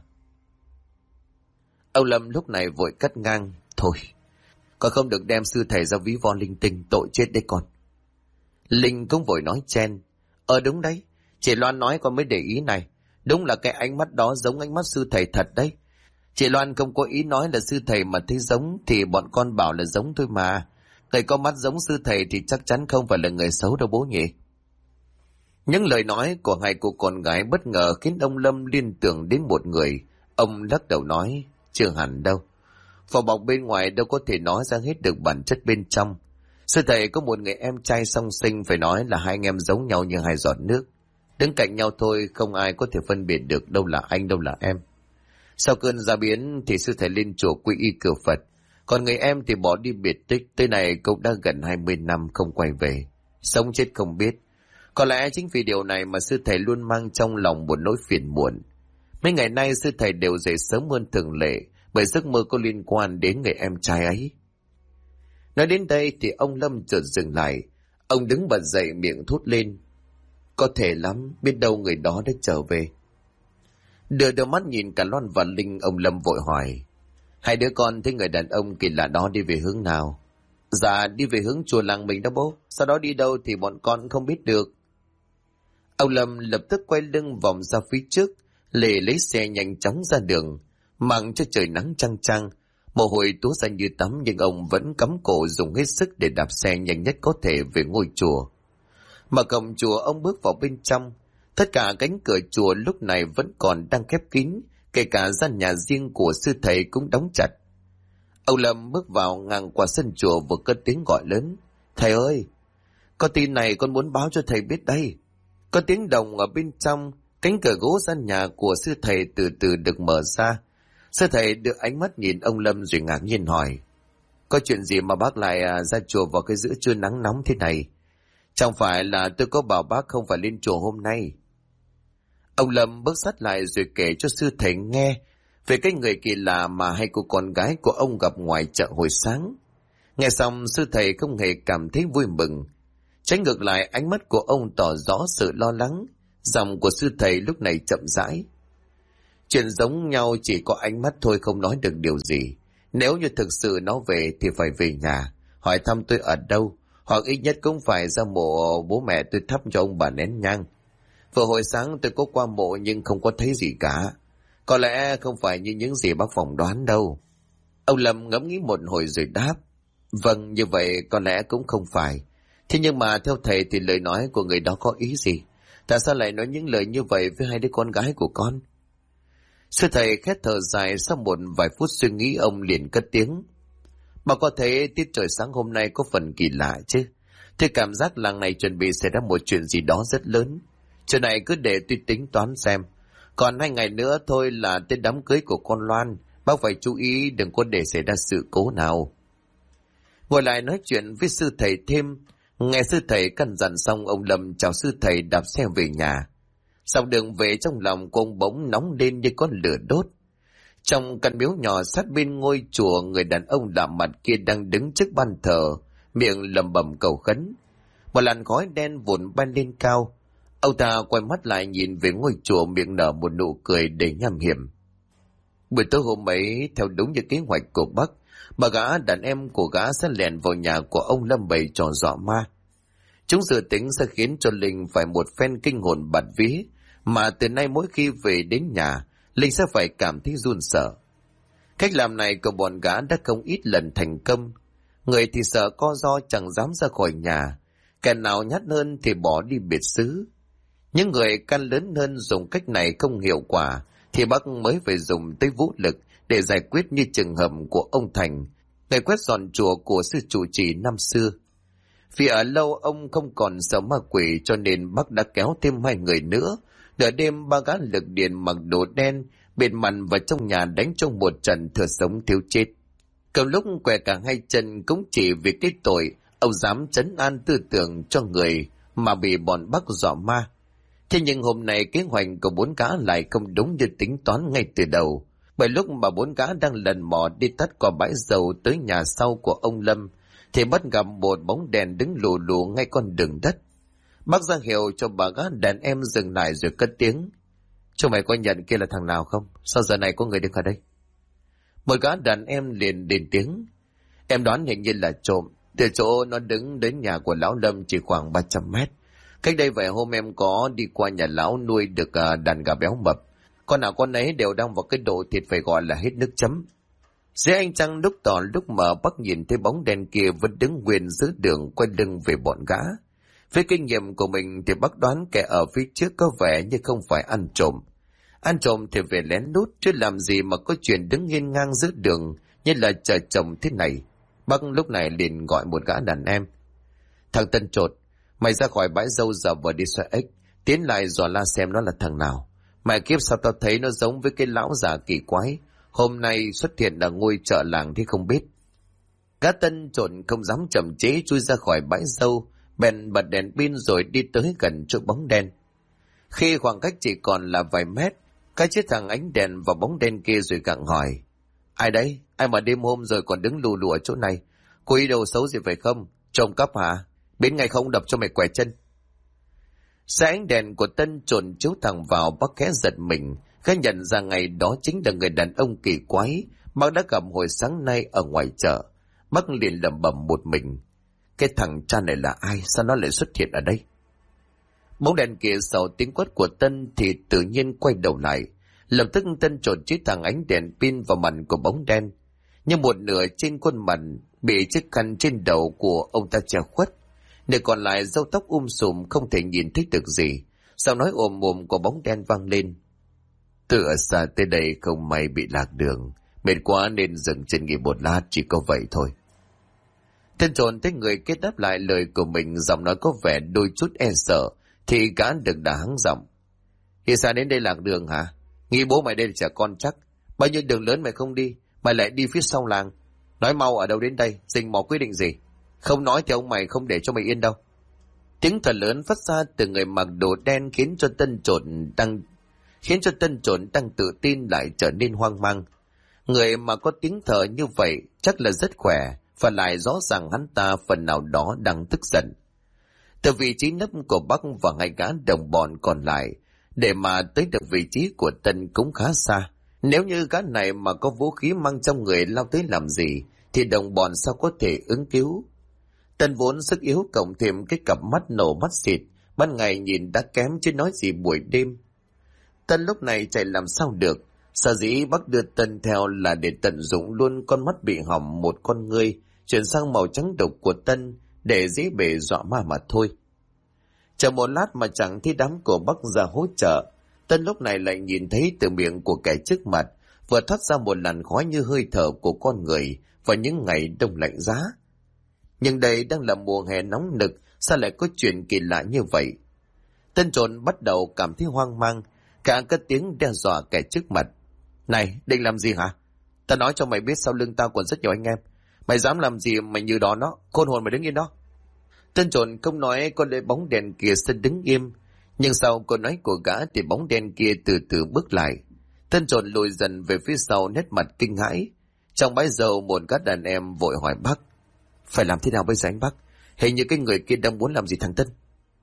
Ông Lâm lúc này vội cắt ngang, thôi, con không được đem sư thầy ra ví von linh tinh, tội chết đấy con. Linh cũng vội nói chen, đúng đấy, chị Loan nói con mới để ý này, đúng là cái ánh mắt đó giống ánh mắt sư thầy thật đấy. Chị Loan không có ý nói là sư thầy mà thấy giống thì bọn con bảo là giống thôi mà. Người có mắt giống sư thầy thì chắc chắn không phải là người xấu đâu bố nhỉ. Những lời nói của hai cô con gái bất ngờ khiến ông Lâm liên tưởng đến một người. Ông lắc đầu nói, chưa hẳn đâu. Vỏ bọc bên ngoài đâu có thể nói ra hết được bản chất bên trong. Sư thầy có một người em trai song sinh, phải nói là hai anh em giống nhau như hai giọt nước. Đứng cạnh nhau thôi không ai có thể phân biệt được đâu là anh đâu là em. Sau cơn gia biến thì sư thầy lên chùa quy y cửa Phật, còn người em thì bỏ đi biệt tích, tới này cũng đã gần 20 năm không quay về, sống chết không biết. Có lẽ chính vì điều này mà sư thầy luôn mang trong lòng một nỗi phiền muộn. Mấy ngày nay sư thầy đều dậy sớm hơn thường lệ, bởi giấc mơ có liên quan đến người em trai ấy. Nói đến đây thì ông Lâm chợt dừng lại, ông đứng bật dậy miệng thốt lên, có thể lắm, biết đâu người đó đã trở về. Đưa mắt nhìn cả Loan và Linh, ông Lâm vội hỏi, hai đứa con thấy người đàn ông kỳ lạ đó đi về hướng nào? Dạ đi về hướng chùa làng mình đó bố, sau đó đi đâu thì bọn con không biết được. Ông Lâm lập tức quay lưng vòng ra phía trước, lấy xe nhanh chóng ra đường, mang cho trời nắng chang chang, mồ hôi túa ra như tắm, nhưng ông vẫn cắm cổ dùng hết sức để đạp xe nhanh nhất có thể về ngôi chùa. Mà cổng chùa ông bước vào bên trong, Tất cả cánh cửa chùa lúc này vẫn còn đang khép kín, kể cả gian nhà riêng của sư thầy cũng đóng chặt. Ông Lâm bước vào ngang qua sân chùa vừa cất tiếng gọi lớn. Thầy ơi, có tin này con muốn báo cho thầy biết đây. Có tiếng động ở bên trong, cánh cửa gỗ gian nhà của sư thầy từ từ được mở ra. Sư thầy đưa ánh mắt nhìn ông Lâm rồi ngạc nhiên hỏi. Có chuyện gì mà bác lại ra chùa vào cái giữa trưa nắng nóng thế này? Chẳng phải là tôi có bảo bác không phải lên chùa hôm nay? Ông Lâm bước sát lại rồi kể cho sư thầy nghe về cái người kỳ lạ mà hai cô con gái của ông gặp ngoài chợ hồi sáng. Nghe xong sư thầy không hề cảm thấy vui mừng. Trái ngược lại, ánh mắt của ông tỏ rõ sự lo lắng. Giọng của sư thầy lúc này chậm rãi. Chuyện giống nhau chỉ có ánh mắt thôi, không nói được điều gì. Nếu như thực sự nó về thì phải về nhà, hỏi thăm tôi ở đâu, hoặc ít nhất cũng phải ra mộ bố mẹ tôi thắp cho ông bà nén nhang. Vừa hồi sáng tôi có qua mộ nhưng không có thấy gì cả. Có lẽ không phải như những gì bác phỏng đoán đâu. Ông Lâm ngẫm nghĩ một hồi rồi đáp. Vâng, như vậy có lẽ cũng không phải. Thế nhưng mà theo thầy thì lời nói của người đó có ý gì? Tại sao lại nói những lời như vậy với hai đứa con gái của con? Sư thầy khét thở dài, sau một vài phút suy nghĩ ông liền cất tiếng. Bà có thấy tiết trời sáng hôm nay có phần kỳ lạ chứ? Tôi cảm giác làng này chuẩn bị xảy ra một chuyện gì đó rất lớn. Chuyện này cứ để tôi tính toán xem. Còn 2 ngày nữa thôi là tới đám cưới của con Loan. Bác phải chú ý đừng có để xảy ra sự cố nào. Ngồi lại nói chuyện với sư thầy thêm. Nghe sư thầy căn dặn xong, ông Lâm chào sư thầy đạp xe về nhà. Dọc đường về, trong lòng của ông bỗng nóng lên như con lửa đốt. Trong căn miếu nhỏ sát bên ngôi chùa, người đàn ông lạ mặt kia đang đứng trước ban thờ, miệng lẩm bẩm cầu khấn. Một làn khói đen vụn bay lên cao. Ông ta quay mắt lại nhìn về ngôi chùa, miệng nở một nụ cười đầy nham hiểm. Buổi tối hôm ấy, theo đúng như kế hoạch của Bắc, bà gã đàn em của gã sẽ lẻn vào nhà của ông Lâm bày trò dọa ma. Chúng dự tính sẽ khiến cho Linh phải một phen kinh hồn bạt vía, mà từ nay mỗi khi về đến nhà, Linh sẽ phải cảm thấy run sợ. Cách làm này của bọn gã đã không ít lần thành công. Người thì sợ co ro chẳng dám ra khỏi nhà, kẻ nào nhát hơn thì bỏ đi biệt xứ. Những người can lớn hơn dùng cách này không hiệu quả, thì Bắc mới phải dùng tới vũ lực để giải quyết, như trường hợp của ông Thành, người quét dọn chùa của sư trụ trì năm xưa. Vì ở lâu ông không còn sợ ma quỷ, cho nên Bắc đã kéo thêm 2 người nữa. Nửa đêm, 3 gã lực điện mặc đồ đen bịt mặt vào trong nhà đánh trong một trận thừa sống thiếu chết. Cầm lúc què cả 2 chân cũng chỉ vì cái tội ông dám trấn an tư tưởng cho người mà bị bọn Bắc dọa ma. Thế nhưng hôm nay kế hoạch của 4 gã lại không đúng như tính toán ngay từ đầu. Bởi lúc mà 4 gã đang lần mò đi tắt qua bãi dầu tới nhà sau của ông Lâm, thì bắt gặp một bóng đèn đứng lù lù ngay con đường đất. Bác ra hiệu cho bà gã đàn em dừng lại rồi cất tiếng. Chúng mày có nhận kia là thằng nào không? Sao giờ này có người đứng ở đây? Một gã đàn em liền lên tiếng. Em đoán hình như là trộm. Từ chỗ nó đứng đến nhà của lão Lâm chỉ khoảng 300 mét. Cách đây vài hôm em có đi qua nhà lão nuôi được đàn gà béo mập. Con nào con ấy đều đang vào cái độ thịt phải gọi là hết nước chấm. Dưới ánh trăng lúc tỏ lúc mờ, Bắc nhìn thấy bóng đen kia vẫn đứng nguyên giữa đường, quay lưng về bọn gã. Với kinh nghiệm của mình thì Bắc đoán kẻ ở phía trước có vẻ như không phải ăn trộm. Ăn trộm thì về lén lút, chứ làm gì mà có chuyện đứng hiên ngang giữa đường như là chờ chồng thế này. Bắc lúc này liền gọi một gã đàn em. Thằng Tân Trột, mày ra khỏi bãi dâu giờ vừa đi xoay ếch, tiến lại dò la xem nó là thằng nào. Mẹ kiếp, sao tao thấy nó giống với cái lão già kỳ quái hôm nay xuất hiện ở ngôi chợ làng thế không biết. Gã Tân Trột không dám chậm chế, chui ra khỏi bãi dâu, bèn bật đèn pin rồi đi tới gần chỗ bóng đen. Khi khoảng cách chỉ còn là vài mét, cái chiếc thằng ánh đèn vào bóng đen kia rồi gặng hỏi. Ai đấy? Ai mà đêm hôm rồi còn đứng lù lù ở chỗ này? Có ý đồ xấu gì phải không? Trộm cắp hả? Đến ngày không đập cho mày quẻ chân. Xe ánh đèn của Tân trồn chiếu thẳng vào, bác khẽ giật mình, khẽ nhận ra ngày đó chính là người đàn ông kỳ quái bác đã gặp hồi sáng nay ở ngoài chợ. Bác liền lẩm bẩm một mình. Cái thằng cha này là ai? Sao nó lại xuất hiện ở đây? Bóng đèn kia sau tiếng quát của Tân thì tự nhiên quay đầu lại. Lập tức Tân trộn chiếc thằng ánh đèn pin vào mặt của bóng đen. Nhưng một nửa trên khuôn mặt bị chiếc khăn trên đầu của ông ta che khuất. Nửa còn lại râu tóc sùm không thể nhìn thấy được gì. Giọng nói ồm ồm của bóng đen vang lên. Tựa xa tới đây không may bị lạc đường, mệt quá nên dừng chân nghỉ một lát, chỉ có vậy thôi. Tên trộn thấy người kết đáp lại lời của mình, giọng nói có vẻ đôi chút e sợ, thì gã được đã hắng giọng. Thì sao đến đây lạc đường hả? Nghĩ bố mày đây là trẻ con chắc. Bao nhiêu đường lớn mày không đi, mày lại đi phía sau làng. Nói mau ở đâu đến đây, rình mò quyết định gì? Không nói thì ông mày không để cho mày yên đâu. Tiếng thật lớn phát ra từ người mặc đồ đen khiến cho tên trộn đang tự tin lại trở nên hoang mang. Người mà có tiếng thở như vậy chắc là rất khỏe, và lại rõ ràng hắn ta phần nào đó đang tức giận. Từ vị trí nấp của Bắc và hai gã đồng bọn còn lại, để mà tới được vị trí của Tân cũng khá xa. Nếu như gã này mà có vũ khí mang trong người lao tới làm gì, thì đồng bọn sao có thể ứng cứu. Tân vốn sức yếu cộng thêm cái cặp mắt nổ mắt xịt, ban ngày nhìn đã kém chứ nói gì buổi đêm. Tân lúc này chạy làm sao được, sở dĩ Bắc đưa Tân theo là để tận dụng luôn con mắt bị hỏng một con ngươi, chuyển sang màu trắng đục của Tân để dễ bề dọa ma mà thôi. Chờ một lát mà chẳng thấy đám của Bắc ra hỗ trợ, Tân lúc này lại nhìn thấy từ miệng của kẻ trước mặt vừa thoát ra một làn khói như hơi thở của con người vào những ngày đông lạnh giá. Nhưng đây đang là mùa hè nóng nực, sao lại có chuyện kỳ lạ như vậy? Tân trộn bắt đầu cảm thấy hoang mang, cả cất tiếng đe dọa kẻ trước mặt. Này, định làm gì hả? Ta nói cho mày biết sau lưng tao còn rất nhiều anh em. Mày dám làm gì mày như đó nó, khôn hồn mày đứng yên đó. Tân trộn không nói, con để bóng đèn kia sẽ đứng im. Nhưng sau câu nói của gã thì bóng đen kia từ từ bước lại. Tân trộn lùi dần về phía sau, nét mặt kinh hãi. Trong bãi dầu một gã đàn em vội hỏi Bắc. Phải làm thế nào bây giờ anh Bắc? Hình như cái người kia đang muốn làm gì thằng Tân.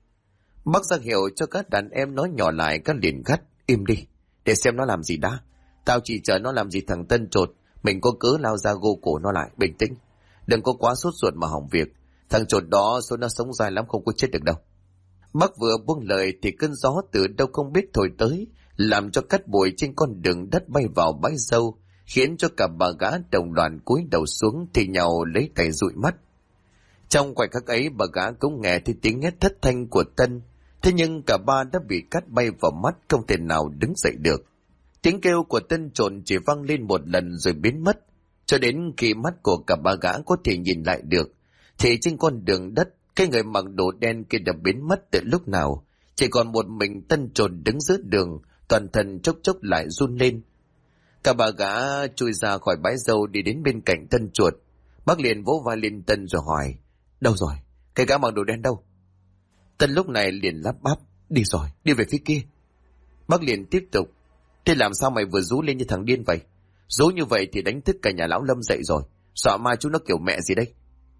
Bắc ra hiệu cho các đàn em nói nhỏ lại, các liền gắt. Im đi, để xem nó làm gì đã. Tao chỉ chờ nó làm gì thằng Tân trột. Mình có cớ lao ra gô cổ nó lại, bình tĩnh. Đừng có quá sốt ruột mà hỏng việc. Thằng trột đó số nó sống dài lắm, không có chết được đâu. Bắc vừa buông lời thì cơn gió từ đâu không biết thổi tới, làm cho cát bụi trên con đường đất bay vào bãi dâu, khiến cho cả bà gã đồng đoàn cúi đầu xuống thì nhau lấy tay dụi mắt. Trong khoảnh khắc ấy, bà gã cũng nghe thấy tiếng hét thất thanh của Tân, thế nhưng cả ba đã bị cát bay vào mắt, không thể nào đứng dậy được. Tiếng kêu của Tân trộn chỉ vang lên một lần rồi biến mất, cho đến khi mắt của cả ba gã có thể nhìn lại được, thì trên con đường đất, cái người mặc đồ đen kia đã biến mất từ lúc nào, chỉ còn một mình Tân trộn đứng giữa đường, toàn thân chốc chốc lại run lên. Cả bà gã chui ra khỏi bãi dâu đi đến bên cạnh Tân chuột. Bác liền vỗ vai lên Tân rồi hỏi, đâu rồi, cái gã mặc đồ đen đâu? Tân lúc này liền lắp bắp, đi rồi, đi về phía kia. Bác liền tiếp tục, thế làm sao mày vừa rú lên như thằng điên vậy? Rú như vậy thì đánh thức cả nhà lão Lâm dậy rồi, sợ ma chúng nó kiểu mẹ gì đây?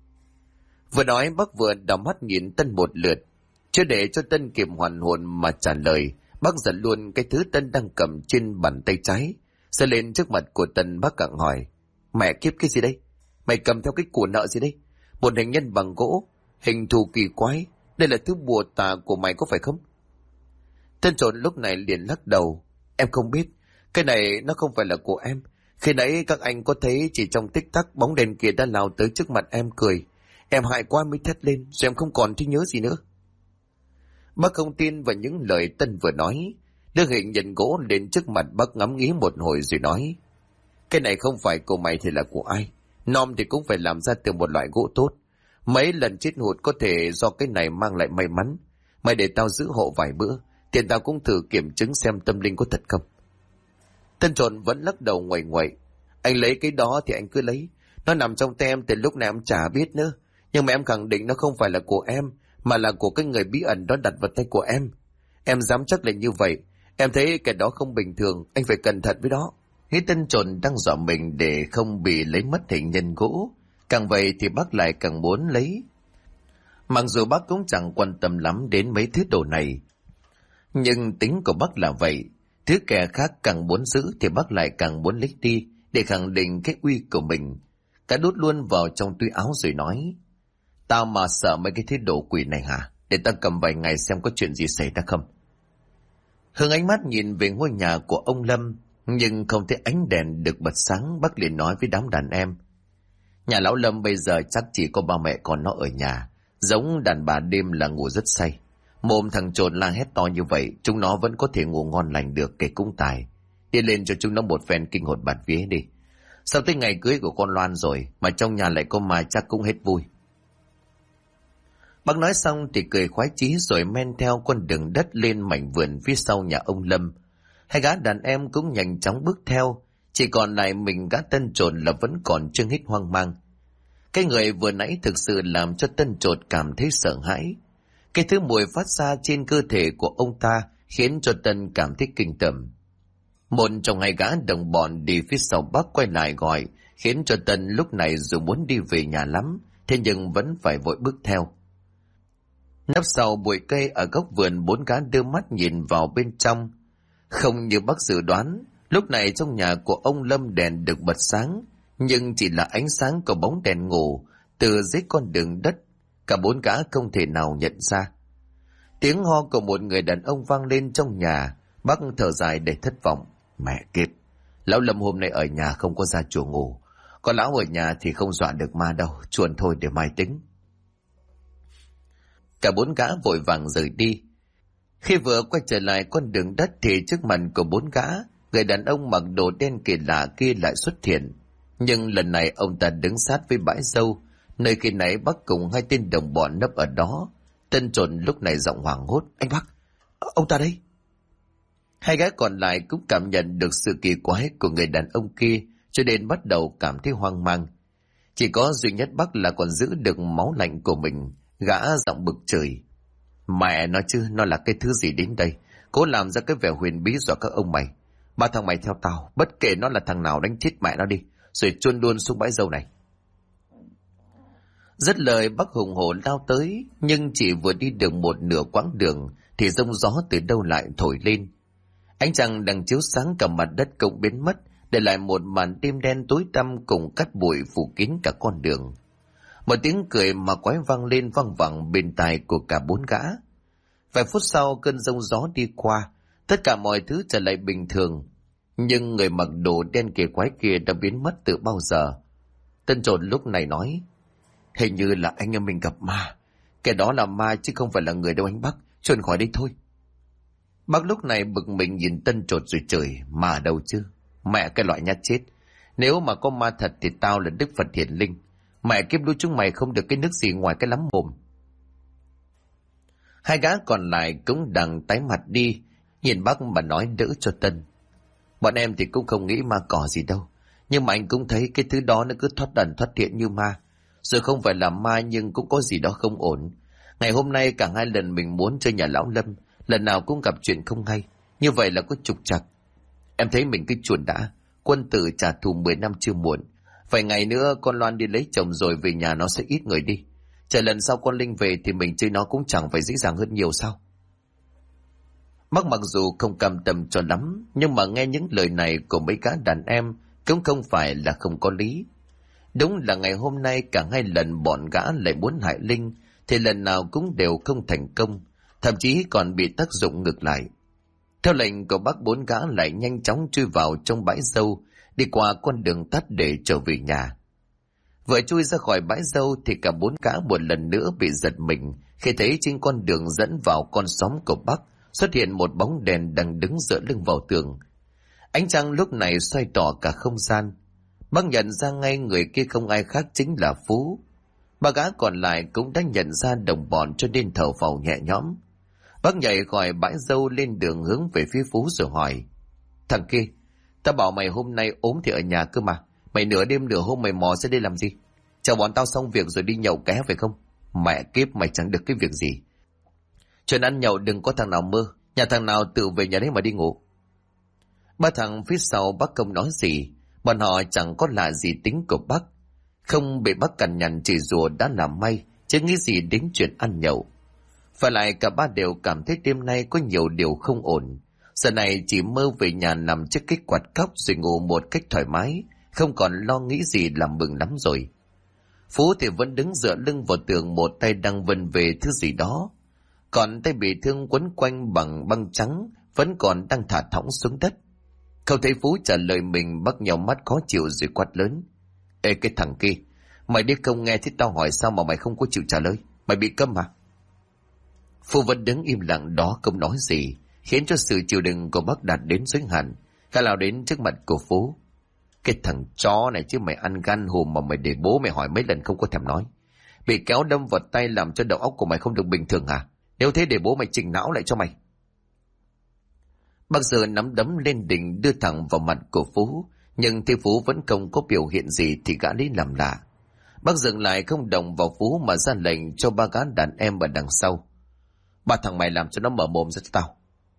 Vừa nói bác vừa đảo mắt nhìn Tân một lượt, chưa để cho Tân kịp hoàn hồn mà trả lời, bác giật luôn cái thứ Tân đang cầm trên bàn tay trái, giơ lên trước mặt của Tân. Bác càng hỏi, mẹ kiếp, cái gì đây? Mày cầm theo cái của nợ gì đây? Một hình nhân bằng gỗ, hình thù kỳ quái, đây là thứ bùa tà của mày có phải không? Tân trộn lúc này liền lắc đầu, em không biết, cái này nó không phải là của em. Khi nãy các anh có thấy chỉ trong tích tắc bóng đèn kia đã lao tới trước mặt em cười. Em hại quá mới thét lên, rồi em không còn thấy nhớ gì nữa. Bác không tin vào những lời Tân vừa nói, đưa hình nhân gỗ lên trước mặt bác ngắm nghía một hồi rồi nói, cái này không phải của mày thì là của ai? Nom thì cũng phải làm ra từ một loại gỗ tốt. Mấy lần chết hụt có thể do cái này mang lại may mắn. Mày để tao giữ hộ vài bữa, tiền tao cũng thử kiểm chứng xem tâm linh có thật không. Tân trộn vẫn lắc đầu nguậy nguậy, anh lấy cái đó thì anh cứ lấy, nó nằm trong tay em từ lúc này em chả biết nữa. Nhưng mà em khẳng định nó không phải là của em, mà là của cái người bí ẩn đó đặt vào tay của em. Em dám chắc là như vậy. Em thấy cái đó không bình thường, anh phải cẩn thận với đó. Nghĩ Tân trộn đang dọa mình để không bị lấy mất hình nhân gỗ, càng vậy thì bác lại càng muốn lấy. Mặc dù bác cũng chẳng quan tâm lắm đến mấy thứ đồ này, nhưng tính của bác là vậy. Thứ kẻ khác càng muốn giữ thì bác lại càng muốn lấy đi, để khẳng định cái uy của mình. Cả đút luôn vào trong túi áo rồi nói, tao mà sợ mấy cái thứ đồ quỷ này hả? Để tao cầm vài ngày xem có chuyện gì xảy ra không. Hương ánh mắt nhìn về ngôi nhà của ông Lâm, nhưng không thấy ánh đèn được bật sáng. Bác liền nói với đám đàn em, nhà lão Lâm bây giờ chắc chỉ có ba mẹ con nó ở nhà, giống đàn bà đêm là ngủ rất say. Mồm thằng trộn la hét to như vậy, chúng nó vẫn có thể ngủ ngon lành được kể cũng tài. Đi lên cho chúng nó một phen kinh hồn bạt vía đi. Sau tới ngày cưới của con Loan rồi mà trong nhà lại có ma chắc cũng hết vui. Bác nói xong thì cười khoái chí rồi men theo con đường đất lên mảnh vườn phía sau nhà ông Lâm. Hai gã đàn em cũng nhanh chóng bước theo, chỉ còn lại mình gã Tân Trộn là vẫn còn chưa hết hoang mang. Cái người vừa nãy thực sự làm cho Tân Trộn cảm thấy sợ hãi. Cái thứ mùi phát ra trên cơ thể của ông ta khiến cho Tân cảm thấy kinh tởm. Một trong hai gã đồng bọn đi phía sau bác quay lại gọi, khiến cho Tân lúc này dù muốn đi về nhà lắm, thế nhưng vẫn phải vội bước theo. Nấp sau bụi cây ở góc vườn, bốn gã đưa mắt nhìn vào bên trong. Không như bác dự đoán, lúc này trong nhà của ông Lâm đèn được bật sáng, nhưng chỉ là ánh sáng của bóng đèn ngủ từ dưới con đường đất, cả bốn gã không thể nào nhận ra. Tiếng ho của một người đàn ông vang lên trong nhà, bác thở dài để thất vọng. Mẹ kiếp, lão Lâm hôm nay ở nhà không có ra chùa ngủ, còn lão ở nhà thì không dọa được ma đâu, chuồn thôi để mai tính. Cả bốn gã vội vàng rời đi. Khi vừa quay trở lại con đường đất thì trước mặt của bốn gã, người đàn ông mặc đồ đen kỳ lạ kia lại xuất hiện. Nhưng lần này ông ta đứng sát với bãi dâu, nơi khi nãy bác cùng hai tên đồng bọn nấp ở đó. Tân Trộn lúc này giọng hoảng hốt. Anh bác, ông ta đây. Hai gái còn lại cũng cảm nhận được sự kỳ quái của người đàn ông kia, cho nên bắt đầu cảm thấy hoang mang. Chỉ có duy nhất bác là còn giữ được máu lạnh của mình. Gã giọng bực chửi. Mẹ nó chứ, nó là cái thứ gì đến đây, cố làm ra cái vẻ huyền bí dọa các ông mày. Ba thằng mày theo tao, bất kể nó là thằng nào đánh chết mẹ nó đi, rồi chôn luôn xuống bãi dâu này. Dứt lời bác hùng hổ lao tới, nhưng chỉ vừa đi được một nửa quãng đường thì giông gió từ đâu lại thổi lên. Ánh trăng đang chiếu sáng cả mặt đất cũng biến mất, để lại một màn đêm đen tối tăm cùng cát bụi phủ kín cả con đường. Một tiếng cười mà quái vang lên vang vẳng bên tai của cả bốn gã. Vài phút sau cơn giông gió đi qua, tất cả mọi thứ trở lại bình thường, nhưng người mặc đồ đen kỳ quái kia đã biến mất từ bao giờ. Tân Trộn lúc này nói, hình như là anh em mình gặp ma. Cái đó là ma chứ không phải là người đâu anh Bắc, chuồn khỏi đây thôi. Bác lúc này bực mình nhìn Tân Trộn rồi chửi, ma đâu chứ, mẹ cái loại nhát chết. Nếu mà có ma thật thì tao là Đức Phật Hiển Linh. Mẹ kiếp đuôi chúng mày không được cái nước gì ngoài cái lắm mồm. Hai gã còn lại cũng đang tái mặt đi, nhìn bác mà nói đỡ cho Tân. Bọn em thì cũng không nghĩ ma cỏ gì đâu, nhưng mà anh cũng thấy cái thứ đó nó cứ thoát ẩn thoát hiện như ma. Rồi không phải là ma nhưng cũng có gì đó không ổn. Ngày hôm nay cả hai lần mình muốn chơi nhà lão Lâm, lần nào cũng gặp chuyện không hay. Như vậy là có trục trặc. Em thấy mình cứ chuồn đã, quân tử trả thù 10 năm chưa muộn. Vài ngày nữa con Loan đi lấy chồng rồi về nhà nó sẽ ít người đi. Chờ lần sau con Linh về thì mình chơi nó cũng chẳng phải dễ dàng hơn nhiều sao. Mặc dù không cam tâm cho lắm, nhưng mà nghe những lời này của mấy gã đàn em cũng không phải là không có lý. Đúng là ngày hôm nay cả hai lần bọn gã lại muốn hại Linh thì lần nào cũng đều không thành công, thậm chí còn bị tác dụng ngược lại. Theo lệnh của bác, bốn gã lại nhanh chóng chui vào trong bãi dâu, đi qua con đường tắt để trở về nhà. Vừa chui ra khỏi bãi dâu thì cả bốn gã một lần nữa bị giật mình khi thấy trên con đường dẫn vào con xóm của Bắc xuất hiện một bóng đèn đang đứng dựa lưng vào tường. Ánh trăng lúc này xoay tỏ cả không gian. Bác nhận ra ngay người kia không ai khác chính là Phú. Ba gã còn lại cũng đã nhận ra đồng bọn cho nên thở phào nhẹ nhõm. Bác nhảy khỏi bãi dâu lên đường hướng về phía Phú rồi hỏi, thằng kia, tao bảo mày hôm nay ốm thì ở nhà cơ mà, mày nửa đêm nửa hôm mày mò ra đây làm gì? Chờ bọn tao xong việc rồi đi nhậu ké phải không? Mẹ kiếp, mày chẳng được cái việc gì. Chuyện ăn nhậu đừng có thằng nào mơ, nhà thằng nào tự về nhà đấy mà đi ngủ. Ba thằng phía sau bác không nói gì, bọn họ chẳng có lạ gì tính của bác. Không bị bác cằn nhằn chỉ rùa đã làm may, chứ nghĩ gì đến chuyện ăn nhậu. Phải lại cả ba đều cảm thấy đêm nay có nhiều điều không ổn. Giờ này chỉ mơ về nhà nằm trước cái quạt cóc rồi ngủ một cách thoải mái, không còn lo nghĩ gì làm mừng lắm rồi. Phú thì vẫn đứng dựa lưng vào tường, một tay đang vần về thứ gì đó, còn tay bị thương quấn quanh bằng băng trắng vẫn còn đang thả thõng xuống đất. Không thấy Phú trả lời mình, Bắc nhào mắt khó chịu rồi quát lớn, ê cái thằng kia, mày đi không nghe thấy tao hỏi sao mà mày không có chịu trả lời, mày bị câm hả? Phú vẫn đứng im lặng đó không nói gì, khiến cho sự chịu đựng của bác đạt đến giới hạn. Gã lao đến trước mặt của Phú. Cái thằng chó này chứ, mày ăn gan hùm mà mày để bố mày hỏi mấy lần không có thèm nói. Bị kéo đâm vào tay làm cho đầu óc của mày không được bình thường à? Nếu thế để bố mày chỉnh não lại cho mày. Bác Giờ nắm đấm lên đỉnh đưa thẳng vào mặt của Phú, nhưng thấy Phú vẫn không có biểu hiện gì thì gã lấy làm lạ. Bác dừng lại không động vào Phú mà ra lệnh cho ba gã đàn em ở đằng sau. Ba thằng mày làm cho nó mở mồm ra cho tao.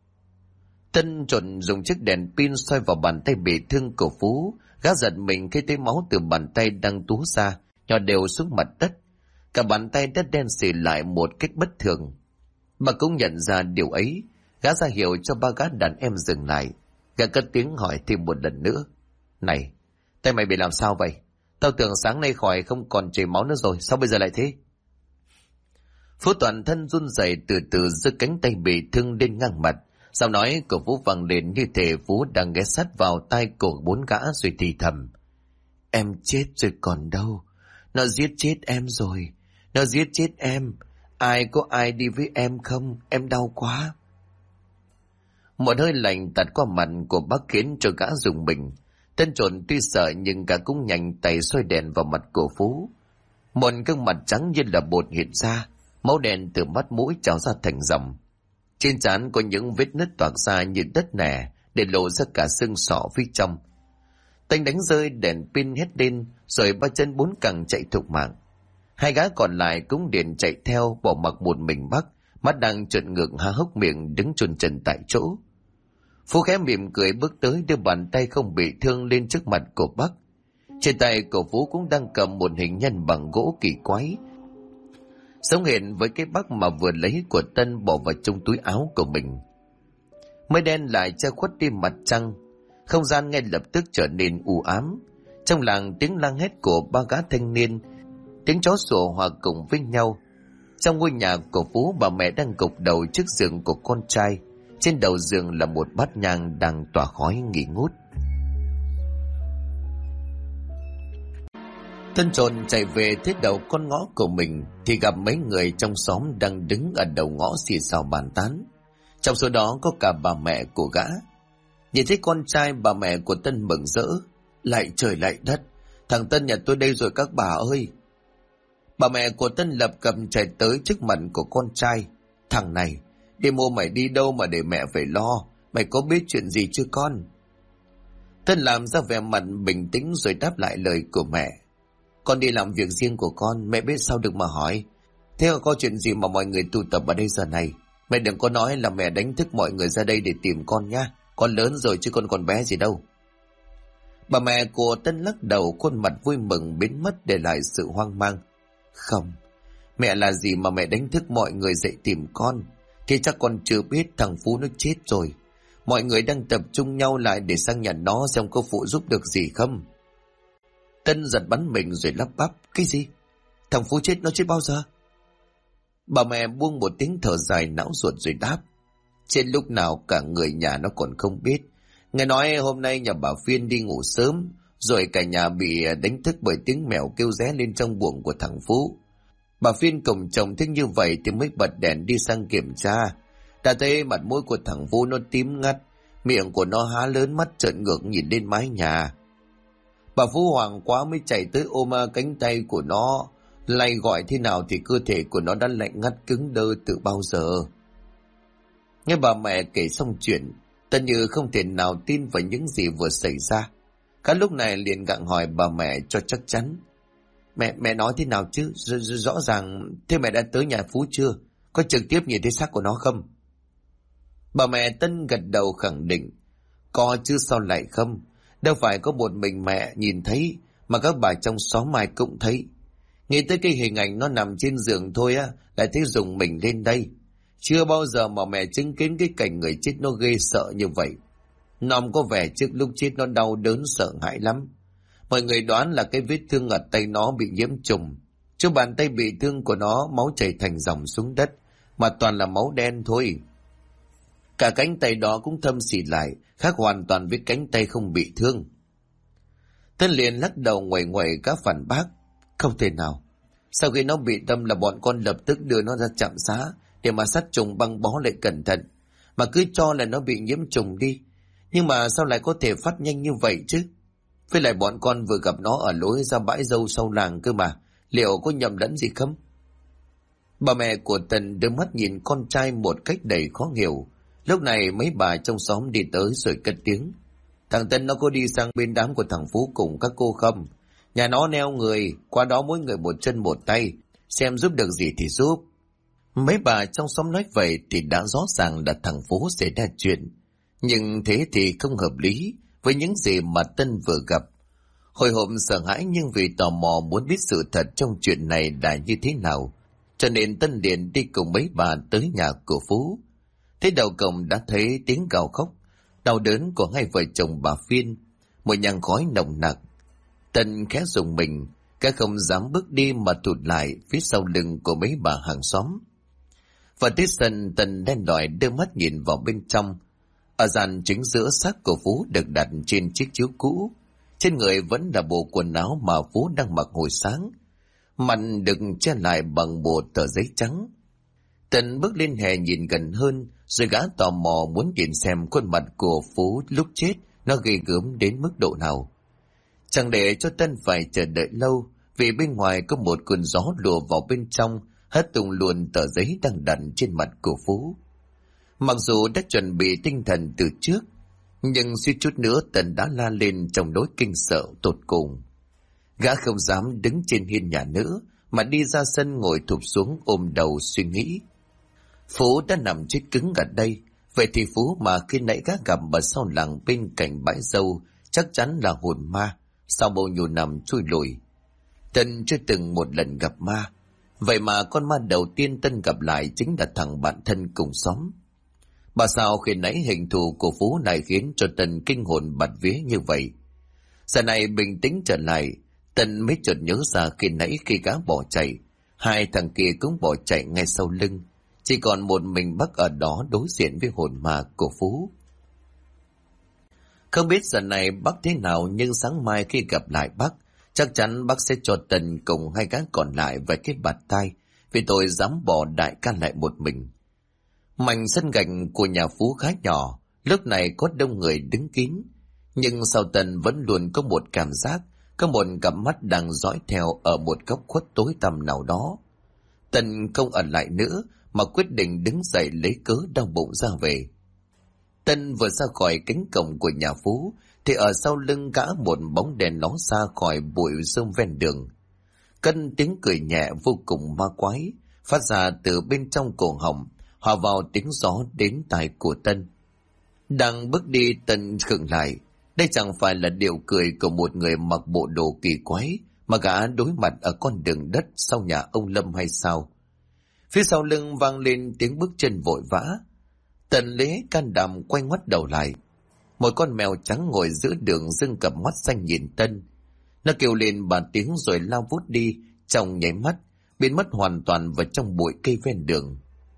Tân chuẩn dùng chiếc đèn pin soi vào bàn tay bị thương của Phú. Gã giật mình khi thấy máu từ bàn tay đang túa ra nhỏ đều xuống mặt đất. Cả bàn tay đất đen xì lại một cách bất thường. Bà cũng nhận ra điều ấy. Gã ra hiệu cho ba gã đàn em dừng lại. Gã cất tiếng hỏi thêm một lần nữa. Này, tay mày bị làm sao vậy? Tao tưởng sáng nay khỏi không còn chảy máu nữa rồi, sao bây giờ lại thế? Phú toàn thân run rẩy từ từ giơ cánh tay bị thương lên ngang mặt. Giọng nói của Phú vang lên như thể Phú đang ghé sát vào tai của bốn gã rồi thì thầm. Em chết rồi còn đâu. Nó giết chết em rồi. Nó giết chết em. Có ai đi với em không? Em đau quá. Một hơi lạnh tạt qua mặt của bác khiến cho gã rùng mình. Tên trộn tuy sợ nhưng gã cũng nhanh tay soi đèn vào mặt của Phú. Một gương mặt trắng như là bột hiện ra, máu đen từ mắt mũi trào ra thành dòng. Trên trán có những vết nứt toạc ra như đất nẻ để lộ ra cả xương sọ phía trong. Tanh đánh rơi đèn pin hét lên rồi ba chân bốn cẳng chạy thục mạng. Hai gã còn lại cũng liền chạy theo bỏ mặc một mình bác, mắt đang trợn ngược há hốc miệng đứng chôn chân tại chỗ. Phú khẽ mỉm cười bước tới đưa bàn tay không bị thương lên trước mặt của bác. Trên tay của Phú cũng đang cầm một hình nhân bằng gỗ kỳ quái, giống hệt với cái bác mà vừa lấy của Tân bỏ vào trong túi áo của mình. Mây đen lại che khuất đi mặt trăng, không gian ngay lập tức trở nên u ám. Trong làng tiếng la hét của ba gã thanh niên, tiếng chó sủa hòa cùng với nhau. Trong ngôi nhà của Phú, bà mẹ đang gục đầu trước giường của con trai. Trên đầu giường là một bát nhang đang tỏa khói nghỉ ngút. Tân trộn chạy về tới đầu con ngõ của mình thì gặp mấy người trong xóm đang đứng ở đầu ngõ xì xào bàn tán. Trong số đó có cả bà mẹ của gã. Nhìn thấy con trai, bà mẹ của Tân mừng rỡ. Lạy trời lạy đất, thằng Tân nhà tôi đây rồi các bà ơi. Bà mẹ của Tân lập cập chạy tới trước mặt của con trai. Thằng này, đi mua mày đi đâu mà để mẹ phải lo, mày có biết chuyện gì chưa con? Tân làm ra vẻ mặt bình tĩnh rồi đáp lại lời của mẹ. Con đi làm việc riêng của con, mẹ biết sao được mà hỏi. Thế có chuyện gì mà mọi người tụ tập ở đây giờ này? Mẹ đừng có nói là mẹ đánh thức mọi người ra đây để tìm con nhá. Con lớn rồi chứ con còn bé gì đâu. Bà mẹ của Tân lắc đầu, khuôn mặt vui mừng biến mất để lại sự hoang mang. Không, mẹ là gì mà mẹ đánh thức mọi người dậy tìm con? Thì chắc con chưa biết thằng Phú nó chết rồi. Mọi người đang tập trung nhau lại để sang nhà nó xem có phụ giúp được gì không. Tân giật bắn mình rồi lắp bắp. Cái gì? Thằng Phú chết, nó chết bao giờ? Bà mẹ buông một tiếng thở dài não ruột rồi đáp. Trên lúc nào cả người nhà nó còn không biết. Nghe nói hôm nay nhà bà Phiên đi ngủ sớm, rồi cả nhà bị đánh thức bởi tiếng mèo kêu ré lên trong buồng của thằng Phú. Bà Phiên cùng chồng thích như vậy thì mới bật đèn đi sang kiểm tra. Đã thấy mặt mũi của thằng Phú nó tím ngắt, miệng của nó há lớn, mắt trợn ngược nhìn lên mái nhà. Bà Phú hoảng quá mới chạy tới ôm cánh tay của nó, lay gọi thế nào thì cơ thể của nó đã lạnh ngắt cứng đơ từ bao giờ. Nghe bà mẹ kể xong chuyện, Tân Như không thể nào tin vào những gì vừa xảy ra. Cả lúc này liền gặng hỏi bà mẹ cho chắc chắn. Mẹ nói thế nào chứ? Rõ ràng thế mẹ đã tới nhà Phú chưa? Có trực tiếp nhìn thấy xác của nó không? Bà mẹ Tân gật đầu khẳng định. Có chứ sao lại không? Đâu phải có một mình mẹ nhìn thấy, mà các bà trong xóm ai cũng thấy. Nghĩ tới cái hình ảnh nó nằm trên giường thôi á, lại thấy rùng mình lên đây. Chưa bao giờ mà mẹ chứng kiến cái cảnh người chết nó ghê sợ như vậy. Nó có vẻ trước lúc chết nó đau đớn sợ hãi lắm. Mọi người đoán là cái vết thương ở tay nó bị nhiễm trùng. Chỗ bàn tay bị thương của nó máu chảy thành dòng xuống đất, mà toàn là máu đen thôi. Cả cánh tay đó cũng thâm xì lại, khác hoàn toàn với cánh tay không bị thương. Tân liền lắc đầu nguậy nguậy các phản bác. Không thể nào. Sau khi nó bị đâm là bọn con lập tức đưa nó ra trạm xá để mà sát trùng băng bó lại cẩn thận, mà cứ cho là nó bị nhiễm trùng đi. Nhưng mà sao lại có thể phát nhanh như vậy chứ? Với lại bọn con vừa gặp nó ở lối ra bãi dâu sau làng cơ mà, liệu có nhầm lẫn gì không? Bà mẹ của Tần đưa mắt nhìn con trai một cách đầy khó hiểu. Lúc này mấy bà trong xóm đi tới rồi cất tiếng. Thằng Tân nó có đi sang bên đám của thằng Phú cùng các cô không? Nhà nó neo người, qua đó mỗi người một chân một tay, xem giúp được gì thì giúp. Mấy bà trong xóm nói vậy thì đã rõ ràng là thằng Phú xảy ra chuyện. Nhưng thế thì không hợp lý với những gì mà Tân vừa gặp. Hồi hộp sợ hãi nhưng vì tò mò muốn biết sự thật trong chuyện này là như thế nào, cho nên Tân liền đi cùng mấy bà tới nhà của Phú. Thế đầu cổng đã thấy tiếng gào khóc đau đớn của hai vợ chồng bà Phiên, một nhang khói nồng nặc. Tân khẽ rùng mình, cái không dám bước đi mà thụt lại phía sau lưng của mấy bà hàng xóm. Và tới sân, Tân đen đòi đưa mắt nhìn vào bên trong. Ở gian chính giữa xác của Phú được đặt trên chiếc chiếu cũ. Trên người vẫn là bộ quần áo mà Phú đang mặc hồi sáng. Mặt được che lại bằng bộ tờ giấy trắng. Tân bước lên hè nhìn gần hơn, rồi gã tò mò muốn nhìn xem khuôn mặt của Phú lúc chết nó ghê gớm đến mức độ nào. Chẳng để cho Tân phải chờ đợi lâu, vì bên ngoài có một cơn gió lùa vào bên trong, hất tung luôn tờ giấy đang đặt trên mặt của Phú. Mặc dù đã chuẩn bị tinh thần từ trước, nhưng suýt chút nữa Tân đã la lên trong nỗi kinh sợ tột cùng. Gã không dám đứng trên hiên nhà nữa, mà đi ra sân ngồi thụp xuống ôm đầu suy nghĩ. Phú đã nằm chết cứng ở đây, vậy thì Phú mà khi nãy gã gặp ở sau làng bên cạnh bãi dâu chắc chắn là hồn ma, sau bao nhiêu năm trôi lùi. Tân chưa từng một lần gặp ma, vậy mà con ma đầu tiên Tân gặp lại chính là thằng bạn thân cùng xóm. Bà sao khi nãy hình thù của Phú này khiến cho Tân kinh hồn bạt vía như vậy? Giờ này bình tĩnh trở lại, Tân mới chợt nhớ ra khi nãy khi gã bỏ chạy, hai thằng kia cũng bỏ chạy ngay sau lưng. Chỉ còn một mình Bắc ở đó đối diện với hồn ma của Phú. Không biết giờ này Bắc thế nào, nhưng sáng mai khi gặp lại Bắc, chắc chắn Bắc sẽ cho Tần cùng hai gã còn lại vài cái bạt tai vì tội dám bỏ đại ca lại một mình. Mảnh sân gạch của nhà Phú khá nhỏ, lúc này có đông người đứng kín, nhưng sau Tần vẫn luôn có một cảm giác, có một cặp mắt đang dõi theo ở một góc khuất tối tăm nào đó. Tần không ở lại nữa, mà quyết định đứng dậy lấy cớ đau bụng ra về. Tân vừa ra khỏi cánh cổng của nhà Phú, thì ở sau lưng gã một bóng đèn ló ra khỏi bụi rơm ven đường. Cân tiếng cười nhẹ vô cùng ma quái, phát ra từ bên trong cổ họng, hòa vào tiếng gió đến tai của Tân. Đang bước đi, Tân khựng lại. Đây chẳng phải là điệu cười của một người mặc bộ đồ kỳ quái mà gã đối mặt ở con đường đất sau nhà ông Lâm hay sao? Phía sau lưng vang lên tiếng bước chân vội vã. Tần lấy can đảm quay ngoắt đầu lại. Một con mèo trắng ngồi giữa đường dưng cặp mắt xanh nhìn Tân. Nó kêu lên ba tiếng rồi lao vút đi, trong nháy mắt biến mất hoàn toàn vào trong bụi cây ven đường.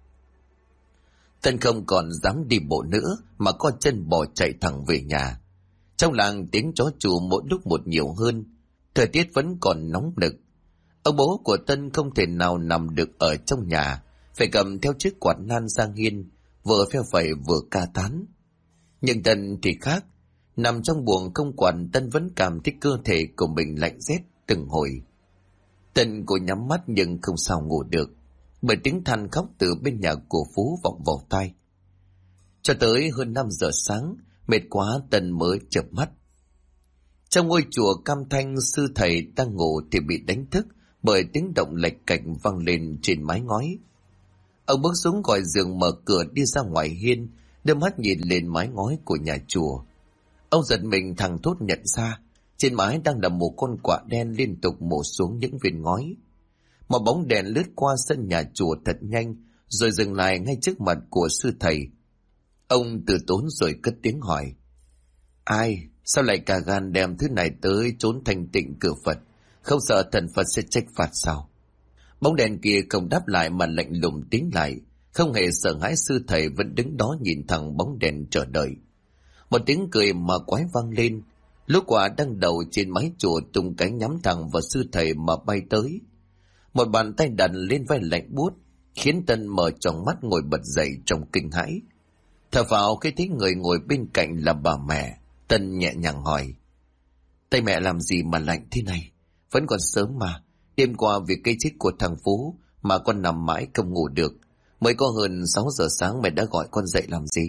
Tân không còn dám đi bộ nữa mà co chân bỏ chạy thẳng về nhà. Trong làng tiếng chó chù mỗi lúc một nhiều hơn, thời tiết vẫn còn nóng nực. Ông bố của Tân không thể nào nằm được ở trong nhà, phải cầm theo chiếc quạt nan sang hiên, vừa phe phẩy vừa ca tán. Nhưng Tân thì khác, nằm trong buồng không quạt, Tân vẫn cảm thấy cơ thể của mình lạnh rét từng hồi. Tân cố nhắm mắt nhưng không sao ngủ được, bởi tiếng than khóc từ bên nhà của Phú vọng vào tai. Cho tới hơn 5 giờ sáng, mệt quá Tân mới chợp mắt. Trong ngôi chùa Cam Thanh, sư thầy đang ngủ thì bị đánh thức bởi tiếng động lạch cạch vang lên trên mái ngói. Ông bước xuống khỏi giường, mở cửa đi ra ngoài hiên, đưa mắt nhìn lên mái ngói của nhà chùa. Ông giật mình thằng thốt nhận ra trên mái đang là một con quạ đen liên tục mổ xuống những viên ngói. Một bóng đèn lướt qua sân nhà chùa thật nhanh, rồi dừng lại ngay trước mặt của sư thầy. Ông từ tốn rồi cất tiếng hỏi: Ai? Sao lại cả gan đem thứ này tới trốn thanh tịnh cửa Phật? Không sợ thần Phật sẽ trách phạt sao? Bóng đèn kia không đáp lại mà lạnh lùng tiến lại, không hề sợ hãi. Sư thầy vẫn đứng đó nhìn thẳng bóng đèn chờ đợi. Một tiếng cười mà quái vang lên. Lũ quạ đang đậu trên mái chùa tung cánh nhắm thẳng vào sư thầy mà bay tới. Một bàn tay đặt lên vai lạnh buốt, khiến Tân mở tròn mắt ngồi bật dậy trong kinh hãi. Thở phào khi thấy người ngồi bên cạnh là bà mẹ, Tân nhẹ nhàng hỏi: Tay mẹ làm gì mà lạnh thế này? Vẫn còn sớm mà. Đêm qua vì cái chết của thằng Phú mà con nằm mãi không ngủ được. Mới có hơn 6 giờ sáng mẹ đã gọi con dậy làm gì?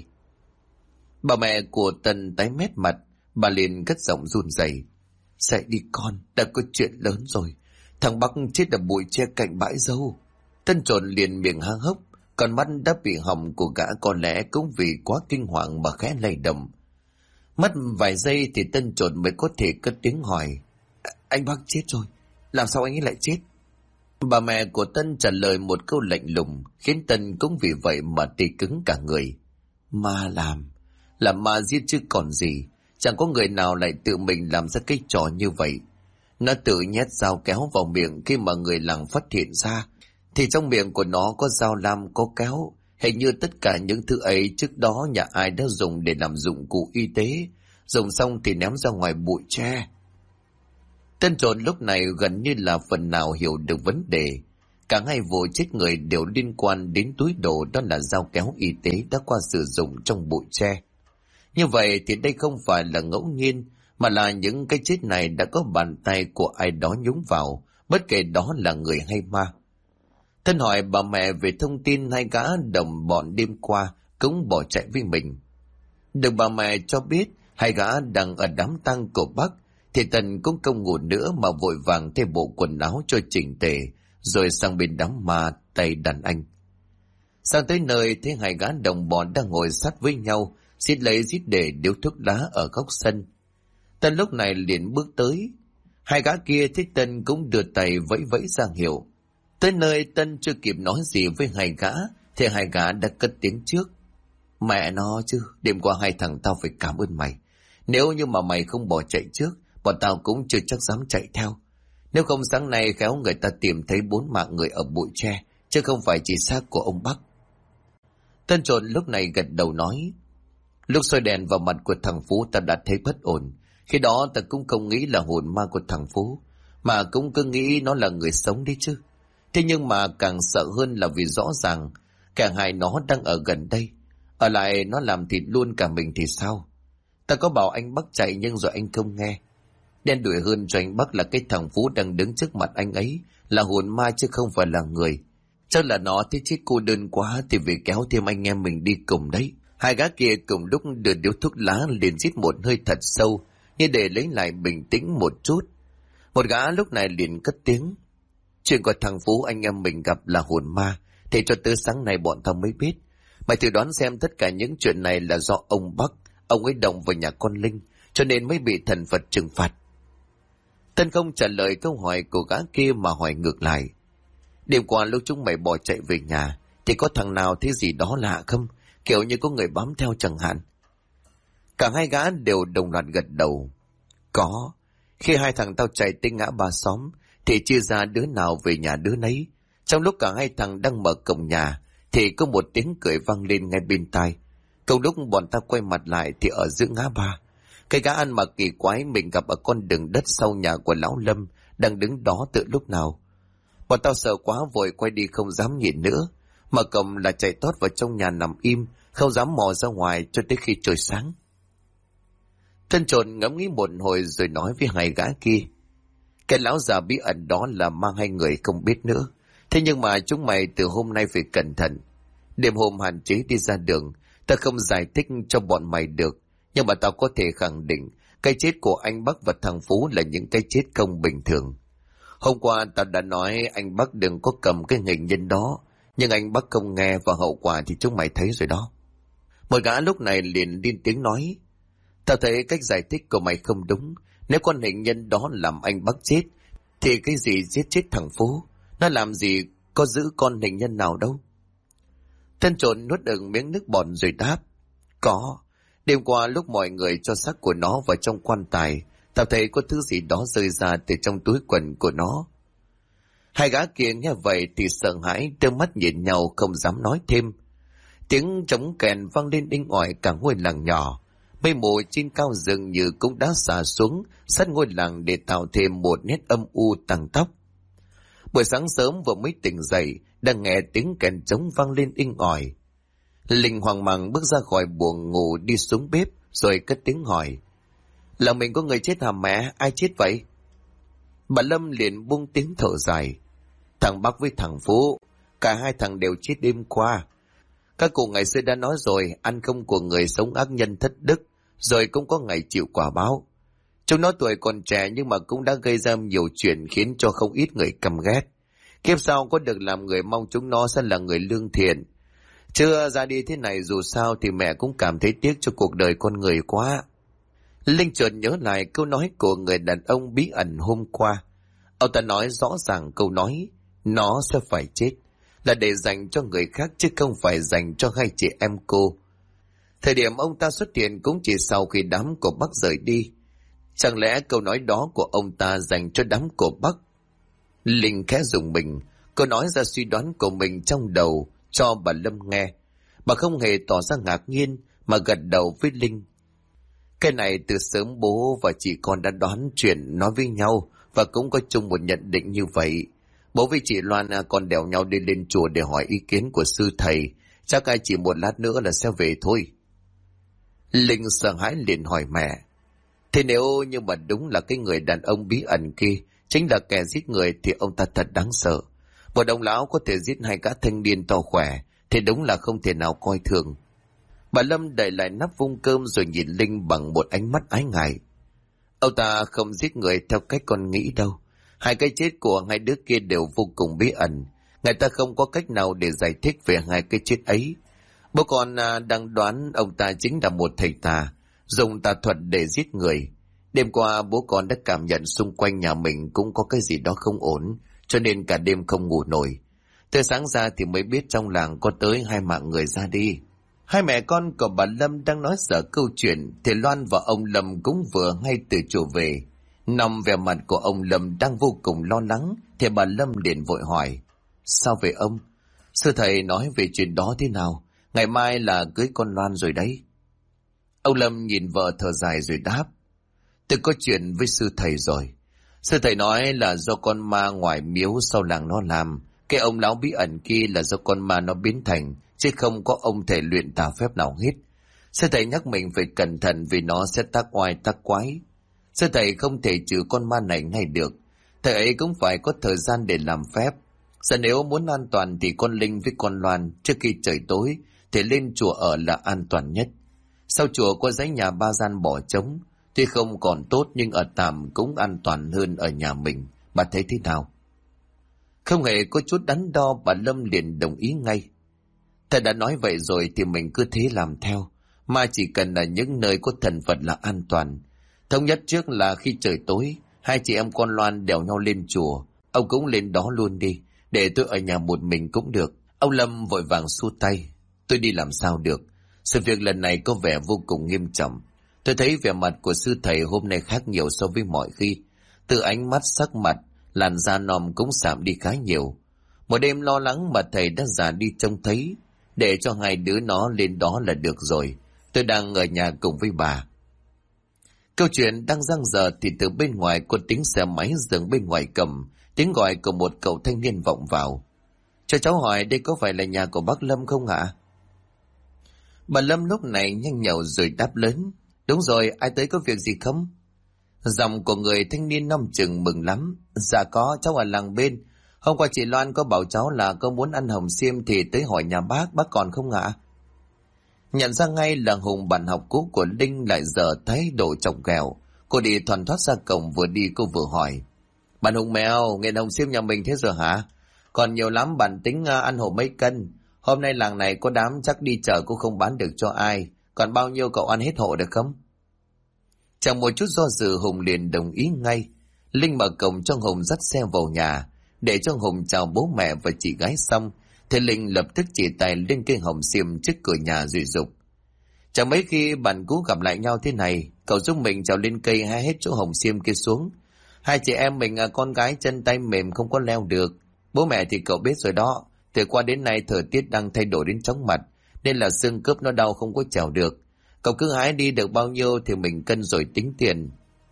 Bà mẹ của Tân tái mét mặt, bà liền cất giọng run rẩy: Dậy đi con, đã có chuyện lớn rồi. Thằng Bắc chết ở bụi tre cạnh bãi dâu. Tân trồn liền miệng há hốc, con mắt đã bị hỏng của gã có lẽ cũng vì quá kinh hoàng mà khẽ lay động. Mất vài giây thì Tân trồn mới có thể cất tiếng hỏi: Anh Bắc chết rồi, làm sao anh ấy lại chết? Bà mẹ của Tân trả lời một câu lạnh lùng, khiến Tân cũng vì vậy mà tê cứng cả người. Ma làm ma giết chứ còn gì. Chẳng có người nào lại tự mình làm ra cái trò như vậy. Nó tự nhét dao kéo vào miệng khi mà người làng phát hiện ra. Thì trong miệng của nó có dao lam, có kéo. Hình như tất cả những thứ ấy trước đó nhà ai đã dùng để làm dụng cụ y tế. Dùng xong thì ném ra ngoài bụi tre. Tân trồn lúc này gần như là phần nào hiểu được vấn đề. Cả hai vụ chết người đều liên quan đến túi đồ, đó là dao kéo y tế đã qua sử dụng trong bụi tre. Như vậy thì đây không phải là ngẫu nhiên, mà là những cái chết này đã có bàn tay của ai đó nhúng vào, bất kể đó là người hay ma. Tân hỏi bà mẹ về thông tin hai gã đồng bọn đêm qua cũng bỏ chạy với mình. Được bà mẹ cho biết hai gã đang ở đám tang của Bắc, thì Tân cũng không ngủ nữa mà vội vàng thay bộ quần áo cho chỉnh tề, rồi sang bên đám ma tay đàn anh. Sang tới nơi thấy hai gã đồng bọn đang ngồi sát với nhau, xít lấy xít để điếu thuốc lá ở góc sân. Tân lúc này liền bước tới. Hai gã kia thấy Tân cũng đưa tay vẫy vẫy ra hiệu. Tới nơi Tân chưa kịp nói gì với hai gã thì hai gã đã cất tiếng trước: Mẹ nó chứ, đêm qua hai thằng tao phải cảm ơn mày. Nếu như mà mày không bỏ chạy trước, bọn tao cũng chưa chắc dám chạy theo. Nếu không sáng nay khéo người ta tìm thấy 4 mạng người ở bụi tre, chứ không phải chỉ xác của ông Bắc. Tân trồn lúc này gật đầu nói: Lúc soi đèn vào mặt của thằng Phú ta đã thấy bất ổn. Khi đó ta cũng không nghĩ là hồn ma của thằng Phú, mà cũng cứ nghĩ nó là người sống đấy chứ. Thế nhưng mà càng sợ hơn là vì rõ ràng cả hai nó đang ở gần đây. Ở lại nó làm thịt luôn cả mình thì sao? Ta có bảo anh Bắc chạy nhưng rồi anh không nghe. Đen đuổi hơn cho anh Bắc là cái thằng Phú đang đứng trước mặt anh ấy là hồn ma chứ không phải là người. Chắc là nó thấy chết cô đơn quá thì vì kéo thêm anh em mình đi cùng đấy. Hai gã kia cùng lúc đưa điếu thuốc lá liền rít một hơi thật sâu, như để lấy lại bình tĩnh một chút. Một gã lúc này liền cất tiếng: Chuyện của thằng Phú anh em mình gặp là hồn ma, thì cho tới sáng nay bọn tao mới biết. Mày thử đoán xem tất cả những chuyện này là do ông Bắc, ông ấy động vào nhà con Linh, cho nên mới bị thần Phật trừng phạt. Tân không trả lời câu hỏi của gã kia mà hỏi ngược lại: Đêm qua lúc chúng mày bỏ chạy về nhà thì có thằng nào thấy gì đó lạ không? Kiểu như có người bám theo chẳng hạn. Cả hai gã đều đồng loạt gật đầu. Có. Khi hai thằng tao chạy tới ngã ba xóm thì chia ra đứa nào về nhà đứa nấy. Trong lúc cả hai thằng đang mở cổng nhà thì có một tiếng cười vang lên ngay bên tai. Cùng lúc bọn ta quay mặt lại thì ở giữa ngã ba, cái gã ăn mặc kỳ quái mình gặp ở con đường đất sau nhà của lão Lâm đang đứng đó từ lúc nào. Bọn tao sợ quá vội quay đi không dám nhìn nữa. Mở cổng là chạy tót vào trong nhà nằm im, không dám mò ra ngoài cho tới khi trời sáng. Tân trồn ngẫm nghĩ một hồi rồi nói với hai gã kia: Cái lão già bí ẩn đó là mang hai người không biết nữa. Thế nhưng mà chúng mày từ hôm nay phải cẩn thận. Đêm hôm hạn chế đi ra đường, ta không giải thích cho bọn mày được. Nhưng mà tao có thể khẳng định cái chết của anh Bắc và thằng Phú là những cái chết không bình thường. Hôm qua tao đã nói anh Bắc đừng có cầm cái hình nhân đó, nhưng anh Bắc không nghe và hậu quả thì chúng mày thấy rồi đó. Một gã lúc này liền lên tiếng nói: Tao thấy cách giải thích của mày không đúng. Nếu con hình nhân đó làm anh Bắc chết thì cái gì giết chết thằng Phú? Nó làm gì có giữ con hình nhân nào đâu. Tân trộn nuốt ừng miếng nước bọt rồi đáp: Có. Đêm qua lúc mọi người cho xác của nó vào trong quan tài, tao thấy có thứ gì đó rơi ra từ trong túi quần của nó. Hai gã kia nghe vậy thì sợ hãi, đưa mắt nhìn nhau không dám nói thêm. Tiếng trống kèn vang lên inh ỏi cả ngôi làng nhỏ. Mây mù trên cao dường như cũng đã xả xuống sát ngôi làng để tạo thêm một nét âm u tằng tóc. Buổi sáng sớm vừa mới tỉnh dậy, đang nghe tiếng kèn trống vang lên inh ỏi. Linh hoang mang bước ra khỏi buồng ngủ đi xuống bếp, rồi cất tiếng hỏi. Là mình có người chết hả mẹ? Ai chết vậy? Bà Lâm liền buông tiếng thở dài. Thằng Bắc với thằng Phú, cả hai thằng đều chết đêm qua. Các cụ ngày xưa đã nói rồi, ăn không của người sống ác nhân thất đức, rồi cũng có ngày chịu quả báo. Chúng nó tuổi còn trẻ nhưng mà cũng đã gây ra nhiều chuyện khiến cho không ít người căm ghét. Kiếp sau có được làm người mong chúng nó sẽ là người lương thiện. Chưa ra đi thế này dù sao thì mẹ cũng cảm thấy tiếc cho cuộc đời con người quá. Linh chợt nhớ lại câu nói của người đàn ông bí ẩn hôm qua. Ông ta nói rõ ràng câu nói, nó sẽ phải chết, là để dành cho người khác chứ không phải dành cho hai chị em cô. Thời điểm ông ta xuất hiện cũng chỉ sau khi đám của Bắc rời đi. Chẳng lẽ câu nói đó của ông ta dành cho đám của Bắc? Linh khẽ rùng mình, cô nói ra suy đoán của mình trong đầu cho bà Lâm nghe. Bà không hề tỏ ra ngạc nhiên mà gật đầu với Linh. Cái này từ sớm bố và chị con đã đoán chuyện nói với nhau và cũng có chung một nhận định như vậy. Bố với chị Loan còn đèo nhau đi lên chùa để hỏi ý kiến của sư thầy. Chắc ai chỉ một lát nữa là sẽ về thôi. Linh sợ hãi liền hỏi mẹ. Thế nếu như mà đúng là cái người đàn ông bí ẩn kia chính là kẻ giết người thì ông ta thật đáng sợ. Một ông lão có thể giết hai gã thanh niên to khỏe thì đúng là không thể nào coi thường. Bà Lâm đẩy lại nắp vung cơm rồi nhìn Linh bằng một ánh mắt ái ngại. Ông ta không giết người theo cách con nghĩ đâu. Hai cái chết của hai đứa kia đều vô cùng bí ẩn. Người ta không có cách nào để giải thích về hai cái chết ấy. Bố con đang đoán ông ta chính là một thầy tà, dùng tà thuật để giết người. Đêm qua bố con đã cảm nhận xung quanh nhà mình cũng có cái gì đó không ổn, cho nên cả đêm không ngủ nổi. Tới sáng ra thì mới biết trong làng có tới 2 mạng người ra đi. Hai mẹ con của bà Lâm đang nói dở câu chuyện thì Loan và ông Lâm cũng vừa ngay từ chùa về. Nằm vẻ mặt của ông Lâm đang vô cùng lo lắng thì bà Lâm liền vội hỏi. Sao vậy ông? Sư thầy nói về chuyện đó thế nào? Ngày mai là cưới con Loan rồi đấy. Ông Lâm nhìn vợ thở dài rồi đáp. Tôi có chuyện với sư thầy rồi. Sư thầy nói là do con ma ngoài miếu sau làng nó làm. Cái ông lão bí ẩn kia là do con ma nó biến thành, chứ không có ông thể luyện tà phép nào hết. Sư thầy nhắc mình phải cẩn thận vì nó sẽ tác oai tác quái. Sư thầy không thể trừ con ma này ngay được. Thầy ấy cũng phải có thời gian để làm phép. Giờ nếu muốn an toàn thì con Linh với con Loan trước khi trời tối thì lên chùa ở là an toàn nhất. Sau chùa có dãy nhà 3 gian bỏ trống, tuy không còn tốt nhưng ở tạm cũng an toàn hơn ở nhà mình. Bà thấy thế nào? Không hề có chút đắn đo, bà Lâm liền đồng ý ngay. Thầy đã nói vậy rồi thì mình cứ thế làm theo. Mà chỉ cần là những nơi có thần Phật là an toàn. Thống nhất trước là khi trời tối, hai chị em con Loan đèo nhau lên chùa. Ông cũng lên đó luôn đi, để tôi ở nhà một mình cũng được. Ông Lâm vội vàng xua tay. Tôi đi làm sao được. Sự việc lần này có vẻ vô cùng nghiêm trọng. Tôi thấy vẻ mặt của sư thầy hôm nay khác nhiều so với mọi khi. Từ ánh mắt, sắc mặt, làn da nòm cũng giảm đi khá nhiều. Một đêm lo lắng mà thầy đã già đi trông thấy. Để cho hai đứa nó lên đó là được rồi. Tôi đang ở nhà cùng với bà. Câu chuyện đang dang dở thì từ bên ngoài có tiếng xe máy dừng bên ngoài cầm. Tiếng gọi của một cậu thanh niên vọng vào. Cho cháu hỏi đây có phải là nhà của bác Lâm không ạ? Bà Lâm lúc này nhanh nhậu rồi đáp lớn. Đúng rồi, ai tới có việc gì không? Giọng của người thanh niên năm chừng mừng lắm. Dạ có, cháu ở làng bên. Hôm qua chị Loan có bảo cháu là có muốn ăn hồng xiêm thì tới hỏi nhà bác còn không ạ? Nhận ra ngay là Hùng, bạn học cũ của Linh lại giờ thái độ chọc ghẹo. Cô đi thoăn thoắt ra cổng, vừa đi cô vừa hỏi. Bạn Hùng mèo, nghiện hồng xiêm nhà mình thế rồi hả? Còn nhiều lắm, bạn tính ăn hộ mấy cân. Hôm nay làng này có đám chắc đi chợ cũng không bán được cho ai. Còn bao nhiêu cậu ăn hết hộ được không? Chẳng một chút do dự Hùng liền đồng ý ngay. Linh mở cổng cho Hùng dắt xe vào nhà. Để cho Hùng chào bố mẹ và chị gái xong thì Linh lập tức chỉ tay lên cây hồng xiêm trước cửa nhà rồi dục. Chẳng mấy khi bạn cũ gặp lại nhau thế này, cậu giúp mình trèo lên cây hái hết chỗ hồng xiêm kia xuống. Hai chị em mình con gái chân tay mềm không có leo được. Bố mẹ thì cậu biết rồi đó. Từ qua đến nay thời tiết đang thay đổi đến chóng mặt, nên là xương khớp nó đau không có trèo được. Cậu cứ hái đi được bao nhiêu thì mình cân rồi tính tiền.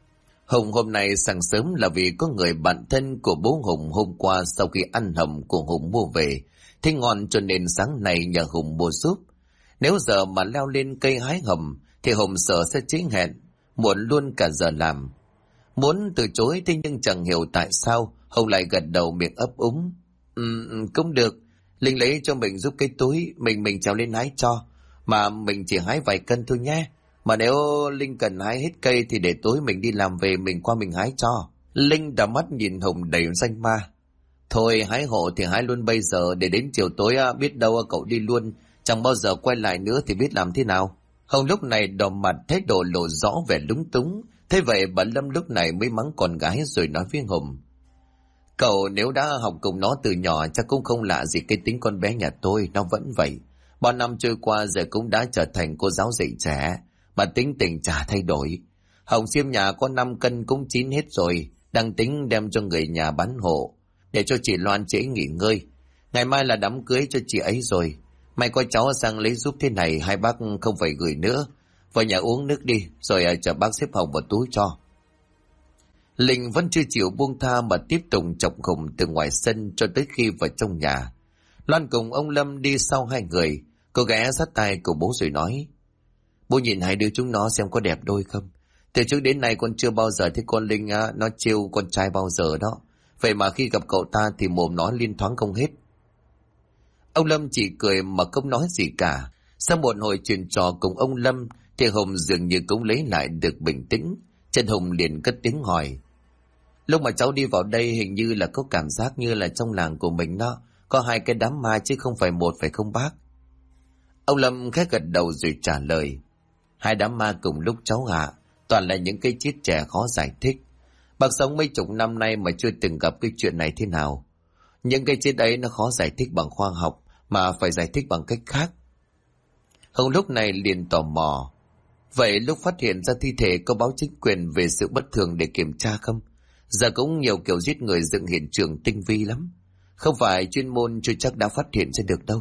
Hùng hôm nay sáng sớm là vì có người bạn thân của bố Hùng hôm qua sau khi ăn hầm của Hùng mua về, thấy ngon cho nên sáng nay nhờ Hùng mua giúp. Nếu giờ mà leo lên cây hái hầm thì Hùng sợ sẽ trễ hẹn, muộn luôn cả giờ làm. Muốn từ chối thế nhưng chẳng hiểu tại sao Hùng lại gật đầu miệng ấp úng. Cũng được, Linh lấy cho mình giúp cái túi, mình trèo lên hái cho, mà mình chỉ hái vài cân thôi nhé. Mà nếu Linh cần hái hết cây thì để tối mình đi làm về mình qua mình hái cho. Linh đảo mắt nhìn Hùng đầy danh ma. Thôi hái hộ thì hái luôn bây giờ, để đến chiều tối biết đâu cậu đi luôn, chẳng bao giờ quay lại nữa thì biết làm thế nào. Hùng lúc này đỏ mặt, thái độ lộ rõ vẻ lúng túng. Thế vậy bà Lâm lúc này mới mắng con gái rồi nói với Hùng. Cậu nếu đã học cùng nó từ nhỏ chắc cũng không lạ gì cái tính con bé nhà tôi, nó vẫn vậy. Bao năm trôi qua giờ cũng đã trở thành cô giáo dạy trẻ, mà tính tình chả thay đổi. Hồng xiêm nhà có 5 cân cũng chín hết rồi, đang tính đem cho người nhà bán hộ, để cho chị Loan trễ nghỉ ngơi. Ngày mai là đám cưới cho chị ấy rồi. Mày coi cháu sang lấy giúp thế này, hai bác không phải gửi nữa. Vào nhà uống nước đi, rồi chờ bác xếp Hồng vào túi cho. Linh vẫn chưa chịu buông tha mà tiếp tục chọc Hùng từ ngoài sân cho tới khi vào trong nhà. Loan cùng ông Lâm đi sau hai người, cô ghé sát tai của bố rồi nói. Bố nhìn hai đứa chúng nó xem có đẹp đôi không? Từ trước đến nay con chưa bao giờ thấy con Linh nó trêu con trai bao giờ đó. Vậy mà khi gặp cậu ta thì mồm nó liên thoáng không hết. Ông Lâm chỉ cười mà không nói gì cả. Sau một hồi chuyện trò cùng ông Lâm thì Hùng dường như cũng lấy lại được bình tĩnh. Trần Hùng liền cất tiếng hỏi. Lúc mà cháu đi vào đây hình như là có cảm giác như là trong làng của mình đó có hai cái đám ma chứ không phải một, phải không bác? Ông Lâm khẽ gật đầu rồi trả lời. Hai đám ma cùng lúc cháu ạ, toàn là những cái chết trẻ khó giải thích. Bác sống mấy chục năm nay mà chưa từng gặp cái chuyện này thế nào. Những cái chết ấy nó khó giải thích bằng khoa học mà phải giải thích bằng cách khác. Hùng lúc này liền tò mò. Vậy lúc phát hiện ra thi thể có báo chính quyền về sự bất thường để kiểm tra không? Giờ cũng nhiều kiểu giết người dựng hiện trường tinh vi lắm. Không phải chuyên môn chưa chắc đã phát hiện ra được đâu.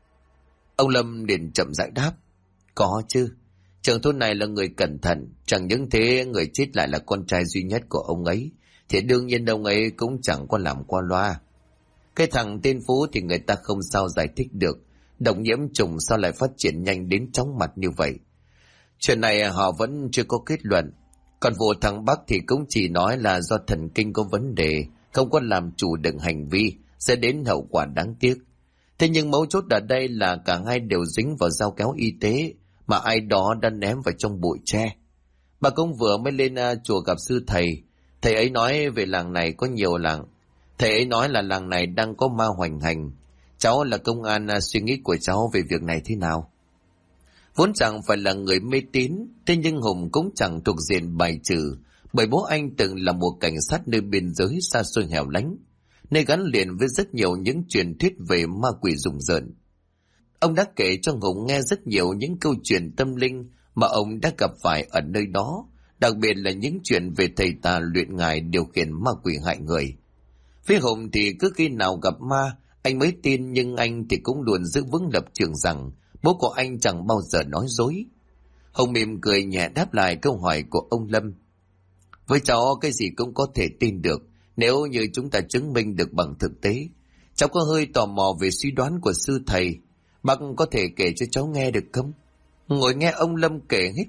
Ông Lâm liền chậm rãi đáp. Có chứ. Trưởng thôn này là người cẩn thận. Chẳng những thế người chết lại là con trai duy nhất của ông ấy. Thì đương nhiên ông ấy cũng chẳng có làm qua loa. Cái thằng tên Phú thì người ta không sao giải thích được. Độc nhiễm trùng sao lại phát triển nhanh đến chóng mặt như vậy. Chuyện này họ vẫn chưa có kết luận. Còn vụ thằng Bắc thì cũng chỉ nói là do thần kinh có vấn đề, không có làm chủ được hành vi, sẽ đến hậu quả đáng tiếc. Thế nhưng mấu chốt ở đây là cả hai đều dính vào dao kéo y tế mà ai đó đã ném vào trong bụi tre. Bà cũng vừa mới lên chùa gặp sư thầy. Thầy ấy nói về làng này có nhiều làng. Thầy ấy nói là làng này đang có ma hoành hành. Cháu là công an, suy nghĩ của cháu về việc này thế nào? Vốn chẳng phải là người mê tín, thế nhưng Hùng cũng chẳng thuộc diện bài trừ, bởi bố anh từng là một cảnh sát nơi biên giới xa xôi hẻo lánh, nơi gắn liền với rất nhiều những truyền thuyết về ma quỷ rùng rợn. Ông đã kể cho Hùng nghe rất nhiều những câu chuyện tâm linh mà ông đã gặp phải ở nơi đó, đặc biệt là những chuyện về thầy tà luyện ngài điều khiển ma quỷ hại người. Với Hùng thì cứ khi nào gặp ma, anh mới tin, nhưng anh thì cũng luôn giữ vững lập trường rằng bố của anh chẳng bao giờ nói dối. Hùng mỉm cười nhẹ đáp lại câu hỏi của ông Lâm. Với cháu cái gì cũng có thể tin được nếu như chúng ta chứng minh được bằng thực tế. Cháu có hơi tò mò về suy đoán của sư thầy. Bác có thể kể cho cháu nghe được không? Ngồi nghe ông Lâm kể hết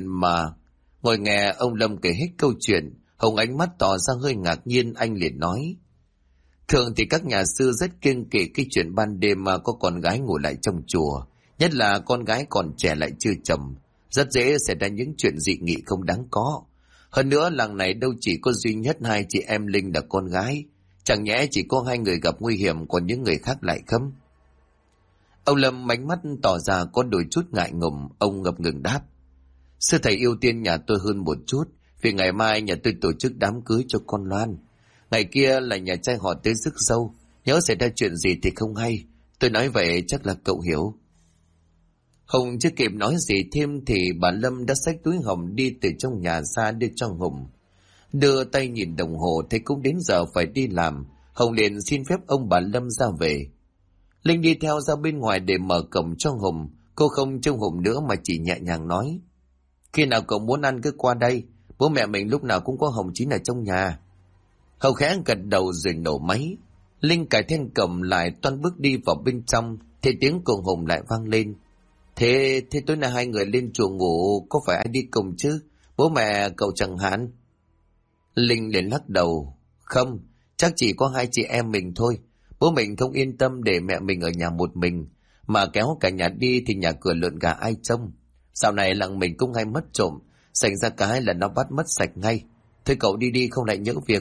câu chuyện, Hùng ánh mắt tỏ ra hơi ngạc nhiên, anh liền nói. Thường thì các nhà sư rất kiêng kỵ cái chuyện ban đêm mà có con gái ngủ lại trong chùa. Nhất là con gái còn trẻ lại chưa chồng, rất dễ xảy ra những chuyện dị nghị không đáng có. Hơn nữa làng này đâu chỉ có duy nhất hai chị em Linh là con gái. Chẳng nhẽ chỉ có hai người gặp nguy hiểm còn những người khác lại không? Ông Lâm ánh mắt tỏ ra có đôi chút ngại ngùng, ông ngập ngừng đáp. Sư thầy ưu tiên nhà tôi hơn một chút, vì ngày mai nhà tôi tổ chức đám cưới cho con Loan. Ngày kia là nhà trai họ tới rước dâu, nhớ xảy ra chuyện gì thì không hay. Tôi nói vậy chắc là cậu hiểu. Hùng chưa kịp nói gì thêm thì bà Lâm đã xách túi hồng đi từ trong nhà ra đưa cho Hùng. Đưa tay nhìn đồng hồ thấy cũng đến giờ phải đi làm. Hùng liền xin phép ông bà Lâm ra về. Linh đi theo ra bên ngoài để mở cổng cho Hùng. Cô không trông Hùng nữa mà chỉ nhẹ nhàng nói. Khi nào cậu muốn ăn cứ qua đây. Bố mẹ mình lúc nào cũng có Hồng Chín ở trong nhà. Hậu khẽ gật đầu rồi nổ máy. Linh cài then cầm lại toan bước đi vào bên trong thì tiếng của Hùng lại vang lên. Thế tối nay hai người lên chùa ngủ, có phải ai đi cùng chứ? Bố mẹ cậu chẳng hạn. Linh liền lắc đầu. Không, chắc chỉ có hai chị em mình thôi. Bố mình không yên tâm để mẹ mình ở nhà một mình, mà kéo cả nhà đi thì nhà cửa lợn gà ai trông. Dạo này lặng mình cũng hay mất trộm, xảy ra cái là nó bắt mất sạch ngay. Thôi cậu đi đi không lại nhỡ việc.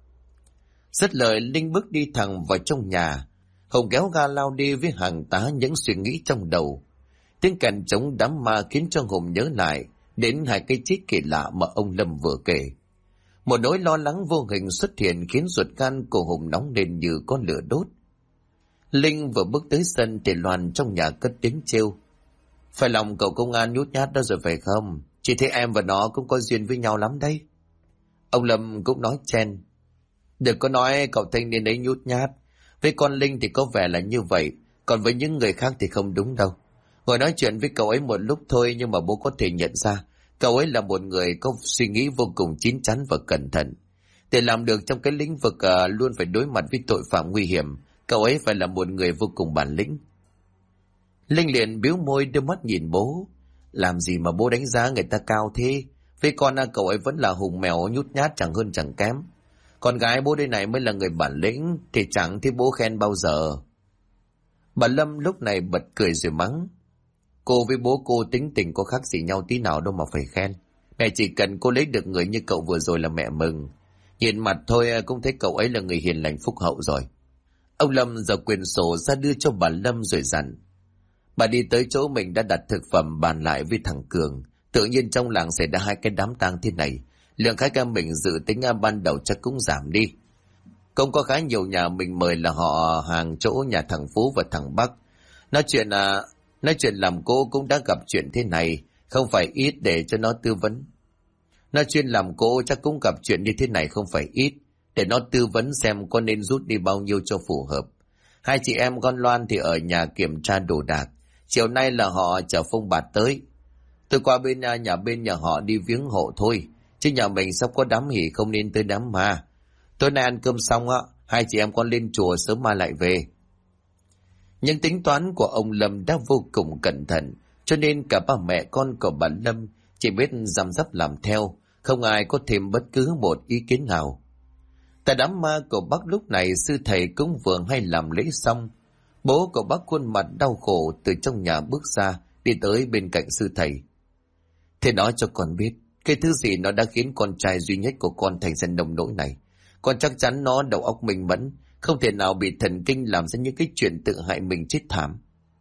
Dứt lời Linh bước đi thẳng vào trong nhà. Hồng kéo ga lao đi với hàng tá những suy nghĩ trong đầu. Tiếng kèn trống đám ma khiến cho Hùng nhớ lại đến hai cái chết kỳ lạ mà ông Lâm vừa kể. Một nỗi lo lắng vô hình xuất hiện khiến ruột gan của Hùng nóng lên như có lửa đốt. Linh vừa bước tới sân thì Loan trong nhà cất tiếng trêu. Phải lòng cậu công an nhút nhát đó rồi phải không? Chỉ thấy em và nó cũng có duyên với nhau lắm đấy. Ông Lâm cũng nói chen. Đừng có nói cậu thanh niên ấy nhút nhát. Với con Linh thì có vẻ là như vậy, còn với những người khác thì không đúng đâu. Ngồi nói chuyện với cậu ấy một lúc thôi, nhưng mà bố có thể nhận ra cậu ấy là một người có suy nghĩ vô cùng chín chắn và cẩn thận. Để làm được trong cái lĩnh vực luôn phải đối mặt với tội phạm nguy hiểm, cậu ấy phải là một người vô cùng bản lĩnh. Linh liền biếu môi đưa mắt nhìn bố. Làm gì mà bố đánh giá người ta cao thế? Với con cậu ấy vẫn là hùng mèo nhút nhát chẳng hơn chẳng kém. Con gái bố đây này mới là người bản lĩnh, thì chẳng thấy bố khen bao giờ. Bà Lâm lúc này bật cười rồi mắng. Cô với bố cô tính tình có khác gì nhau tí nào đâu mà phải khen. Mẹ chỉ cần cô lấy được người như cậu vừa rồi là mẹ mừng. Nhìn mặt thôi cũng thấy cậu ấy là người hiền lành phúc hậu rồi. Ông Lâm giở quyển sổ ra đưa cho bà Lâm rồi dặn. Bà đi tới chỗ mình đã đặt thực phẩm bàn lại với thằng Cường. Tự nhiên trong làng xảy ra hai cái đám tang thế này. Lượng khách mình dự tính ban đầu chắc cũng giảm đi. Cũng có khá nhiều nhà mình mời là họ hàng chỗ nhà thằng Phú và thằng Bắc. Nói chuyện làm cô cũng đã gặp chuyện thế này, không phải ít để cho nó tư vấn. Nói chuyện làm cô chắc cũng gặp chuyện như thế này không phải ít, để nó tư vấn xem có nên rút đi bao nhiêu cho phù hợp. Hai chị em con Loan thì ở nhà kiểm tra đồ đạc. Chiều nay là họ chở phông bạt tới. Tôi qua bên nhà họ đi viếng hộ thôi, chứ nhà mình sắp có đám hỉ không nên tới đám ma. Tối nay ăn cơm xong hai chị em con lên chùa sớm mai lại về. Nhưng tính toán của ông Lâm đã vô cùng cẩn thận, cho nên cả ba mẹ con của bà Lâm chỉ biết răm rắp làm theo, không ai có thêm bất cứ một ý kiến nào. Tại đám ma của bác lúc này sư thầy cũng vừa hay làm lễ xong. Bố của bác khuôn mặt đau khổ từ trong nhà bước ra, đi tới bên cạnh sư thầy. Thế nói cho con biết, cái thứ gì nó đã khiến con trai duy nhất của con thành ra nông nỗi này. Con chắc chắn nó đầu óc minh mẫn, không thể nào bị thần kinh làm ra những cái chuyện tự hại mình chết thảm.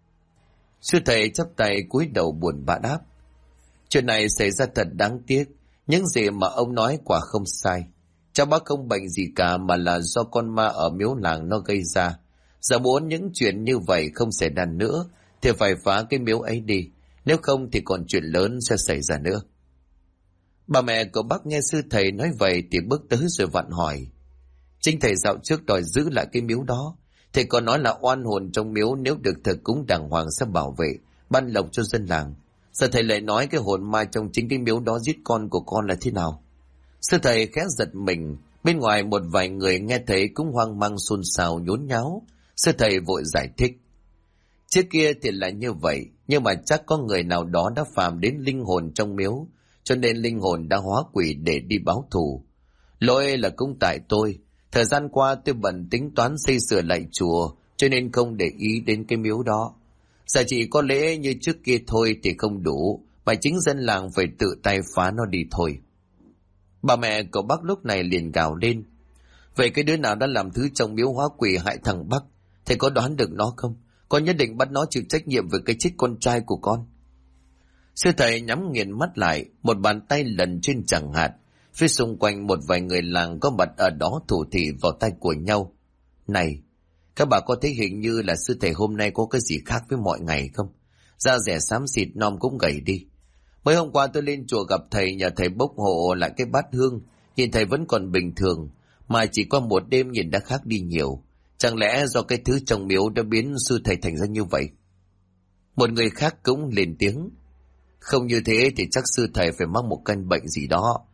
Sư thầy chắp tay cúi đầu buồn bã đáp. Chuyện này xảy ra thật đáng tiếc, những gì mà ông nói quả không sai. Cháu bác không bệnh gì cả mà là do con ma ở miếu làng nó gây ra. Giờ muốn những chuyện như vậy không xảy ra nữa thì phải phá cái miếu ấy đi, nếu không thì còn chuyện lớn sẽ xảy ra nữa. Bà mẹ của bác nghe sư thầy nói vậy thì bước tới rồi vặn hỏi. Chính thầy dạo trước đòi giữ lại cái miếu đó. Thầy còn nói là oan hồn trong miếu nếu được thờ cúng đàng hoàng sẽ bảo vệ, ban lộc cho dân làng. Giờ thầy lại nói cái hồn ma trong chính cái miếu đó giết con của con là thế nào? Sư thầy khẽ giật mình. Bên ngoài một vài người nghe thấy cũng hoang mang xôn xao nhốn nháo. Sư thầy vội giải thích. Trước kia thì là như vậy, nhưng mà chắc có người nào đó đã phàm đến linh hồn trong miếu, cho nên linh hồn đã hóa quỷ để đi báo thù. Lỗi là cũng tại tôi. Thời gian qua tôi bận tính toán xây sửa lại chùa, cho nên không để ý đến cái miếu đó. Giờ chỉ có lễ như trước kia thôi thì không đủ, mà chính dân làng phải tự tay phá nó đi thôi. Bà mẹ của bác lúc này liền gào lên. Vậy cái đứa nào đã làm thứ trong miếu hóa quỷ hại thằng Bắc, thầy có đoán được nó không? Con nhất định bắt nó chịu trách nhiệm về cái chết con trai của con. Sư thầy nhắm nghiền mắt lại, một bàn tay lần trên chẳng hạt. Phía xung quanh một vài người làng có mặt ở đó thủ thỉ vào tay của nhau. Này, các bà có thấy hình như là sư thầy hôm nay có cái gì khác với mọi ngày không? Da rẻ xám xịt nom cũng gầy đi. Mới hôm qua tôi lên chùa gặp thầy, nhờ thầy bốc hộ lại cái bát hương. Nhìn thầy vẫn còn bình thường, mà chỉ qua một đêm nhìn đã khác đi nhiều. Chẳng lẽ do cái thứ trong miếu đã biến sư thầy thành ra như vậy? Một người khác cũng lên tiếng. Không như thế thì chắc sư thầy phải mắc một căn bệnh gì đó.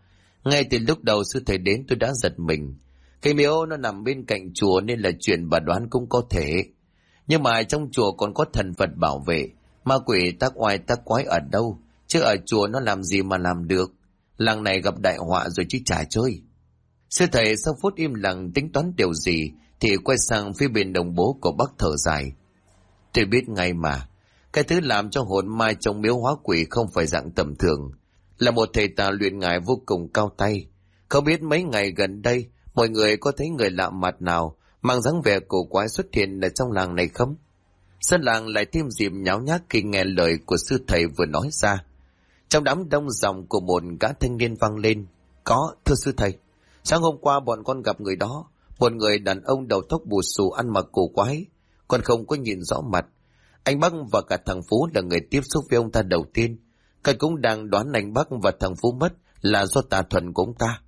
Ngay từ lúc đầu sư thầy đến tôi đã giật mình. Cái miếu nó nằm bên cạnh chùa nên là chuyện bà đoán cũng có thể. Nhưng mà trong chùa còn có thần Phật bảo vệ. Ma quỷ tác oai tác quái ở đâu? Chứ ở chùa nó làm gì mà làm được? Làng này gặp đại họa rồi chứ chả chơi. Sư thầy sau phút im lặng tính toán điều gì thì quay sang phía bên đồng bố của bác thở dài. Tôi biết ngay mà. Cái thứ làm cho hồn ma trong miếu hóa quỷ không phải dạng tầm thường. Là một thầy tà luyện ngài vô cùng cao tay. Không biết mấy ngày gần đây mọi người có thấy người lạ mặt nào mang dáng vẻ cổ quái xuất hiện ở trong làng này không? Dân làng lại thêm dịp nháo nhác khi nghe lời của sư thầy vừa nói ra. Trong đám đông giọng của một gã thanh niên vang lên. Có, thưa sư thầy. Sáng hôm qua bọn con gặp người đó. Một người đàn ông đầu tóc bù xù ăn mặc cổ quái. Con không có nhìn rõ mặt. Anh Bắc và cả thằng Phú là người tiếp xúc với ông ta đầu tiên. Con cũng đang đoán anh Bắc và thằng Phú mất là do tà thuần của ông ta.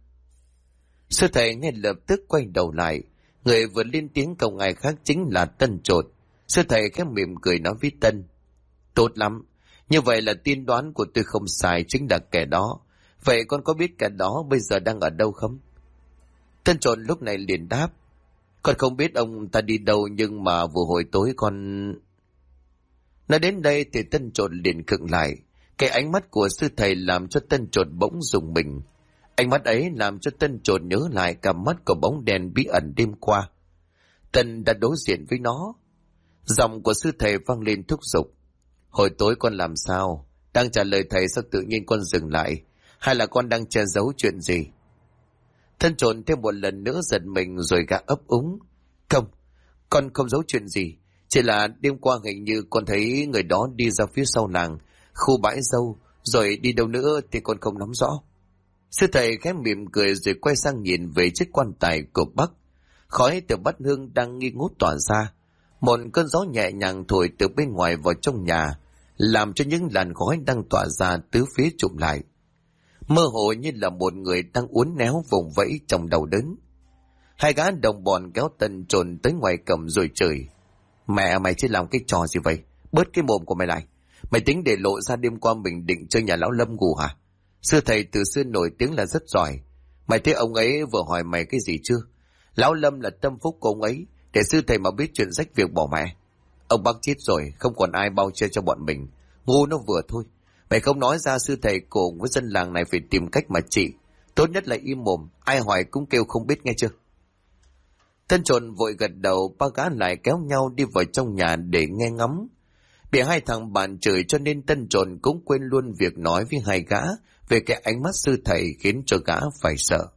Sư thầy ngay lập tức quay đầu lại. Người vừa lên tiếng cầu ngài khác chính là Tân Trột. Sư thầy khẽ mỉm cười nói với Tân. Tốt lắm. Như vậy là tiên đoán của tôi không sai, chính là kẻ đó. Vậy con có biết kẻ đó bây giờ đang ở đâu không? Tân Trột lúc này liền đáp. Con không biết ông ta đi đâu, nhưng mà vừa hồi tối con... Nói đến đây thì Tân Trột liền khựng lại. Cái ánh mắt của sư thầy làm cho Tân Trột bỗng rùng mình. Ánh mắt ấy làm cho Tân Trột nhớ lại cả mắt của bóng đèn bí ẩn đêm qua. Tân đã đối diện với nó. Giọng của sư thầy vang lên thúc giục. Hồi tối con làm sao? Đang trả lời thầy sao tự nhiên con dừng lại? Hay là con đang che giấu chuyện gì? Tân Trột thêm một lần nữa giật mình rồi gã ấp úng. Không, con không giấu chuyện gì. Chỉ là đêm qua hình như con thấy người đó đi ra phía sau làng, khu bãi dâu, rồi đi đâu nữa thì con không nắm rõ. Sư thầy khẽ mỉm cười rồi quay sang nhìn về chiếc quan tài của Bắc. Khói từ bát hương đang nghi ngút tỏa ra. Một cơn gió nhẹ nhàng thổi từ bên ngoài vào trong nhà, làm cho những làn khói đang tỏa ra tứ phía trụm lại. Mơ hồ như là một người đang uốn néo vùng vẫy trong đầu đớn. Hai gã đồng bọn kéo Tân Trồn tới ngoài cầm rồi chửi. Mẹ mày chứ làm cái trò gì vậy? Bớt cái mồm của mày lại. Mày tính để lộ ra đêm qua mình định chơi nhà lão Lâm ngủ hả? Sư thầy từ xưa nổi tiếng là rất giỏi. Mày thấy ông ấy vừa hỏi mày cái gì chưa? Lão Lâm là tâm phúc của ông ấy, để sư thầy mà biết chuyện rách việc bỏ mẹ. Ông bác chết rồi, không còn ai bao che cho bọn mình. Ngu nó vừa thôi. Mày không nói ra, sư thầy cùng với dân làng này phải tìm cách mà trị. Tốt nhất là im mồm, ai hỏi cũng kêu không biết nghe chưa? Tân Trồn vội gật đầu, ba gã lại kéo nhau đi vào trong nhà để nghe ngắm. Bị hai thằng bạn chửi cho nên Tân Trồn cũng quên luôn việc nói với hai gã về cái ánh mắt sư thầy khiến cho gã phải sợ.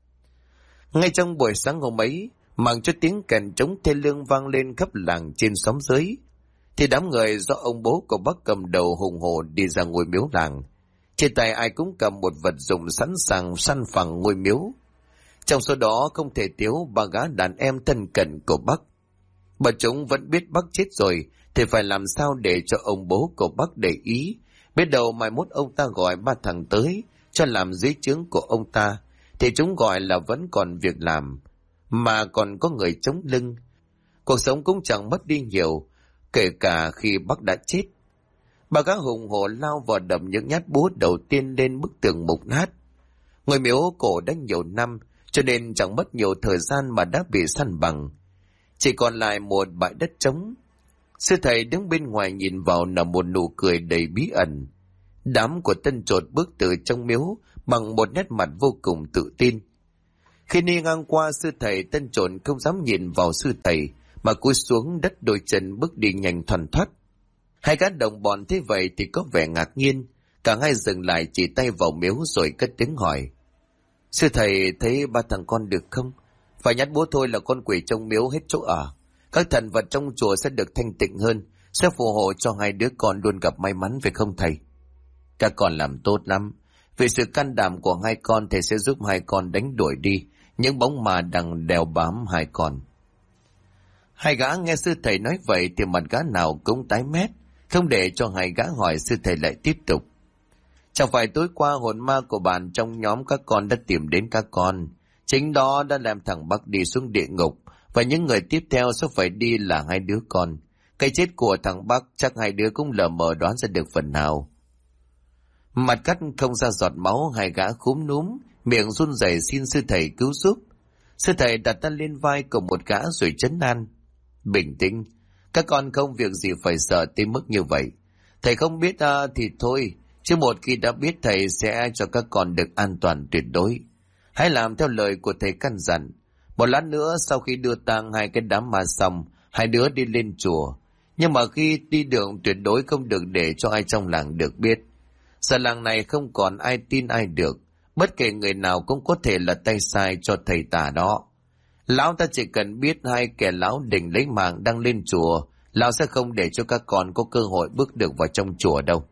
Ngay trong buổi sáng hôm ấy, màng cho tiếng kèn trống thê lương vang lên khắp làng trên xóm dưới, thì đám người do ông bố của bác cầm đầu hùng hổ đi ra ngôi miếu làng. Trên tay ai cũng cầm một vật dụng sẵn sàng săn phẳng ngôi miếu. Trong số đó không thể thiếu ba gã đàn em thân cận của bác. Bọn chúng vẫn biết bác chết rồi thì phải làm sao để cho ông bố của bác để ý. Biết đâu mai mốt ông ta gọi ba thằng tới cho làm dưới trướng của ông ta, thì chúng gọi là vẫn còn việc làm, mà còn có người chống lưng. Cuộc sống cũng chẳng mất đi nhiều, kể cả khi bác đã chết. Ba gã hùng hổ lao vào đập những nhát búa đầu tiên lên bức tường mục nát. Ngôi miếu cổ đã nhiều năm, cho nên chẳng mất nhiều thời gian mà đã bị săn bằng. Chỉ còn lại một bãi đất trống. Sư thầy đứng bên ngoài nhìn vào nở một nụ cười đầy bí ẩn. Đám của Tân Trột bước từ trong miếu bằng một nét mặt vô cùng tự tin. Khi đi ngang qua sư thầy, Tân Trột không dám nhìn vào sư thầy mà cúi xuống đất, đôi chân bước đi nhanh thoăn thoắt. Hai gã đồng bọn thấy vậy thì có vẻ ngạc nhiên, cả hai dừng lại chỉ tay vào miếu rồi cất tiếng hỏi. Sư thầy thấy ba thằng con được không? Phải nhát búa thôi là con quỷ trong miếu hết chỗ ở. Các thần vật trong chùa sẽ được thanh tịnh hơn, sẽ phù hộ cho hai đứa con luôn gặp may mắn, phải không thầy? Các con làm tốt lắm. Vì sự can đảm của hai con, thầy sẽ giúp hai con đánh đuổi đi những bóng ma đang đeo bám hai con. Hai gã nghe sư thầy nói vậy thì mặt gã nào cũng tái mét. Không để cho hai gã hỏi, sư thầy lại tiếp tục. Chẳng phải tối qua hồn ma của bạn trong nhóm các con đã tìm đến các con. Chính đó đã làm thằng Bắc đi xuống địa ngục, và những người tiếp theo sẽ phải đi là hai đứa con. Cái chết của thằng Bắc chắc hai đứa cũng lờ mờ đoán ra được phần nào. Mặt cắt không ra giọt máu, hai gã khúm núm, miệng run rẩy xin sư thầy cứu giúp. Sư thầy đặt tay lên vai của một gã rồi trấn an. Bình tĩnh, các con không việc gì phải sợ tới mức như vậy. Thầy không biết thì thôi, chứ một khi đã biết thầy sẽ cho các con được an toàn tuyệt đối. Hãy làm theo lời của thầy căn dặn. Một lát nữa sau khi đưa tang hai cái đám ma xong, hai đứa đi lên chùa. Nhưng mà khi đi đường tuyệt đối không được để cho ai trong làng được biết. Giờ làng này không còn ai tin ai được. Bất kể người nào cũng có thể là tay sai cho thầy tà đó. Lão ta chỉ cần biết hai kẻ lão đỉnh lấy mạng đang lên chùa, lão sẽ không để cho các con có cơ hội bước được vào trong chùa đâu.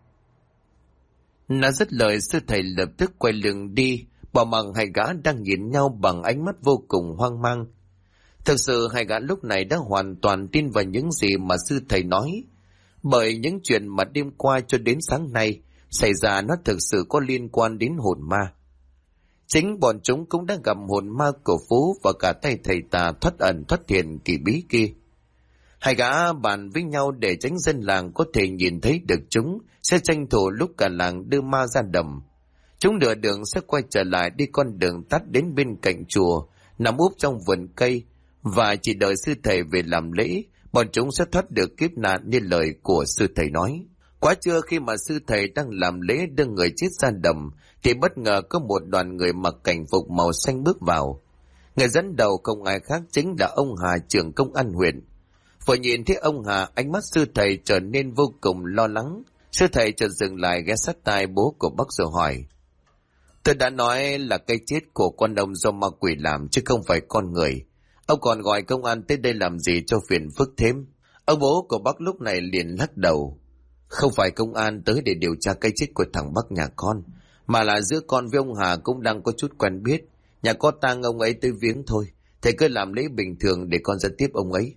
Nói dứt lời, sư thầy lập tức quay lưng đi, bỏ mặc hai gã đang nhìn nhau bằng ánh mắt vô cùng hoang mang. Thực sự hai gã lúc này đã hoàn toàn tin vào những gì mà sư thầy nói, bởi những chuyện mà đêm qua cho đến sáng nay xảy ra nó thực sự có liên quan đến hồn ma. Chính bọn chúng cũng đã gặp hồn ma của Phú và cả tay thầy tà thoát ẩn thoát hiện kỳ bí kia. Hai gã bàn với nhau để tránh dân làng có thể nhìn thấy được chúng, sẽ tranh thủ lúc cả làng đưa ma ra đầm. Chúng nửa đường sẽ quay trở lại đi con đường tắt đến bên cạnh chùa, nằm úp trong vườn cây, và chỉ đợi sư thầy về làm lễ, bọn chúng sẽ thoát được kiếp nạn như lời của sư thầy nói. Quá trưa khi mà sư thầy đang làm lễ đưa người chết ra đầm, thì bất ngờ có một đoàn người mặc cảnh phục màu xanh bước vào. Người dẫn đầu không ai khác chính là ông Hà, trưởng công an huyện. Vừa nhìn thấy ông Hà, ánh mắt sư thầy trở nên vô cùng lo lắng. Sư thầy chợt dừng lại ghé sát tai bố của bác rồi hỏi: Tôi đã nói là cái chết của con ông do ma quỷ làm chứ không phải con người. Ông còn gọi công an tới đây làm gì cho phiền phức thêm? Ông bố của bác lúc này liền lắc đầu. Không phải công an tới để điều tra cái chết của thằng Bắc nhà con, mà là giữa con với ông Hà cũng đang có chút quen biết. Nhà có tang ông ấy tới viếng thôi. Thầy cứ làm lễ bình thường để con ra tiếp ông ấy.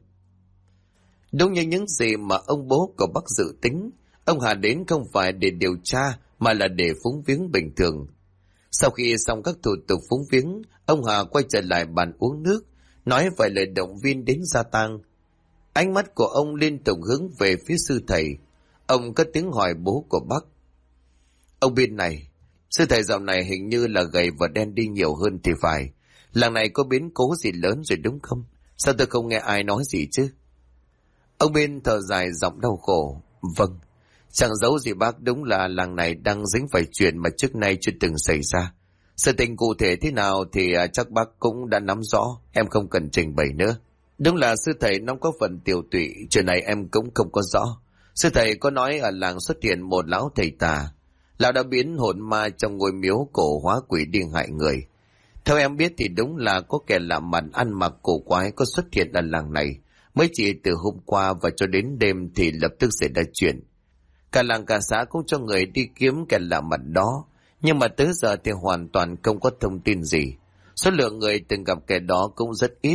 Đúng như những gì mà ông bố của bác dự tính, ông Hà đến không phải để điều tra mà là để phúng viếng bình thường. Sau khi xong các thủ tục phúng viếng, ông Hà quay trở lại bàn uống nước, nói vài lời động viên đến gia tang. Ánh mắt của ông liên tục hướng về phía sư thầy. Ông cất tiếng hỏi bố của bác: Ông biết này, sư thầy dạo này hình như là gầy và đen đi nhiều hơn thì phải. Làng này có biến cố gì lớn rồi đúng không? Sao tôi không nghe ai nói gì chứ? Ông bên thở dài giọng đau khổ. Vâng, chẳng giấu gì bác, đúng là làng này đang dính phải chuyện mà trước nay chưa từng xảy ra. Sự tình cụ thể thế nào thì chắc bác cũng đã nắm rõ, em không cần trình bày nữa. Đúng là sư thầy nó có phần tiều tụy, chuyện này em cũng không có rõ. Sư thầy có nói ở làng xuất hiện một lão thầy tà. Lão đã biến hồn ma trong ngôi miếu cổ hóa quỷ đi hại người. Theo em biết thì đúng là có kẻ lạ mặt ăn mặc cổ quái có xuất hiện ở làng này. Mới chỉ từ hôm qua và cho đến đêm thì lập tức xảy ra chuyện. Cả làng cả xã cũng cho người đi kiếm kẻ lạ mặt đó. Nhưng mà tới giờ thì hoàn toàn không có thông tin gì. Số lượng người từng gặp kẻ đó cũng rất ít.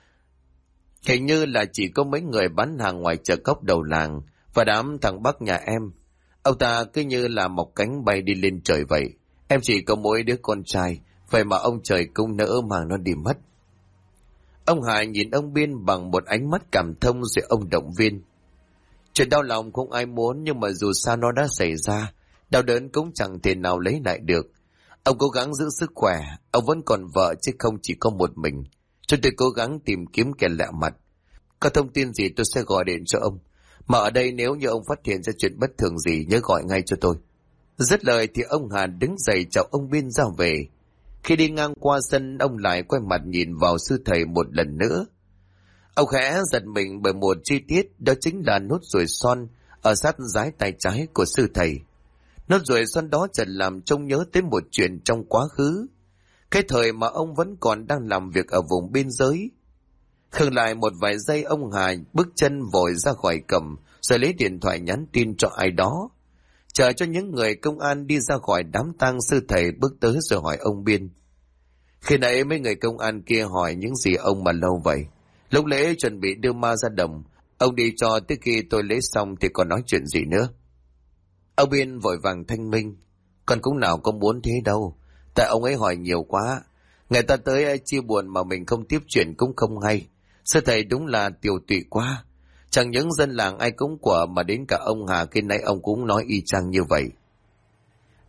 Hình như là chỉ có mấy người bán hàng ngoài chợ cóc đầu làng và đám thằng Bắc nhà em. Ông ta cứ như là một cánh bay đi lên trời vậy. Em chỉ có mỗi đứa con trai, vậy mà ông trời cũng nỡ mang nó đi mất. Ông Hải nhìn ông Biên bằng một ánh mắt cảm thông rồi ông động viên. Chuyện đau lòng không ai muốn, nhưng mà dù sao nó đã xảy ra, đau đớn cũng chẳng thể nào lấy lại được. Ông cố gắng giữ sức khỏe, ông vẫn còn vợ chứ không chỉ có một mình. Cho tôi cố gắng tìm kiếm kẻ lạ mặt. Có thông tin gì tôi sẽ gọi điện cho ông. Mà ở đây nếu như ông phát hiện ra chuyện bất thường gì, nhớ gọi ngay cho tôi. Dứt lời thì ông Hà đứng dậy chào ông Biên ra về. Khi đi ngang qua sân, ông lại quay mặt nhìn vào sư thầy một lần nữa. Ông khẽ giật mình bởi một chi tiết, đó chính là nốt ruồi son ở sát dái tay trái của sư thầy. Nốt ruồi son đó chợt làm trông nhớ tới một chuyện trong quá khứ. Cái thời mà ông vẫn còn đang làm việc ở vùng biên giới. Khựng lại một vài giây, ông Hà bước chân vội ra khỏi cầm, rồi lấy điện thoại nhắn tin cho ai đó. Chờ cho những người công an đi ra khỏi đám tang, sư thầy bước tới rồi hỏi ông Biên. Khi nãy mấy người công an kia hỏi những gì ông mà lâu vậy? Lúc lễ chuẩn bị đưa ma ra đồng, ông đi cho tới khi tôi lễ xong thì còn nói chuyện gì nữa? Ông Biên vội vàng thanh minh. Con cũng nào có muốn thế đâu. Tại ông ấy hỏi nhiều quá. Người ta tới chia buồn mà mình không tiếp chuyện cũng không hay. Sư thầy đúng là tiều tụy quá. Chẳng những dân làng ai cũng của mà đến cả ông Hà khi nay ông cũng nói y chang như vậy.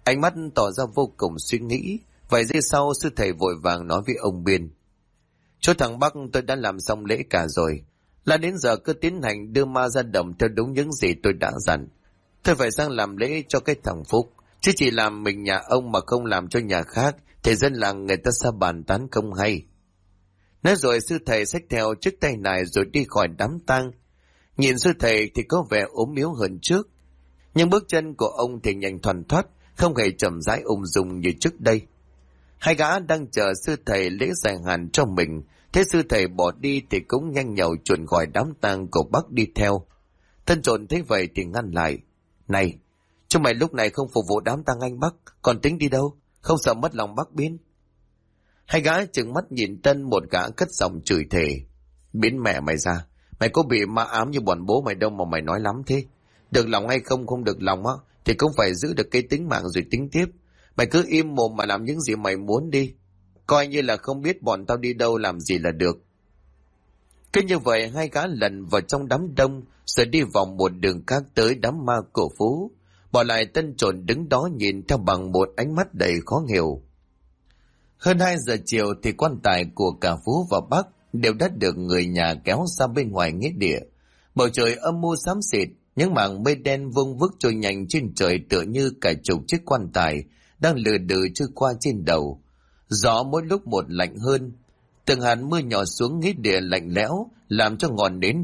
Ánh mắt tỏ ra vô cùng suy nghĩ. Vài giây sau sư thầy vội vàng nói với ông Biên: Chỗ thằng Bắc tôi đã làm xong lễ cả rồi, là đến giờ cứ tiến hành đưa ma ra đồng theo đúng những gì tôi đã dặn. Tôi phải sang làm lễ cho cái thằng Phúc, chứ chỉ làm mình nhà ông mà không làm cho nhà khác thì dân làng người ta sẽ bàn tán không hay. Nói rồi sư thầy xách theo chiếc tay này rồi đi khỏi đám tang. Nhìn sư thầy thì có vẻ ốm yếu hơn trước, nhưng bước chân của ông thì nhanh thoăn thoắt, không hề chậm rãi ung dung như trước đây. Hai gã đang chờ sư thầy lễ dài hạn cho mình, thế sư thầy bỏ đi thì cũng nhanh nhậu chuồn khỏi đám tang của Bắc đi theo. Thân trộn thấy vậy thì ngăn lại: Này, chúng mày lúc này không phục vụ đám tang anh Bắc, còn tính đi đâu, không sợ mất lòng bác Biến? Hai gã trừng mắt nhìn Tân, một gã cất giọng chửi thề: Biến mẹ mày ra, mày có bị ma ám như bọn bố mày đâu mà mày nói lắm thế. Được lòng hay không được lòng á thì cũng phải giữ được cái tính mạng rồi tính tiếp. Mày cứ im mồm mà làm những gì mày muốn đi, coi như là không biết bọn tao đi đâu làm gì là được. Cứ như vậy hai gã lần vào trong đám đông, rồi đi vòng một đường khác tới đám ma cổ Phú, bỏ lại Tân trộn đứng đó nhìn theo bằng một ánh mắt đầy khó hiểu. Hơn 2 giờ chiều thì quan tài của cả Phú và Bắc đều đã được người nhà kéo ra bên ngoài nghĩa địa. Bầu trời âm mưu xám xịt, những mảng mây đen vung vức trôi nhanh trên trời tựa như cả chục chiếc quan tài đang lừ đừ trôi qua trên đầu. Gió mỗi lúc một lạnh hơn, từng hạt mưa nhỏ xuống nghĩa địa lạnh lẽo, làm cho ngọn nến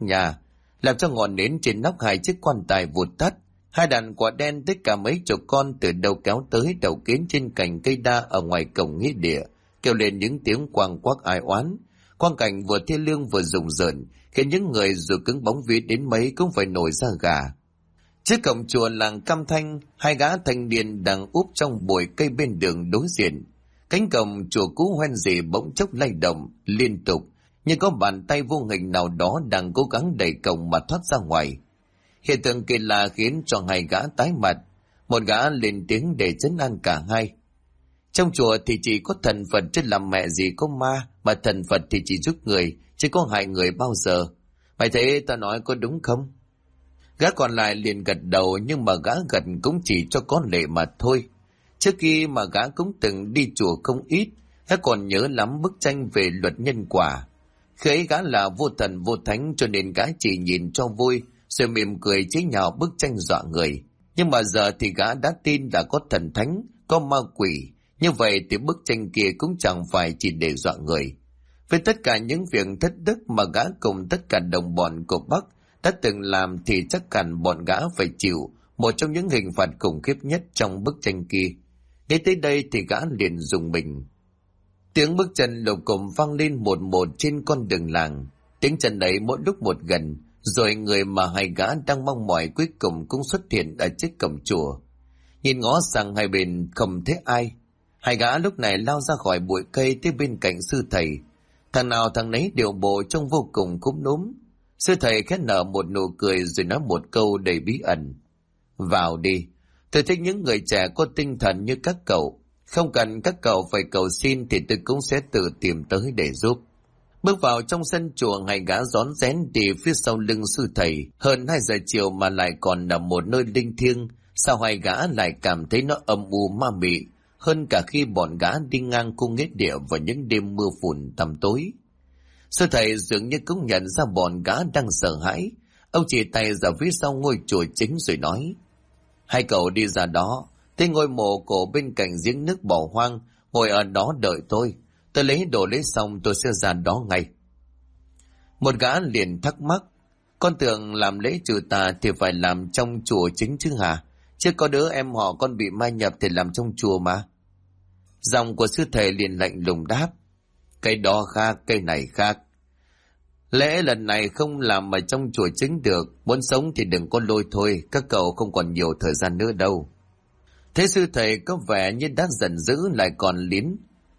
trên nóc hai chiếc quan tài vụt tắt. Hai đàn quả đen tất cả mấy chục con từ đâu kéo tới đầu kiến trên cành cây đa ở ngoài cổng nghĩa địa, kêu lên những tiếng quang quắc ai oán. Quang cảnh vừa thiêng liêng vừa rùng rợn, khiến những người dù cứng bóng vía đến mấy cũng phải nổi da gà. Trước cổng chùa làng Cam Thanh, hai gã thanh niên đang úp trong bụi cây bên đường đối diện. Cánh cổng chùa cũ hoen rỉ bỗng chốc lay động liên tục, như có bàn tay vô hình nào đó đang cố gắng đẩy cổng mà thoát ra ngoài. Hiện tượng kỳ lạ khiến cho hai gã tái mặt. Một gã lên tiếng để trấn an cả hai: Trong chùa thì chỉ có thần Phật chứ làm mẹ gì có ma, mà thần Phật thì chỉ giúp người, chứ có hại người bao giờ. Mày thấy ta nói có đúng không? Gã còn lại liền gật đầu, nhưng mà gã gật cũng chỉ cho có lệ mà thôi. Trước khi mà gã cũng từng đi chùa không ít, gã còn nhớ lắm bức tranh về luật nhân quả. Khi ấy gã là vô thần vô thánh, cho nên gã chỉ nhìn cho vui, rồi mỉm cười chế nhạo bức tranh dọa người. Nhưng mà giờ thì gã đã tin là có thần thánh, có ma quỷ, như vậy thì bức tranh kia cũng chẳng phải chỉ để dọa người. Với tất cả những việc thất đức mà gã cùng tất cả đồng bọn của Bắc đã từng làm thì chắc hẳn bọn gã phải chịu một trong những hình phạt khủng khiếp nhất trong bức tranh kia. Đến tới đây thì gã liền rùng mình. Tiếng bước chân lục cồm vang lên một một trên con đường làng. Tiếng chân ấy mỗi lúc một gần, rồi người mà hai gã đang mong mỏi cuối cùng cũng xuất hiện ở trước cổng chùa. Nhìn ngó sang hai bên không thấy ai, hai gã lúc này lao ra khỏi bụi cây tới bên cạnh sư thầy. Thằng nào thằng nấy điệu bộ trông vô cùng cúm núm. Sư thầy khẽ nở một nụ cười rồi nói một câu đầy bí ẩn: Vào đi, tôi thích những người trẻ có tinh thần như các cậu. Không cần các cậu phải cầu xin thì tôi cũng sẽ tự tìm tới để giúp. Bước vào trong sân chùa, hai gã rón rén đi phía sau lưng sư thầy. Hơn 2 giờ chiều mà lại còn ở một nơi linh thiêng, sao hai gã lại cảm thấy nó âm u ma mị hơn cả khi bọn gã đi ngang cung nghĩa địa vào những đêm mưa phùn tăm tối. Sư thầy dường như cũng nhận ra bọn gã đang sợ hãi. Ông chỉ tay ra phía sau ngôi chùa chính rồi nói: Hai cậu đi ra đó, tới ngôi mộ cổ bên cạnh giếng nước bỏ hoang, ngồi ở đó đợi tôi lấy đồ lấy xong tôi sẽ ra đó ngay. Một gã liền thắc mắc: Con tưởng làm lễ trừ tà thì phải làm trong chùa chính chứ hả? Chứ có đứa em họ con bị ma nhập thì làm trong chùa mà. Giọng của sư thầy liền lạnh lùng đáp: Cái đó khác, cái này khác. Lẽ lần này không làm ở trong chùa chính được, muốn sống thì đừng có lôi thôi, các cậu không còn nhiều thời gian nữa đâu. Thế sư thầy có vẻ như đã giận dữ lại còn liến.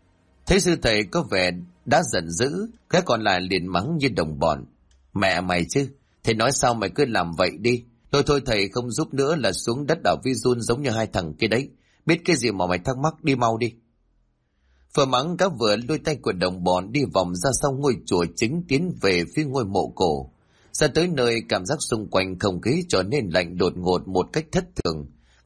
Các còn lại liền mắng như đồng bọn: Mẹ mày chứ, thầy nói sao mày cứ làm vậy đi. Thôi thầy không giúp nữa là xuống đất đảo vi run giống như hai thằng kia đấy. Biết cái gì mà mày thắc mắc, đi mau đi. Vừa mắng cá vừa lôi tay của đồng bọn đi vòng ra sau ngôi chùa chính, tiến về phía ngôi mộ cổ. Ra tới nơi cảm giác xung quanh không khí trở nên lạnh đột ngột một cách thất thường.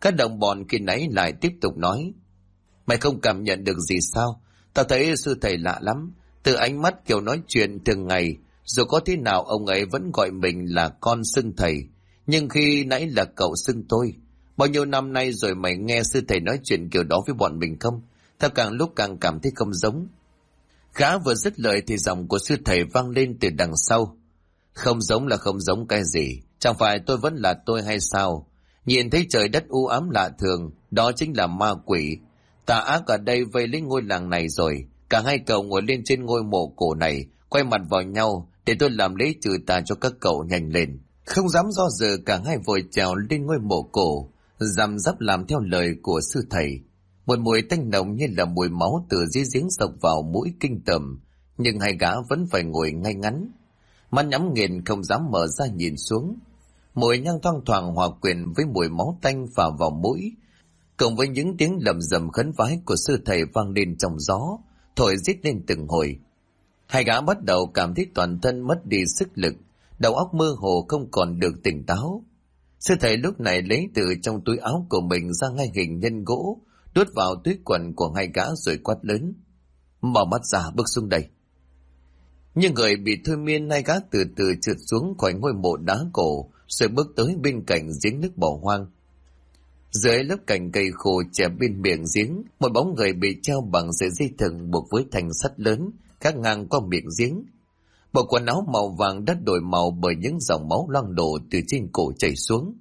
Các đồng bọn khi nãy lại tiếp tục nói: Mày không cảm nhận được gì sao? Tao thấy sư thầy lạ lắm. Từ ánh mắt kiểu nói chuyện thường ngày, dù có thế nào ông ấy vẫn gọi mình là con xưng thầy. Nhưng khi nãy là cậu xưng tôi. Bao nhiêu năm nay rồi mày nghe sư thầy nói chuyện kiểu đó với bọn mình không? Tao càng lúc càng cảm thấy không giống. Gã vừa dứt lời thì giọng của sư thầy vang lên từ đằng sau: Không giống là không giống cái gì? Chẳng phải tôi vẫn là tôi hay sao? Nhìn thấy trời đất u ám lạ thường, đó chính là ma quỷ. Tà ác ở đây vây lấy ngôi làng này rồi. Cả hai cậu ngồi lên trên ngôi mộ cổ này, quay mặt vào nhau để tôi làm lễ trừ tà cho các cậu nhanh lên. Không dám do dự, cả hai vội trèo lên ngôi mộ cổ, răm rắp làm theo lời của sư thầy. Một mùi tanh nồng như là mùi máu từ dưới giếng sộc vào mũi kinh tởm, nhưng hai gã vẫn phải ngồi ngay ngắn, mắt nhắm nghiền không dám mở ra nhìn xuống. Mùi nhang thoang thoảng hòa quyện với mùi máu tanh phả vào mũi, cộng với những tiếng lầm rầm khấn vái của sư thầy vang lên trong gió, thổi rít lên từng hồi. Hai gã bắt đầu cảm thấy toàn thân mất đi sức lực, đầu óc mơ hồ không còn được tỉnh táo. Sư thầy lúc này lấy từ trong túi áo của mình ra ngay hình nhân gỗ, đút vào túi quần của hai gã rồi quát lớn: Mở mắt ra, bước xuống đây. Nhưng người bị thôi miên, hai gã từ từ trượt xuống khỏi ngôi mộ đá cổ, rồi bước tới bên cạnh giếng nước bỏ hoang. Dưới lớp cành cây khô che bên miệng giếng, một bóng người bị treo bằng sợi dây thừng buộc với thanh sắt lớn cắt ngang qua miệng giếng. Bộ quần áo màu vàng đã đổi màu bởi những dòng máu loang đổ từ trên cổ chảy xuống.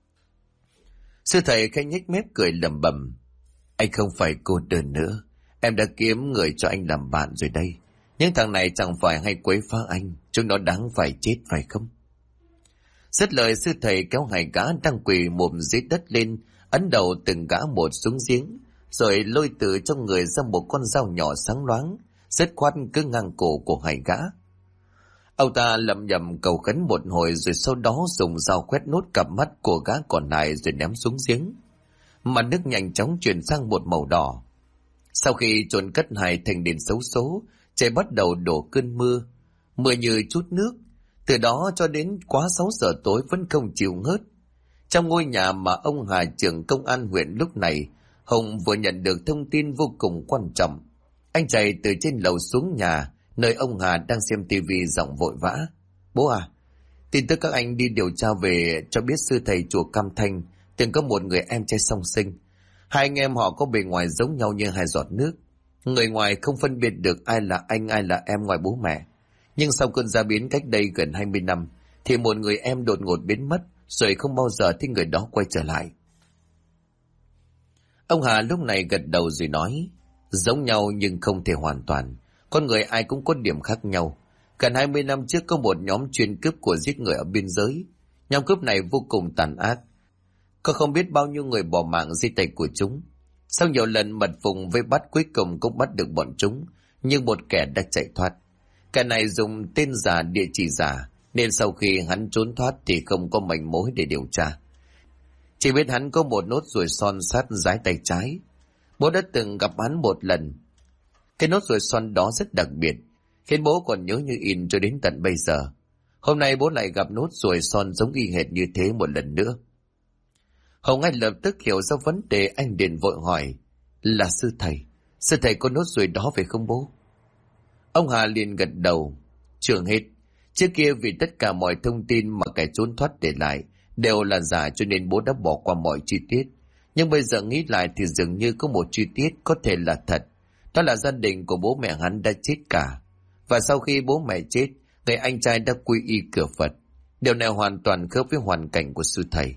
Sư thầy khẽ nhếch mép cười lẩm bẩm: Anh không phải cô đơn nữa, em đã kiếm người cho anh làm bạn rồi đây. Những thằng này chẳng phải hay quấy phá anh, chúng nó đáng phải chết phải không? Dứt lời, sư thầy kéo hai gã đang quỳ mồm dưới đất lên, ấn đầu từng gã một xuống giếng, rồi lôi từ trong người ra một con dao nhỏ sáng loáng, dứt khoát cứ ngang cổ của hai gã. Ông ta lẩm nhẩm cầu khấn một hồi, rồi sau đó dùng dao quét nốt cặp mắt của gã còn lại rồi ném xuống giếng. Mặt nước nhanh chóng chuyển sang một màu đỏ. Sau khi chôn cất hai thành đền xấu số, trời bắt đầu đổ cơn mưa, mưa như chút nước. Từ đó cho đến quá 6 giờ tối vẫn không chịu ngớt. Trong ngôi nhà mà ông Hà, trưởng công an huyện lúc này, Hùng vừa nhận được thông tin vô cùng quan trọng. Anh chạy từ trên lầu xuống nhà, nơi ông Hà đang xem tivi, giọng vội vã: Bố à, tin tức các anh đi điều tra về cho biết sư thầy chùa Cam Thanh từng có một người em trai song sinh. Hai anh em họ có bề ngoài giống nhau như hai giọt nước. Người ngoài không phân biệt được ai là anh ai là em ngoài bố mẹ. Nhưng sau cơn gia biến cách đây gần 20 năm, thì một người em đột ngột biến mất, rồi không bao giờ thấy người đó quay trở lại. Ông Hà lúc này gật đầu rồi nói: Giống nhau nhưng không thể hoàn toàn. Con người ai cũng có điểm khác nhau. Gần 20 năm trước có một nhóm chuyên cướp của giết người ở biên giới. Nhóm cướp này vô cùng tàn ác. Có không biết bao nhiêu người bỏ mạng dưới tay của chúng. Sau nhiều lần mật vùng vây bắt, cuối cùng cũng bắt được bọn chúng, nhưng một kẻ đã chạy thoát. Kẻ này dùng tên giả, địa chỉ giả, nên sau khi hắn trốn thoát thì không có manh mối để điều tra. Chỉ biết hắn có một nốt ruồi son sát dái tay trái. Bố đã từng gặp hắn một lần. Cái nốt ruồi son đó rất đặc biệt, khiến bố còn nhớ như in cho đến tận bây giờ. Hôm nay bố lại gặp nốt ruồi son giống y hệt như thế một lần nữa. Hồng ngay lập tức hiểu ra vấn đề, anh liền vội hỏi: Là sư thầy có nốt ruồi đó phải không bố? Ông Hà liền gật đầu: Chưa hết. Trước kia vì tất cả mọi thông tin mà kẻ trốn thoát để lại đều là giả, cho nên bố đã bỏ qua mọi chi tiết. Nhưng bây giờ nghĩ lại thì dường như có một chi tiết có thể là thật. Đó là gia đình của bố mẹ hắn đã chết cả. Và sau khi bố mẹ chết, người anh trai đã quy y cửa Phật. Điều này hoàn toàn khớp với hoàn cảnh của sư thầy.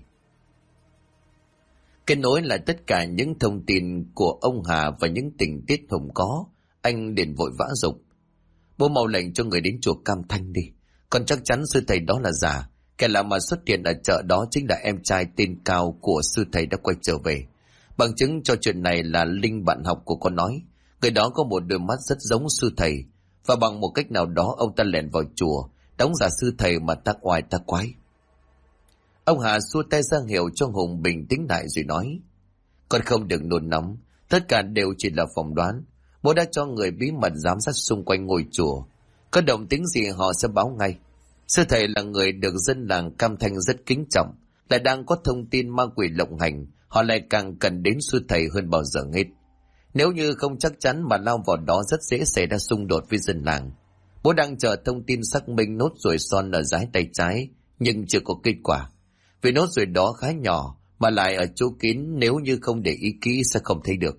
Kết nối lại tất cả những thông tin của ông Hà và những tình tiết Hùng có, anh liền vội vã dục: Bố mau lệnh cho người đến chùa Cam Thanh đi. Còn chắc chắn sư thầy đó là giả. Kẻ lạ mà xuất hiện ở chợ đó chính là em trai tên Cao của sư thầy đã quay trở về. Bằng chứng cho chuyện này là Linh, bạn học của con nói. Người đó có một đôi mắt rất giống sư thầy. Và bằng một cách nào đó ông ta lẻn vào chùa, đóng giả sư thầy mà ta oai ta quái. Ông Hà xua tay ra hiệu cho Hùng bình tĩnh lại rồi nói: Con không được nôn nóng. Tất cả đều chỉ là phỏng đoán. Bố đã cho người bí mật giám sát xung quanh ngôi chùa. Có động tĩnh gì họ sẽ báo ngay. Sư thầy là người được dân làng Cam Thanh rất kính trọng, lại đang có thông tin ma quỷ lộng hành. họ lại càng cần đến sư thầy hơn bao giờ hết. Nếu như không chắc chắn mà lao vào đó rất dễ xảy ra xung đột với dân làng. Bố đang chờ thông tin xác minh nốt ruồi son ở dái tay trái, nhưng chưa có kết quả. Vì nốt ruồi đó khá nhỏ, mà lại ở chỗ kín, nếu như không để ý kỹ sẽ không thấy được.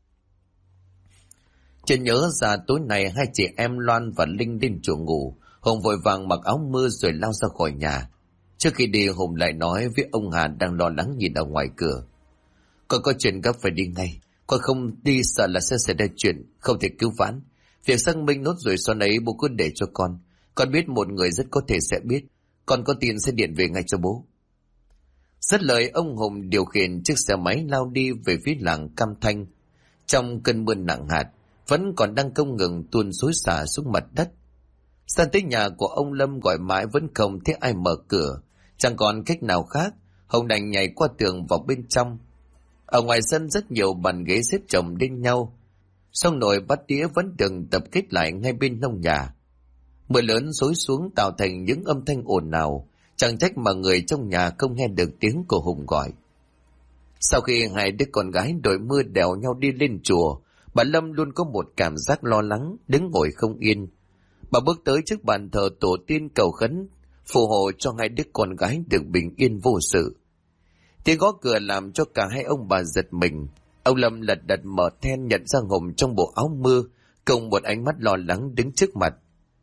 Chợt nhớ ra tối nay hai chị em Loan và Linh đến chùa ngủ, Hùng vội vàng mặc áo mưa rồi lao ra khỏi nhà. Trước khi đi, Hùng lại nói với ông Hà đang lo lắng nhìn ở ngoài cửa: con có chuyện gấp phải đi ngay, con không đi sợ là sẽ xảy ra chuyện không thể cứu vãn. Việc xác minh nốt ruồi son ấy bố cứ để cho con biết một người rất có thể sẽ biết. Con có tin sẽ điện về ngay cho bố. Dứt lời, ông Hùng điều khiển chiếc xe máy lao đi về phía làng Cam Thanh. Trong cơn mưa nặng hạt, vẫn còn đang không ngừng tuôn xối xả xuống mặt đất. Sang tới nhà của ông Lâm gọi mãi vẫn không thấy ai mở cửa. Chẳng còn cách nào khác, Hùng đành nhảy qua tường vào bên trong. Ở ngoài sân rất nhiều bàn ghế xếp chồng lên nhau. Xong nồi bát đĩa vẫn đừng tập kết lại ngay bên nông nhà. Mưa lớn xối xuống tạo thành những âm thanh ồn ào, chẳng trách mà người trong nhà không nghe được tiếng của Hùng gọi. Sau khi hai đứa con gái đội mưa đèo nhau đi lên chùa, bà Lâm luôn có một cảm giác lo lắng, đứng ngồi không yên. Bà bước tới trước bàn thờ tổ tiên cầu khấn, phù hộ cho hai đứa con gái được bình yên vô sự. Tiếng gõ cửa làm cho cả hai ông bà giật mình. Ông Lâm lật đật mở then nhận ra Hùng trong bộ áo mưa, cùng một ánh mắt lo lắng đứng trước mặt.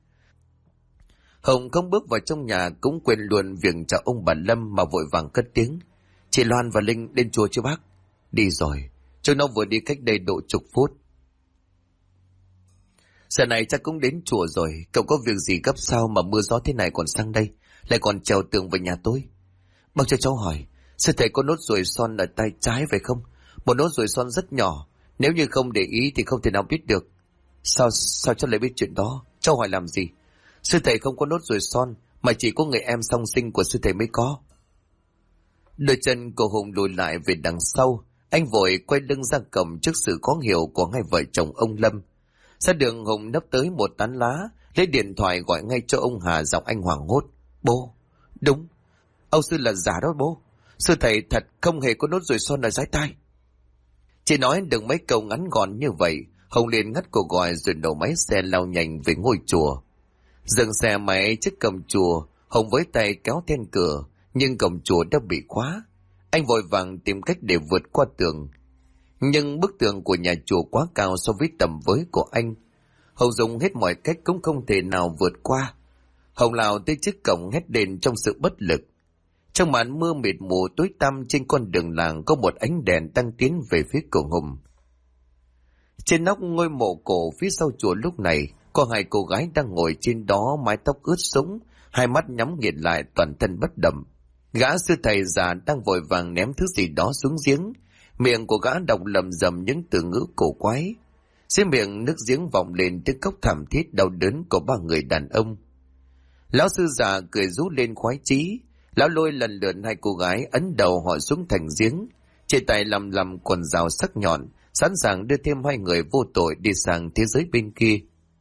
Hùng không bước vào trong nhà cũng quên luôn việc chào ông bà Lâm mà vội vàng cất tiếng: chị Loan và Linh lên chùa chứ bác? Đi rồi, chúng nó vừa đi cách đây độ chục phút. Giờ này chắc cũng đến chùa rồi. Cậu có việc gì gấp sao mà mưa gió thế này còn sang đây, lại còn trèo tường về nhà tôi? Bác cho cháu hỏi, sư thầy có nốt ruồi son ở tay trái phải không? Một nốt ruồi son rất nhỏ, nếu như không để ý thì không thể nào biết được. Sao cháu lại biết chuyện đó? Cháu hỏi làm gì? Sư thầy không có nốt ruồi son, mà chỉ có người em song sinh của sư thầy mới có. Đôi chân của Hùng lùi lại về đằng sau, anh vội quay lưng ra cổng trước sự khó hiểu của hai vợ chồng ông Lâm. Ra đường, Hùng nấp tới một tán lá, lấy điện thoại gọi ngay cho ông Hà, giọng anh hoảng hốt: bố, đúng, ông sư là giả đó bố. Sư thầy thật không hề có nốt ruồi son ở dái tai. Chỉ nói được mấy câu ngắn gọn như vậy, Hùng liền ngắt cuộc gọi rồi nổ máy xe lao nhanh về ngôi chùa. Dừng xe máy trước cổng chùa, Hùng với tay kéo then cửa, nhưng cổng chùa đã bị khóa. Anh vội vàng tìm cách để vượt qua tường, nhưng bức tường của nhà chùa quá cao so với tầm với của anh. Hùng dùng hết mọi cách cũng không thể nào vượt qua. Hùng lao tới trước cổng hét lên trong sự bất lực. Trong màn mưa mịt mù tối tăm, trên con đường làng có một ánh đèn đang tiến về phía của Hùng. Trên nóc ngôi mộ cổ phía sau chùa lúc này có hai cô gái đang ngồi trên đó, mái tóc ướt sũng, hai mắt nhắm nghiền lại, toàn thân bất động. Gã sư thầy già đang vội vàng ném thứ gì đó xuống giếng, miệng của gã đọc lầm rầm những từ ngữ cổ quái. Dưới miệng nước giếng vọng lên tiếng khóc thảm thiết đau đớn của ba người đàn ông. Lão sư già cười rú lên khoái chí. Lão lôi lần lượt hai cô gái ấn đầu họ xuống thành giếng, trên tay lầm con dao sắc nhọn, sẵn sàng đưa thêm hai người vô tội đi sang thế giới bên kia.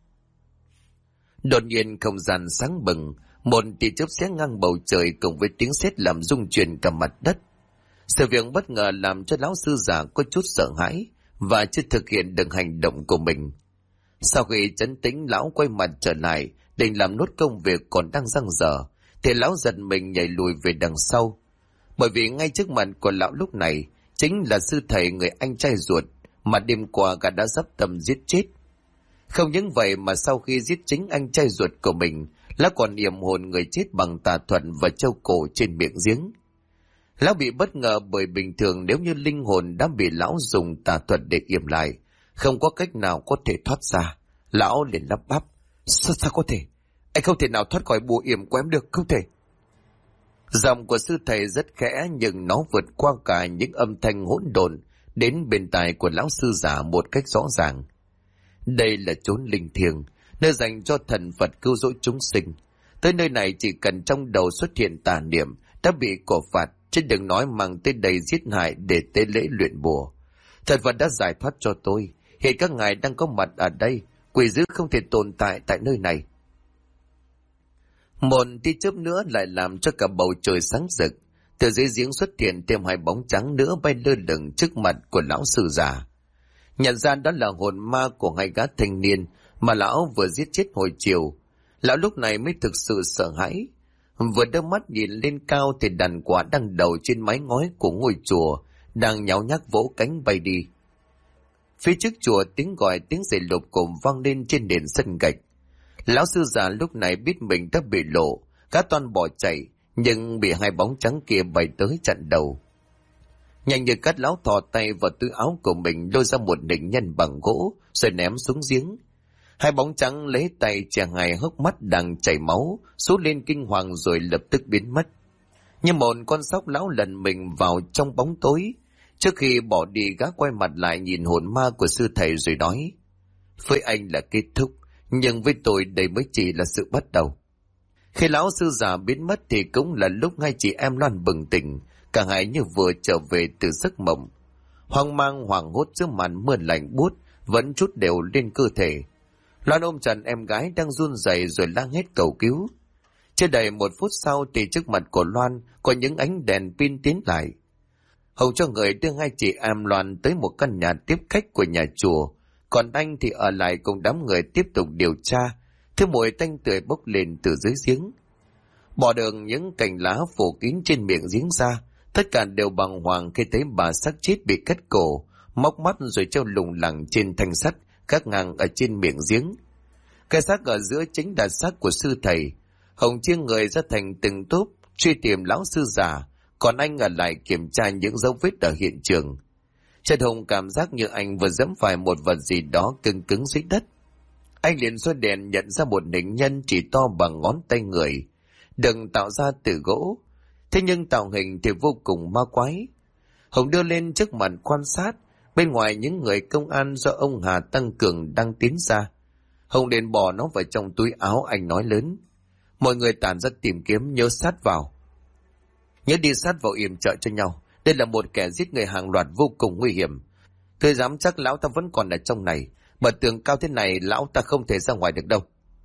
Đột nhiên không gian sáng bừng, một tia chớp xé ngang bầu trời cùng với tiếng sét làm rung chuyển cả mặt đất. Sự việc bất ngờ làm cho lão sư già có chút sợ hãi và chưa thực hiện được hành động của mình. Sau khi trấn tĩnh, lão quay mặt trở lại định làm nốt công việc còn đang dang dở, thì lão giật mình nhảy lùi về đằng sau, bởi vì ngay trước mặt của lão lúc này chính là sư thầy, người anh trai ruột mà đêm qua gã đã dắp tâm giết chết. Không những vậy mà sau khi giết chính anh trai ruột của mình, lão còn yểm hồn người chết bằng tà thuật và châu cổ trên miệng giếng. Lão bị bất ngờ bởi bình thường nếu như linh hồn đã bị lão dùng tà thuật để yểm lại, không có cách nào có thể thoát ra. Lão liền lắp bắp: Sao có thể? Anh không thể nào thoát khỏi bùa yểm của em được, không thể. Giọng của sư thầy rất khẽ, nhưng nó vượt qua cả những âm thanh hỗn độn đến bên tai của lão sư già một cách rõ ràng. Đây là chốn linh thiêng, nơi dành cho thần Phật cứu rỗi chúng sinh. Tới nơi này chỉ cần trong đầu xuất hiện tà niệm đã bị cổ phạt, chứ đừng nói mang tới đây giết hại để tế lễ luyện bùa. Thần Phật đã giải thoát cho tôi, hiện các ngài đang có mặt ở đây, quỷ dữ không thể tồn tại tại nơi này. Một tia chớp nữa lại làm cho cả bầu trời sáng rực. Từ dưới giếng xuất hiện thêm hai bóng trắng nữa bay lơ lửng trước mặt của lão sư già. Nhận ra đó là hồn ma của hai gã thanh niên mà lão vừa giết chết hồi chiều. Lão lúc này mới thực sự sợ hãi. Vừa đưa mắt nhìn lên cao thì đàn quạ đang đầu trên mái ngói của ngôi chùa đang nháo nhác vỗ cánh bay đi. Phía trước chùa tiếng gọi tiếng giày lụp cùng vang lên trên nền sân gạch. Lão sư già lúc này biết mình đã bị lộ, cá toan bỏ chạy nhưng bị hai bóng trắng kia bay tới chặn đầu. Nhanh như cắt, lão thò tay vào túi áo của mình lôi ra một định nhân bằng gỗ rồi ném xuống giếng. Hai bóng trắng lấy tay che hai hốc mắt đang chảy máu, sốt lên kinh hoàng rồi lập tức biến mất. Như một con sóc lão lần mình vào trong bóng tối. Trước khi bỏ đi, gã quay mặt lại nhìn hồn ma của sư thầy rồi nói: với anh là kết thúc, nhưng với tôi đây mới chỉ là sự bắt đầu. Khi lão sư già biến mất thì cũng là lúc hai chị em Loan bừng tỉnh, cả hai như vừa trở về từ giấc mộng. Hoang mang hoảng hốt giữa màn mưa lạnh buốt vẫn trút đều lên cơ thể. Loan ôm chặt em gái đang run rẩy rồi la hét cầu cứu. Chưa đầy 1 phút sau thì trước mặt của Loan có những ánh đèn pin tiến lại. Hồng cho người đưa hai chị em Loan tới một căn nhà tiếp khách của nhà chùa, còn anh thì ở lại cùng đám người tiếp tục điều tra. Thứ mùi tanh tưởi bốc lên từ dưới giếng. Bỏ đường những cành lá phủ kín trên miệng giếng ra, tất cả đều bàng hoàng khi thấy bà xác chết bị cắt cổ, móc mắt rồi treo lủng lẳng trên thanh sắt gác ngang ở trên miệng giếng. Cái xác ở giữa chính là xác của sư thầy. Hồng chia người ra thành từng tốp truy tìm lão sư già, còn anh ở lại kiểm tra những dấu vết ở hiện trường. Trần Hùng cảm giác như anh vừa dẫm phải một vật gì đó cứng cứng dưới đất. Anh liền xoay đèn nhận ra một hình nhân chỉ to bằng ngón tay người, đừng tạo ra từ gỗ, thế nhưng tạo hình thì vô cùng ma quái. Hùng đưa lên trước mặt quan sát, bên ngoài những người công an do ông Hà tăng cường đang tiến ra. Hùng liền bỏ nó vào trong túi áo, anh nói lớn: mọi người tản ra tìm kiếm, nhớ sát vào. Nhớ đi sát vào yểm trợ cho nhau, đây là một kẻ giết người hàng loạt vô cùng nguy hiểm. Tôi dám chắc lão ta vẫn còn ở trong này, bờ tường cao thế này lão ta không thể ra ngoài được đâu.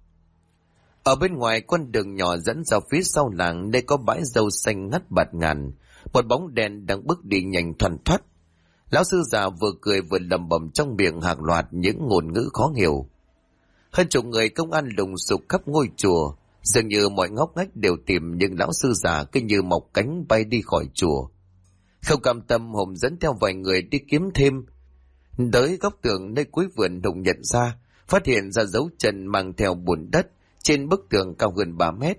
Ở bên ngoài con đường nhỏ dẫn ra phía sau làng, nơi có bãi dâu xanh ngắt bạt ngàn, một bóng đèn đang bước đi nhanh thoăn thoắt. Lão sư già vừa cười vừa lẩm bẩm trong miệng hàng loạt những ngôn ngữ khó hiểu. Hơn chục người công an lùng sục khắp ngôi chùa, dường như mọi ngóc ngách đều tìm, nhưng lão sư già cứ như mọc cánh bay đi khỏi chùa. Không cam tâm, Hùng dẫn theo vài người đi kiếm thêm. Tới góc tường nơi cuối vườn, Hùng nhận ra, phát hiện ra dấu chân mang theo bùn đất trên bức tường cao hơn 3 mét.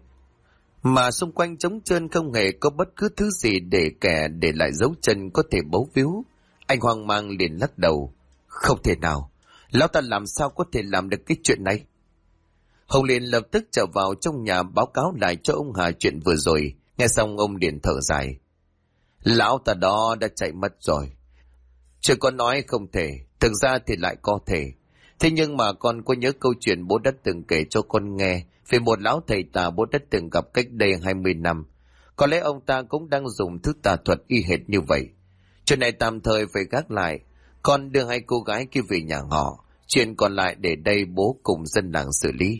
Mà xung quanh trống trơn, không hề có bất cứ thứ gì để kẻ để lại dấu chân có thể bấu víu. Anh hoang mang liền lắc đầu: không thể nào, lão ta làm sao có thể làm được cái chuyện này? Hồng liền lập tức trở vào trong nhà báo cáo lại cho ông Hà chuyện vừa rồi. Nghe xong ông liền thở dài: lão ta đó đã chạy mất rồi. Chưa có nói không thể, thực ra thì lại có thể. Thế nhưng mà con có nhớ câu chuyện bố đã từng kể cho con nghe về một lão thầy tà bố đã từng gặp cách đây 20 năm. Có lẽ ông ta cũng đang dùng thứ tà thuật y hệt như vậy. Chuyện này tạm thời phải gác lại, con đưa hai cô gái kia về nhà họ, chuyện còn lại để đây bố cùng dân làng xử lý.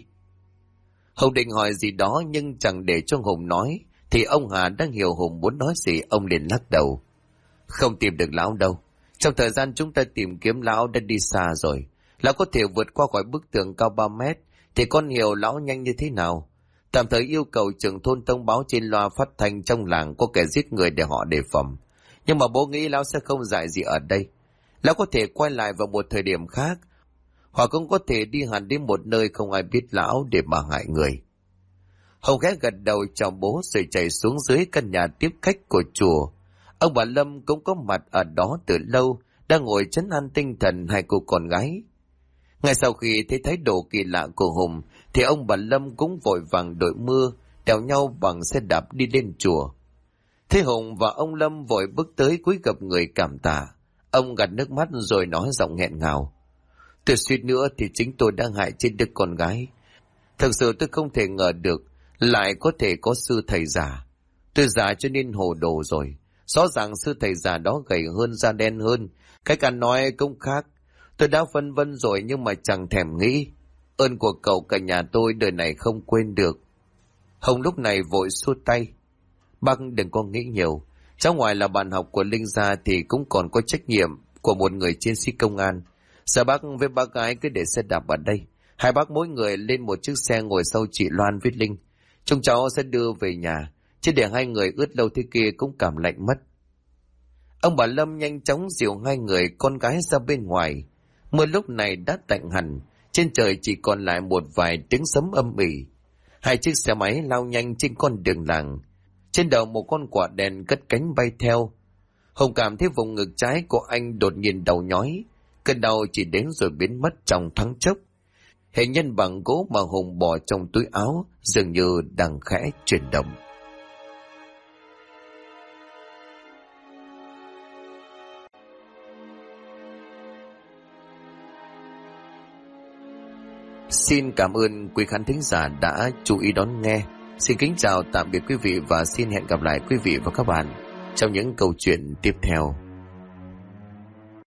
Hùng định hỏi gì đó nhưng chẳng để cho Hùng nói thì ông Hà đang hiểu Hùng muốn nói gì. Ông liền lắc đầu: không tìm được lão đâu. Trong thời gian chúng ta tìm kiếm, lão đã đi xa rồi. Lão có thể vượt qua khỏi bức tường cao 3 mét thì con hiểu lão nhanh như thế nào. Tạm thời yêu cầu trưởng thôn thông báo trên loa phát thanh trong làng có kẻ giết người để họ đề phòng. Nhưng mà bố nghĩ lão sẽ không dại gì ở đây. Lão có thể quay lại vào một thời điểm khác, hoặc cũng có thể đi hẳn đến một nơi không ai biết lão để mà hại người. Hồng ghé gật đầu chào bố rồi chạy xuống dưới căn nhà tiếp khách của chùa. Ông bà Lâm cũng có mặt ở đó từ lâu, đang ngồi trấn an tinh thần hai cô con gái. Ngay sau khi thấy thái độ kỳ lạ của Hùng thì ông bà Lâm cũng vội vàng đội mưa đèo nhau bằng xe đạp đi lên chùa. Thế Hùng và ông Lâm vội bước tới cúi gập người cảm tạ. Ông gạt nước mắt rồi nói giọng nghẹn ngào: tôi suýt nữa thì chính tôi đang hại chết đứa con gái. Thực sự tôi không thể ngờ được lại có thể có sư thầy già. Tôi già cho nên hồ đồ rồi. Rõ ràng sư thầy già đó gầy hơn, da đen hơn, cái cả nói cũng khác. Tôi đã phân vân rồi nhưng mà chẳng thèm nghĩ. Ơn của cậu cả nhà tôi đời này không quên được. Hồng lúc này vội xua tay: Bác đừng có nghĩ nhiều. Cháu ngoài là bạn học của Linh ra thì cũng còn có trách nhiệm của một người chiến sĩ công an. Giờ bác với bác gái cứ để xe đạp ở đây. Hai bác mỗi người lên một chiếc xe ngồi sau chị Loan với Linh. Chúng cháu sẽ đưa về nhà. Chứ để hai người ướt lâu thế kia cũng cảm lạnh mất. Ông bà Lâm nhanh chóng dìu hai người con gái ra bên ngoài. Mưa lúc này đã tạnh hẳn. Trên trời chỉ còn lại một vài tiếng sấm âm ỉ. Hai chiếc xe máy lao nhanh trên con đường làng. Trên đầu một con quạ đen cất cánh bay theo. Hùng cảm thấy vùng ngực trái của anh đột nhiên đau nhói. Cơn đau chỉ đến rồi biến mất trong thoáng chốc. Hình nhân bằng gỗ mà Hùng bỏ trong túi áo dường như đang khẽ chuyển động. Xin cảm ơn quý khán thính giả đã chú ý đón nghe. Xin kính chào tạm biệt quý vị và xin hẹn gặp lại quý vị và các bạn trong những câu chuyện tiếp theo.